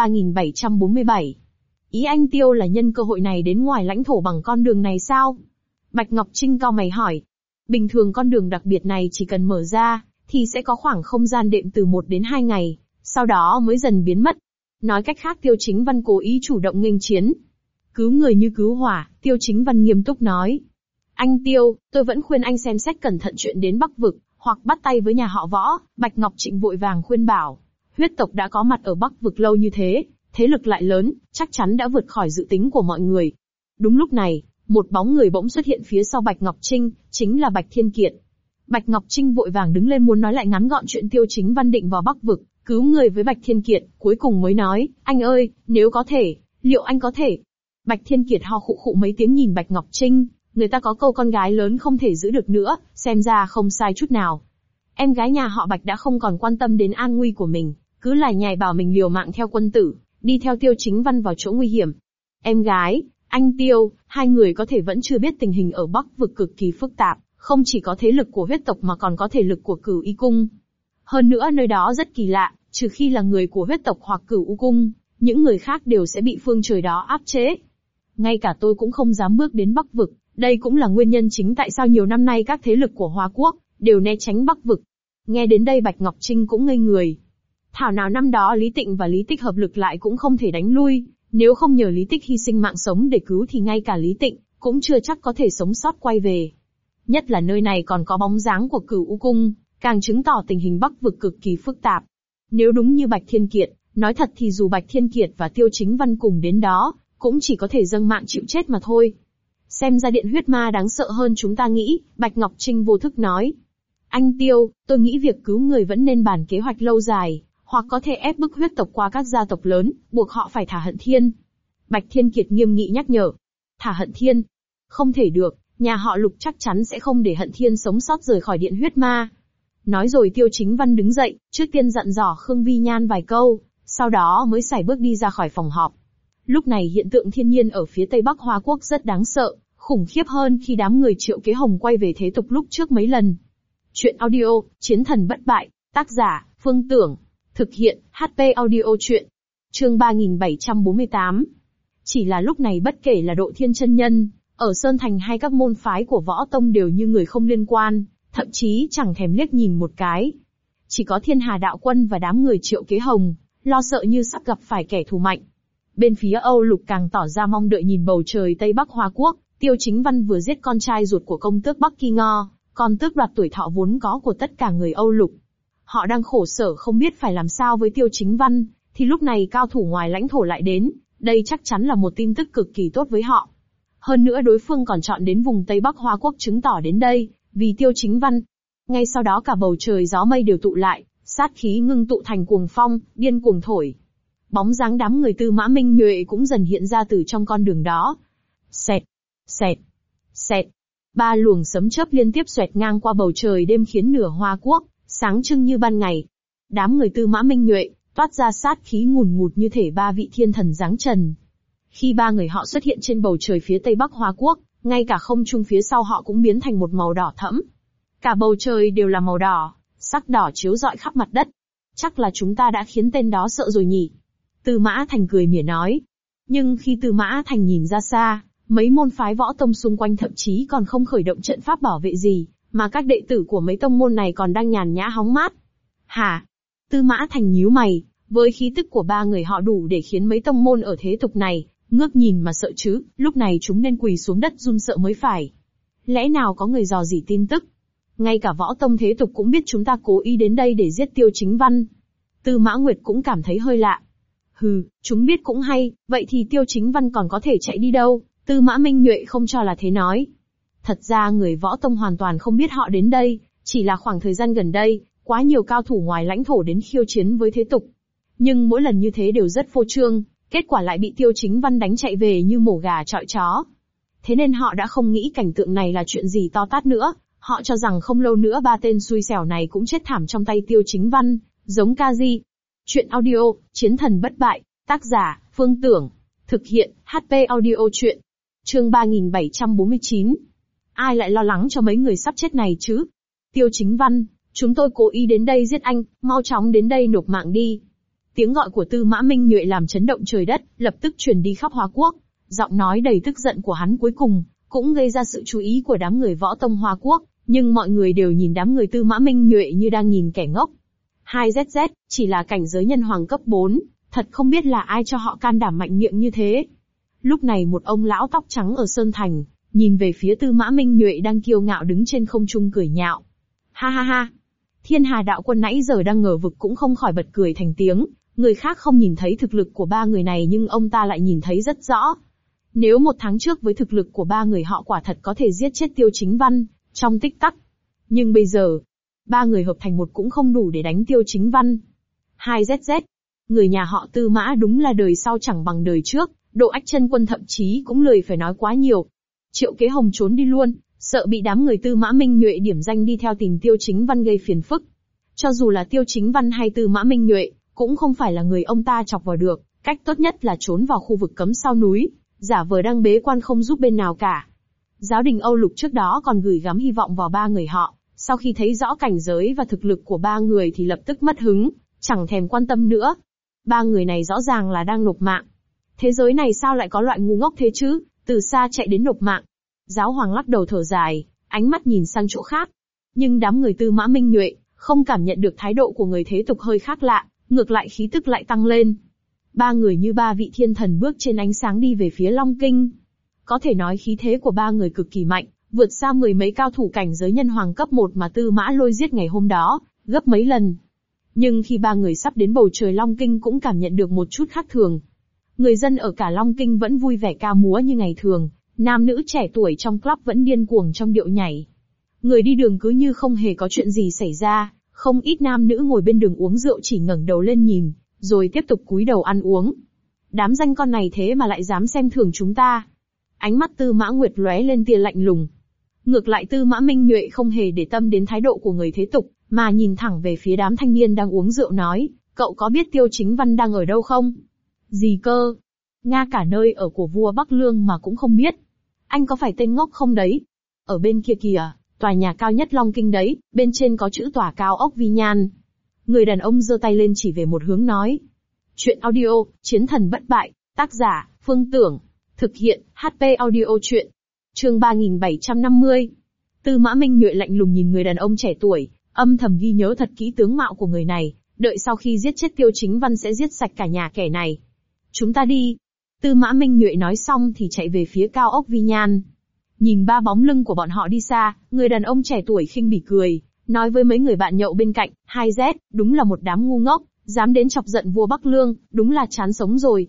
3747. Ý anh Tiêu là nhân cơ hội này đến ngoài lãnh thổ bằng con đường này sao? Bạch Ngọc Trinh cau mày hỏi. Bình thường con đường đặc biệt này chỉ cần mở ra, thì sẽ có khoảng không gian đệm từ 1 đến 2 ngày, sau đó mới dần biến mất. Nói cách khác Tiêu Chính Văn cố ý chủ động nghênh chiến. Cứu người như cứu hỏa, Tiêu Chính Văn nghiêm túc nói. Anh Tiêu, tôi vẫn khuyên anh xem xét cẩn thận chuyện đến Bắc Vực, hoặc bắt tay với nhà họ Võ, Bạch Ngọc Trịnh vội vàng khuyên bảo. Huyết tộc đã có mặt ở Bắc Vực lâu như thế, thế lực lại lớn, chắc chắn đã vượt khỏi dự tính của mọi người. Đúng lúc này, một bóng người bỗng xuất hiện phía sau Bạch Ngọc Trinh, chính là Bạch Thiên Kiệt. Bạch Ngọc Trinh vội vàng đứng lên muốn nói lại ngắn gọn chuyện Tiêu Chính Văn định vào Bắc Vực, cứu người với Bạch Thiên Kiệt, cuối cùng mới nói, anh ơi, nếu có thể, liệu anh có thể? Bạch Thiên Kiệt ho khụ khụ mấy tiếng nhìn Bạch Ngọc Trinh, người ta có câu con gái lớn không thể giữ được nữa, xem ra không sai chút nào. Em gái nhà họ Bạch đã không còn quan tâm đến an nguy của mình, cứ lải nhải bảo mình liều mạng theo quân tử, đi theo Tiêu Chính Văn vào chỗ nguy hiểm. Em gái, anh Tiêu, hai người có thể vẫn chưa biết tình hình ở Bắc Vực cực kỳ phức tạp, không chỉ có thế lực của huyết tộc mà còn có thể lực của Cửu Y Cung. Hơn nữa nơi đó rất kỳ lạ, trừ khi là người của huyết tộc hoặc Cửu U Cung, những người khác đều sẽ bị phương trời đó áp chế. Ngay cả tôi cũng không dám bước đến Bắc Vực, đây cũng là nguyên nhân chính tại sao nhiều năm nay các thế lực của Hoa Quốc đều né tránh Bắc Vực. Nghe đến đây Bạch Ngọc Trinh cũng ngây người. Thảo nào năm đó Lý Tịnh và Lý Tích hợp lực lại cũng không thể đánh lui, nếu không nhờ Lý Tích hy sinh mạng sống để cứu thì ngay cả Lý Tịnh cũng chưa chắc có thể sống sót quay về. Nhất là nơi này còn có bóng dáng của Cửu U Cung, càng chứng tỏ tình hình Bắc Vực cực kỳ phức tạp. Nếu đúng như Bạch Thiên Kiệt, nói thật thì dù Bạch Thiên Kiệt và Tiêu Chính Văn cùng đến đó, cũng chỉ có thể dâng mạng chịu chết mà thôi. Xem ra điện huyết ma đáng sợ hơn chúng ta nghĩ, Bạch Ngọc Trinh vô thức nói. Anh Tiêu, tôi nghĩ việc cứu người vẫn nên bàn kế hoạch lâu dài, hoặc có thể ép bức huyết tộc qua các gia tộc lớn, buộc họ phải thả Hận Thiên. Bạch Thiên Kiệt nghiêm nghị nhắc nhở. Thả Hận Thiên? Không thể được, nhà họ Lục chắc chắn sẽ không để Hận Thiên sống sót rời khỏi điện huyết ma. Nói rồi Tiêu Chính Văn đứng dậy, trước tiên dặn dò Khương Vi Nhan vài câu, sau đó mới sải bước đi ra khỏi phòng họp. Lúc này hiện tượng thiên nhiên ở phía Tây Bắc Hoa Quốc rất đáng sợ, khủng khiếp hơn khi đám người Triệu Kế Hồng quay về thế tục lúc trước mấy lần. Chuyện audio, Chiến thần bất bại, tác giả, Phương Tưởng, thực hiện, HP audio truyện. Chương 3748. Chỉ là lúc này bất kể là Độ Thiên chân nhân, ở Sơn Thành hay các môn phái của Võ Tông đều như người không liên quan, thậm chí chẳng thèm liếc nhìn một cái. Chỉ có Thiên Hà Đạo Quân và đám người Triệu Kế Hồng, lo sợ như sắp gặp phải kẻ thù mạnh. Bên phía Âu Lục càng tỏ ra mong đợi nhìn bầu trời Tây Bắc Hoa Quốc, Tiêu Chính Văn vừa giết con trai ruột của công tước Bắc Kỳ Ngo, còn tước đoạt tuổi thọ vốn có của tất cả người Âu Lục. Họ đang khổ sở không biết phải làm sao với Tiêu Chính Văn, thì lúc này cao thủ ngoài lãnh thổ lại đến, đây chắc chắn là một tin tức cực kỳ tốt với họ. Hơn nữa đối phương còn chọn đến vùng Tây Bắc Hoa Quốc chứng tỏ đến đây, vì Tiêu Chính Văn. Ngay sau đó cả bầu trời gió mây đều tụ lại, sát khí ngưng tụ thành cuồng phong, điên cuồng thổi. Bóng dáng đám người Tư Mã Minh Nhuệ cũng dần hiện ra từ trong con đường đó. Xẹt, xẹt, xẹt. 3 luồng sấm chớp liên tiếp xoẹt ngang qua bầu trời đêm khiến nửa Hoa Quốc sáng trưng như ban ngày. Đám người Tư Mã Minh Nhuệ toát ra sát khí ngùn ngụt như thể 3 vị thiên thần giáng trần. Khi 3 người họ xuất hiện trên bầu trời phía Tây Bắc Hoa Quốc, ngay cả không trung phía sau họ cũng biến thành một màu đỏ thẫm. Cả bầu trời đều là màu đỏ, sắc đỏ chiếu rọi khắp mặt đất. Chắc là chúng ta đã khiến tên đó sợ rồi nhỉ? Tư Mã Thành cười mỉa nói. Nhưng khi Tư Mã Thành nhìn ra xa, mấy môn phái Võ Tông xung quanh thậm chí còn không khởi động trận pháp bảo vệ gì, mà các đệ tử của mấy tông môn này còn đang nhàn nhã hóng mát. Hả? Tư Mã Thành nhíu mày, với khí tức của 3 người họ đủ để khiến mấy tông môn ở thế tục này ngước nhìn mà sợ chứ, lúc này chúng nên quỳ xuống đất run sợ mới phải. Lẽ nào có người dò dỉ tin tức? Ngay cả Võ Tông thế tục cũng biết chúng ta cố ý đến đây để giết Tiêu Chính Văn. Tư Mã Nguyệt cũng cảm thấy hơi lạ. Hừ, chúng biết cũng hay, vậy thì Tiêu Chính Văn còn có thể chạy đi đâu? Tư Mã Minh Nhuệ không cho là thế nói. Thật ra người Võ Tông hoàn toàn không biết họ đến đây, chỉ là khoảng thời gian gần đây, quá nhiều cao thủ ngoài lãnh thổ đến khiêu chiến với thế tục. Nhưng mỗi lần như thế đều rất phô trương, kết quả lại bị Tiêu Chính Văn đánh chạy về như mổ gà chọi chó. Thế nên họ đã không nghĩ cảnh tượng này là chuyện gì to tát nữa, họ cho rằng không lâu nữa 3 tên xui xẻo này cũng chết thảm trong tay Tiêu Chính Văn, giống Kaji. Chuyện audio, Chiến thần bất bại, tác giả, Phương Tưởng, thực hiện, HP audio truyện. Chương 3749. Ai lại lo lắng cho mấy người sắp chết này chứ? Tiêu Chính Văn, chúng tôi cố ý đến đây giết anh, mau chóng đến đây nộp mạng đi. Tiếng gọi của Tư Mã Minh Nhuệ làm chấn động trời đất, lập tức truyền đi khắp Hoa Quốc. Giọng nói đầy tức giận của hắn cuối cùng cũng gây ra sự chú ý của đám người võ tông Hoa Quốc, nhưng mọi người đều nhìn đám người Tư Mã Minh Nhuệ như đang nhìn kẻ ngốc. 2ZZ, chỉ là cảnh giới nhân hoàng cấp 4, thật không biết là ai cho họ can đảm mạnh miệng như thế. Lúc này một ông lão tóc trắng ở Sơn Thành, nhìn về phía Tư Mã Minh Nhuệ đang kiêu ngạo đứng trên không trung cười nhạo. Ha ha ha! Thiên Hà đạo quân nãy giờ đang ngờ vực cũng không khỏi bật cười thành tiếng, người khác không nhìn thấy thực lực của ba người này nhưng ông ta lại nhìn thấy rất rõ. Nếu 1 tháng trước với thực lực của ba người họ quả thật có thể giết chết Tiêu Chính Văn, trong tích tắc. Nhưng bây giờ, ba người hợp thành một cũng không đủ để đánh Tiêu Chính Văn. 2ZZ. Người nhà họ Tư Mã đúng là đời sau chẳng bằng đời trước, Độ Ách Chân Quân thậm chí cũng lười phải nói quá nhiều. Triệu Kế Hồng trốn đi luôn, sợ bị đám người Tư Mã Minh Nhuệ điểm danh đi theo tìm Tiêu Chính Văn gây phiền phức. Cho dù là Tiêu Chính Văn hay Tư Mã Minh Nhuệ, cũng không phải là người ông ta chọc vào được, cách tốt nhất là trốn vào khu vực cấm sau núi, giả vờ đang bế quan không giúp bên nào cả. Giáo đình Âu Lục trước đó còn gửi gắm hy vọng vào ba người họ, sau khi thấy rõ cảnh giới và thực lực của ba người thì lập tức mất hứng, chẳng thèm quan tâm nữa. Ba người này rõ ràng là đang nộp mạng. Thế giới này sao lại có loại ngu ngốc thế chứ, từ xa chạy đến nộp mạng. Giáo hoàng lắc đầu thở dài, ánh mắt nhìn sang chỗ khác. Nhưng đám người Tư Mã Minh Nhuệ không cảm nhận được thái độ của người thế tục hơi khác lạ, ngược lại khí tức lại tăng lên. Ba người như ba vị thiên thần bước trên ánh sáng đi về phía Long Kinh. Có thể nói khí thế của ba người cực kỳ mạnh, vượt xa 10 mấy cao thủ cảnh giới nhân hoàng cấp 1 mà Tư Mã Lôi giết ngày hôm đó, gấp mấy lần. Nhưng khi ba người sắp đến bầu trời Long Kinh cũng cảm nhận được một chút khác thường. Người dân ở cả Long Kinh vẫn vui vẻ ca múa như ngày thường, nam nữ trẻ tuổi trong club vẫn điên cuồng trong điệu nhảy. Người đi đường cứ như không hề có chuyện gì xảy ra, không ít nam nữ ngồi bên đường uống rượu chỉ ngẩng đầu lên nhìn, rồi tiếp tục cúi đầu ăn uống. Đám danh con này thế mà lại dám xem thường chúng ta. Ánh mắt Tư Mã Nguyệt lóe lên tia lạnh lùng. Ngược lại Tư Mã Minh Nhuệ không hề để tâm đến thái độ của người thế tục, mà nhìn thẳng về phía đám thanh niên đang uống rượu nói, cậu có biết Tiêu Chính Văn đang ở đâu không? Gì cơ? Nga cả nơi ở của vua Bắc Lương mà cũng không biết. Anh có phải tên ngốc không đấy? Ở bên kia kìa, tòa nhà cao nhất Long Kinh đấy, bên trên có chữ tòa cao ốc Vi Nhan. Người đàn ông giơ tay lên chỉ về một hướng nói. Chuyện audio, Chiến thần bất bại, tác giả, Phương Tưởng. Thực hiện, HP audio chuyện. Chương 3750. Tư Mã Minh Nhuệ lạnh lùng nhìn người đàn ông trẻ tuổi, âm thầm ghi nhớ thật kỹ tướng mạo của người này, đợi sau khi giết chết Tiêu Chính Văn sẽ giết sạch cả nhà kẻ này. Chúng ta đi. Tư Mã Minh Nhuệ nói xong thì chạy về phía cao ốc Vi Nhan. Nhìn ba bóng lưng của bọn họ đi xa, người đàn ông trẻ tuổi khinh bỉ cười, nói với mấy người bạn nhậu bên cạnh, 2Z, đúng là một đám ngu ngốc, dám đến chọc giận vua Bắc Lương, đúng là chán sống rồi.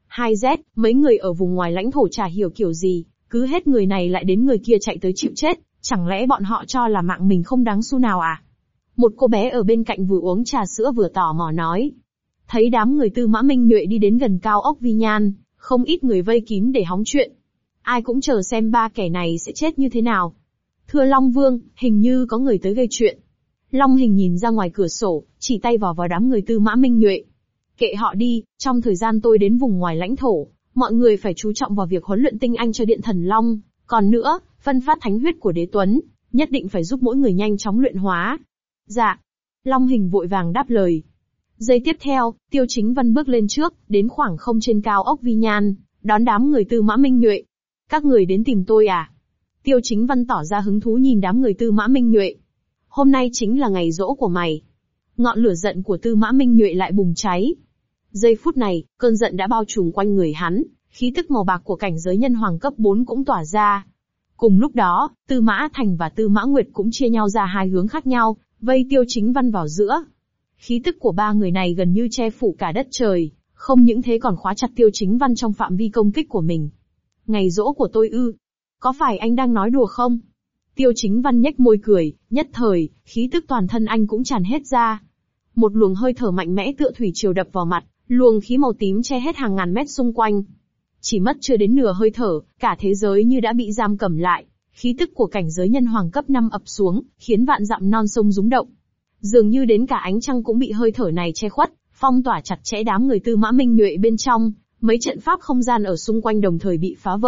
2Z, mấy người ở vùng ngoài lãnh thổ chả hiểu kiểu gì, cứ hết người này lại đến người kia chạy tới chịu chết, chẳng lẽ bọn họ cho là mạng mình không đáng xu nào à? Một cô bé ở bên cạnh vừa uống trà sữa vừa tò mò nói. Thấy đám người Tư Mã Minh Nhuệ đi đến gần cao ốc Vi Nhan, không ít người vây kín để hóng chuyện. Ai cũng chờ xem ba kẻ này sẽ chết như thế nào. Thưa Long Vương, hình như có người tới gây chuyện. Long Hình nhìn ra ngoài cửa sổ, chỉ tay vào đám người Tư Mã Minh Nhuệ. Kệ họ đi, trong thời gian tôi đến vùng ngoài lãnh thổ, mọi người phải chú trọng vào việc huấn luyện tinh anh cho Điện Thần Long. Còn nữa, phân phát thánh huyết của Đế Tuấn, nhất định phải giúp mỗi người nhanh chóng luyện hóa. Dạ. Long Hình vội vàng đáp lời. Giây tiếp theo, Tiêu Chính Văn bước lên trước, đến khoảng không trên cao ốc Vi Nhan, đón đám người Tư Mã Minh Nhuệ. Các người đến tìm tôi à? Tiêu Chính Văn tỏ ra hứng thú nhìn đám người Tư Mã Minh Nhuệ. Hôm nay chính là ngày giỗ của mày. Ngọn lửa giận của Tư Mã Minh Nhuệ lại bùng cháy. Giây phút này, cơn giận đã bao trùm quanh người hắn, khí tức màu bạc của cảnh giới nhân hoàng cấp 4 cũng tỏa ra. Cùng lúc đó, Tư Mã Thành và Tư Mã Nguyệt cũng chia nhau ra hai hướng khác nhau, vây Tiêu Chính Văn vào giữa. Khí tức của ba người này gần như che phủ cả đất trời, không những thế còn khóa chặt Tiêu Chính Văn trong phạm vi công kích của mình. Ngày giỗ của tôi ư? Có phải anh đang nói đùa không? Tiêu Chính Văn nhếch môi cười, nhất thời, khí tức toàn thân anh cũng tràn hết ra. Một luồng hơi thở mạnh mẽ tựa thủy triều đập vào mặt, luồng khí màu tím che hết hàng ngàn mét xung quanh. Chỉ mất chưa đến nửa hơi thở, cả thế giới như đã bị giam cầm lại, khí tức của cảnh giới nhân hoàng cấp 5 ập xuống, khiến vạn dặm non sông rúng động. Dường như đến cả ánh trăng cũng bị hơi thở này che khuất, phong tỏa chặt chẽ đám người Tư Mã Minh Nhuệ bên trong, mấy trận pháp không gian ở xung quanh đồng thời bị phá vỡ,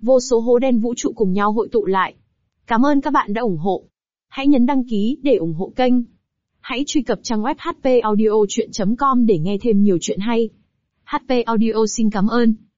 Vô số hố đen vũ trụ cùng nhau hội tụ lại. Cảm ơn các bạn đã ủng hộ. Hãy nhấn đăng ký để ủng hộ kênh. Hãy truy cập trang web hpaudiochuyen.com để nghe thêm nhiều chuyện hay. HP Audio xin cảm ơn.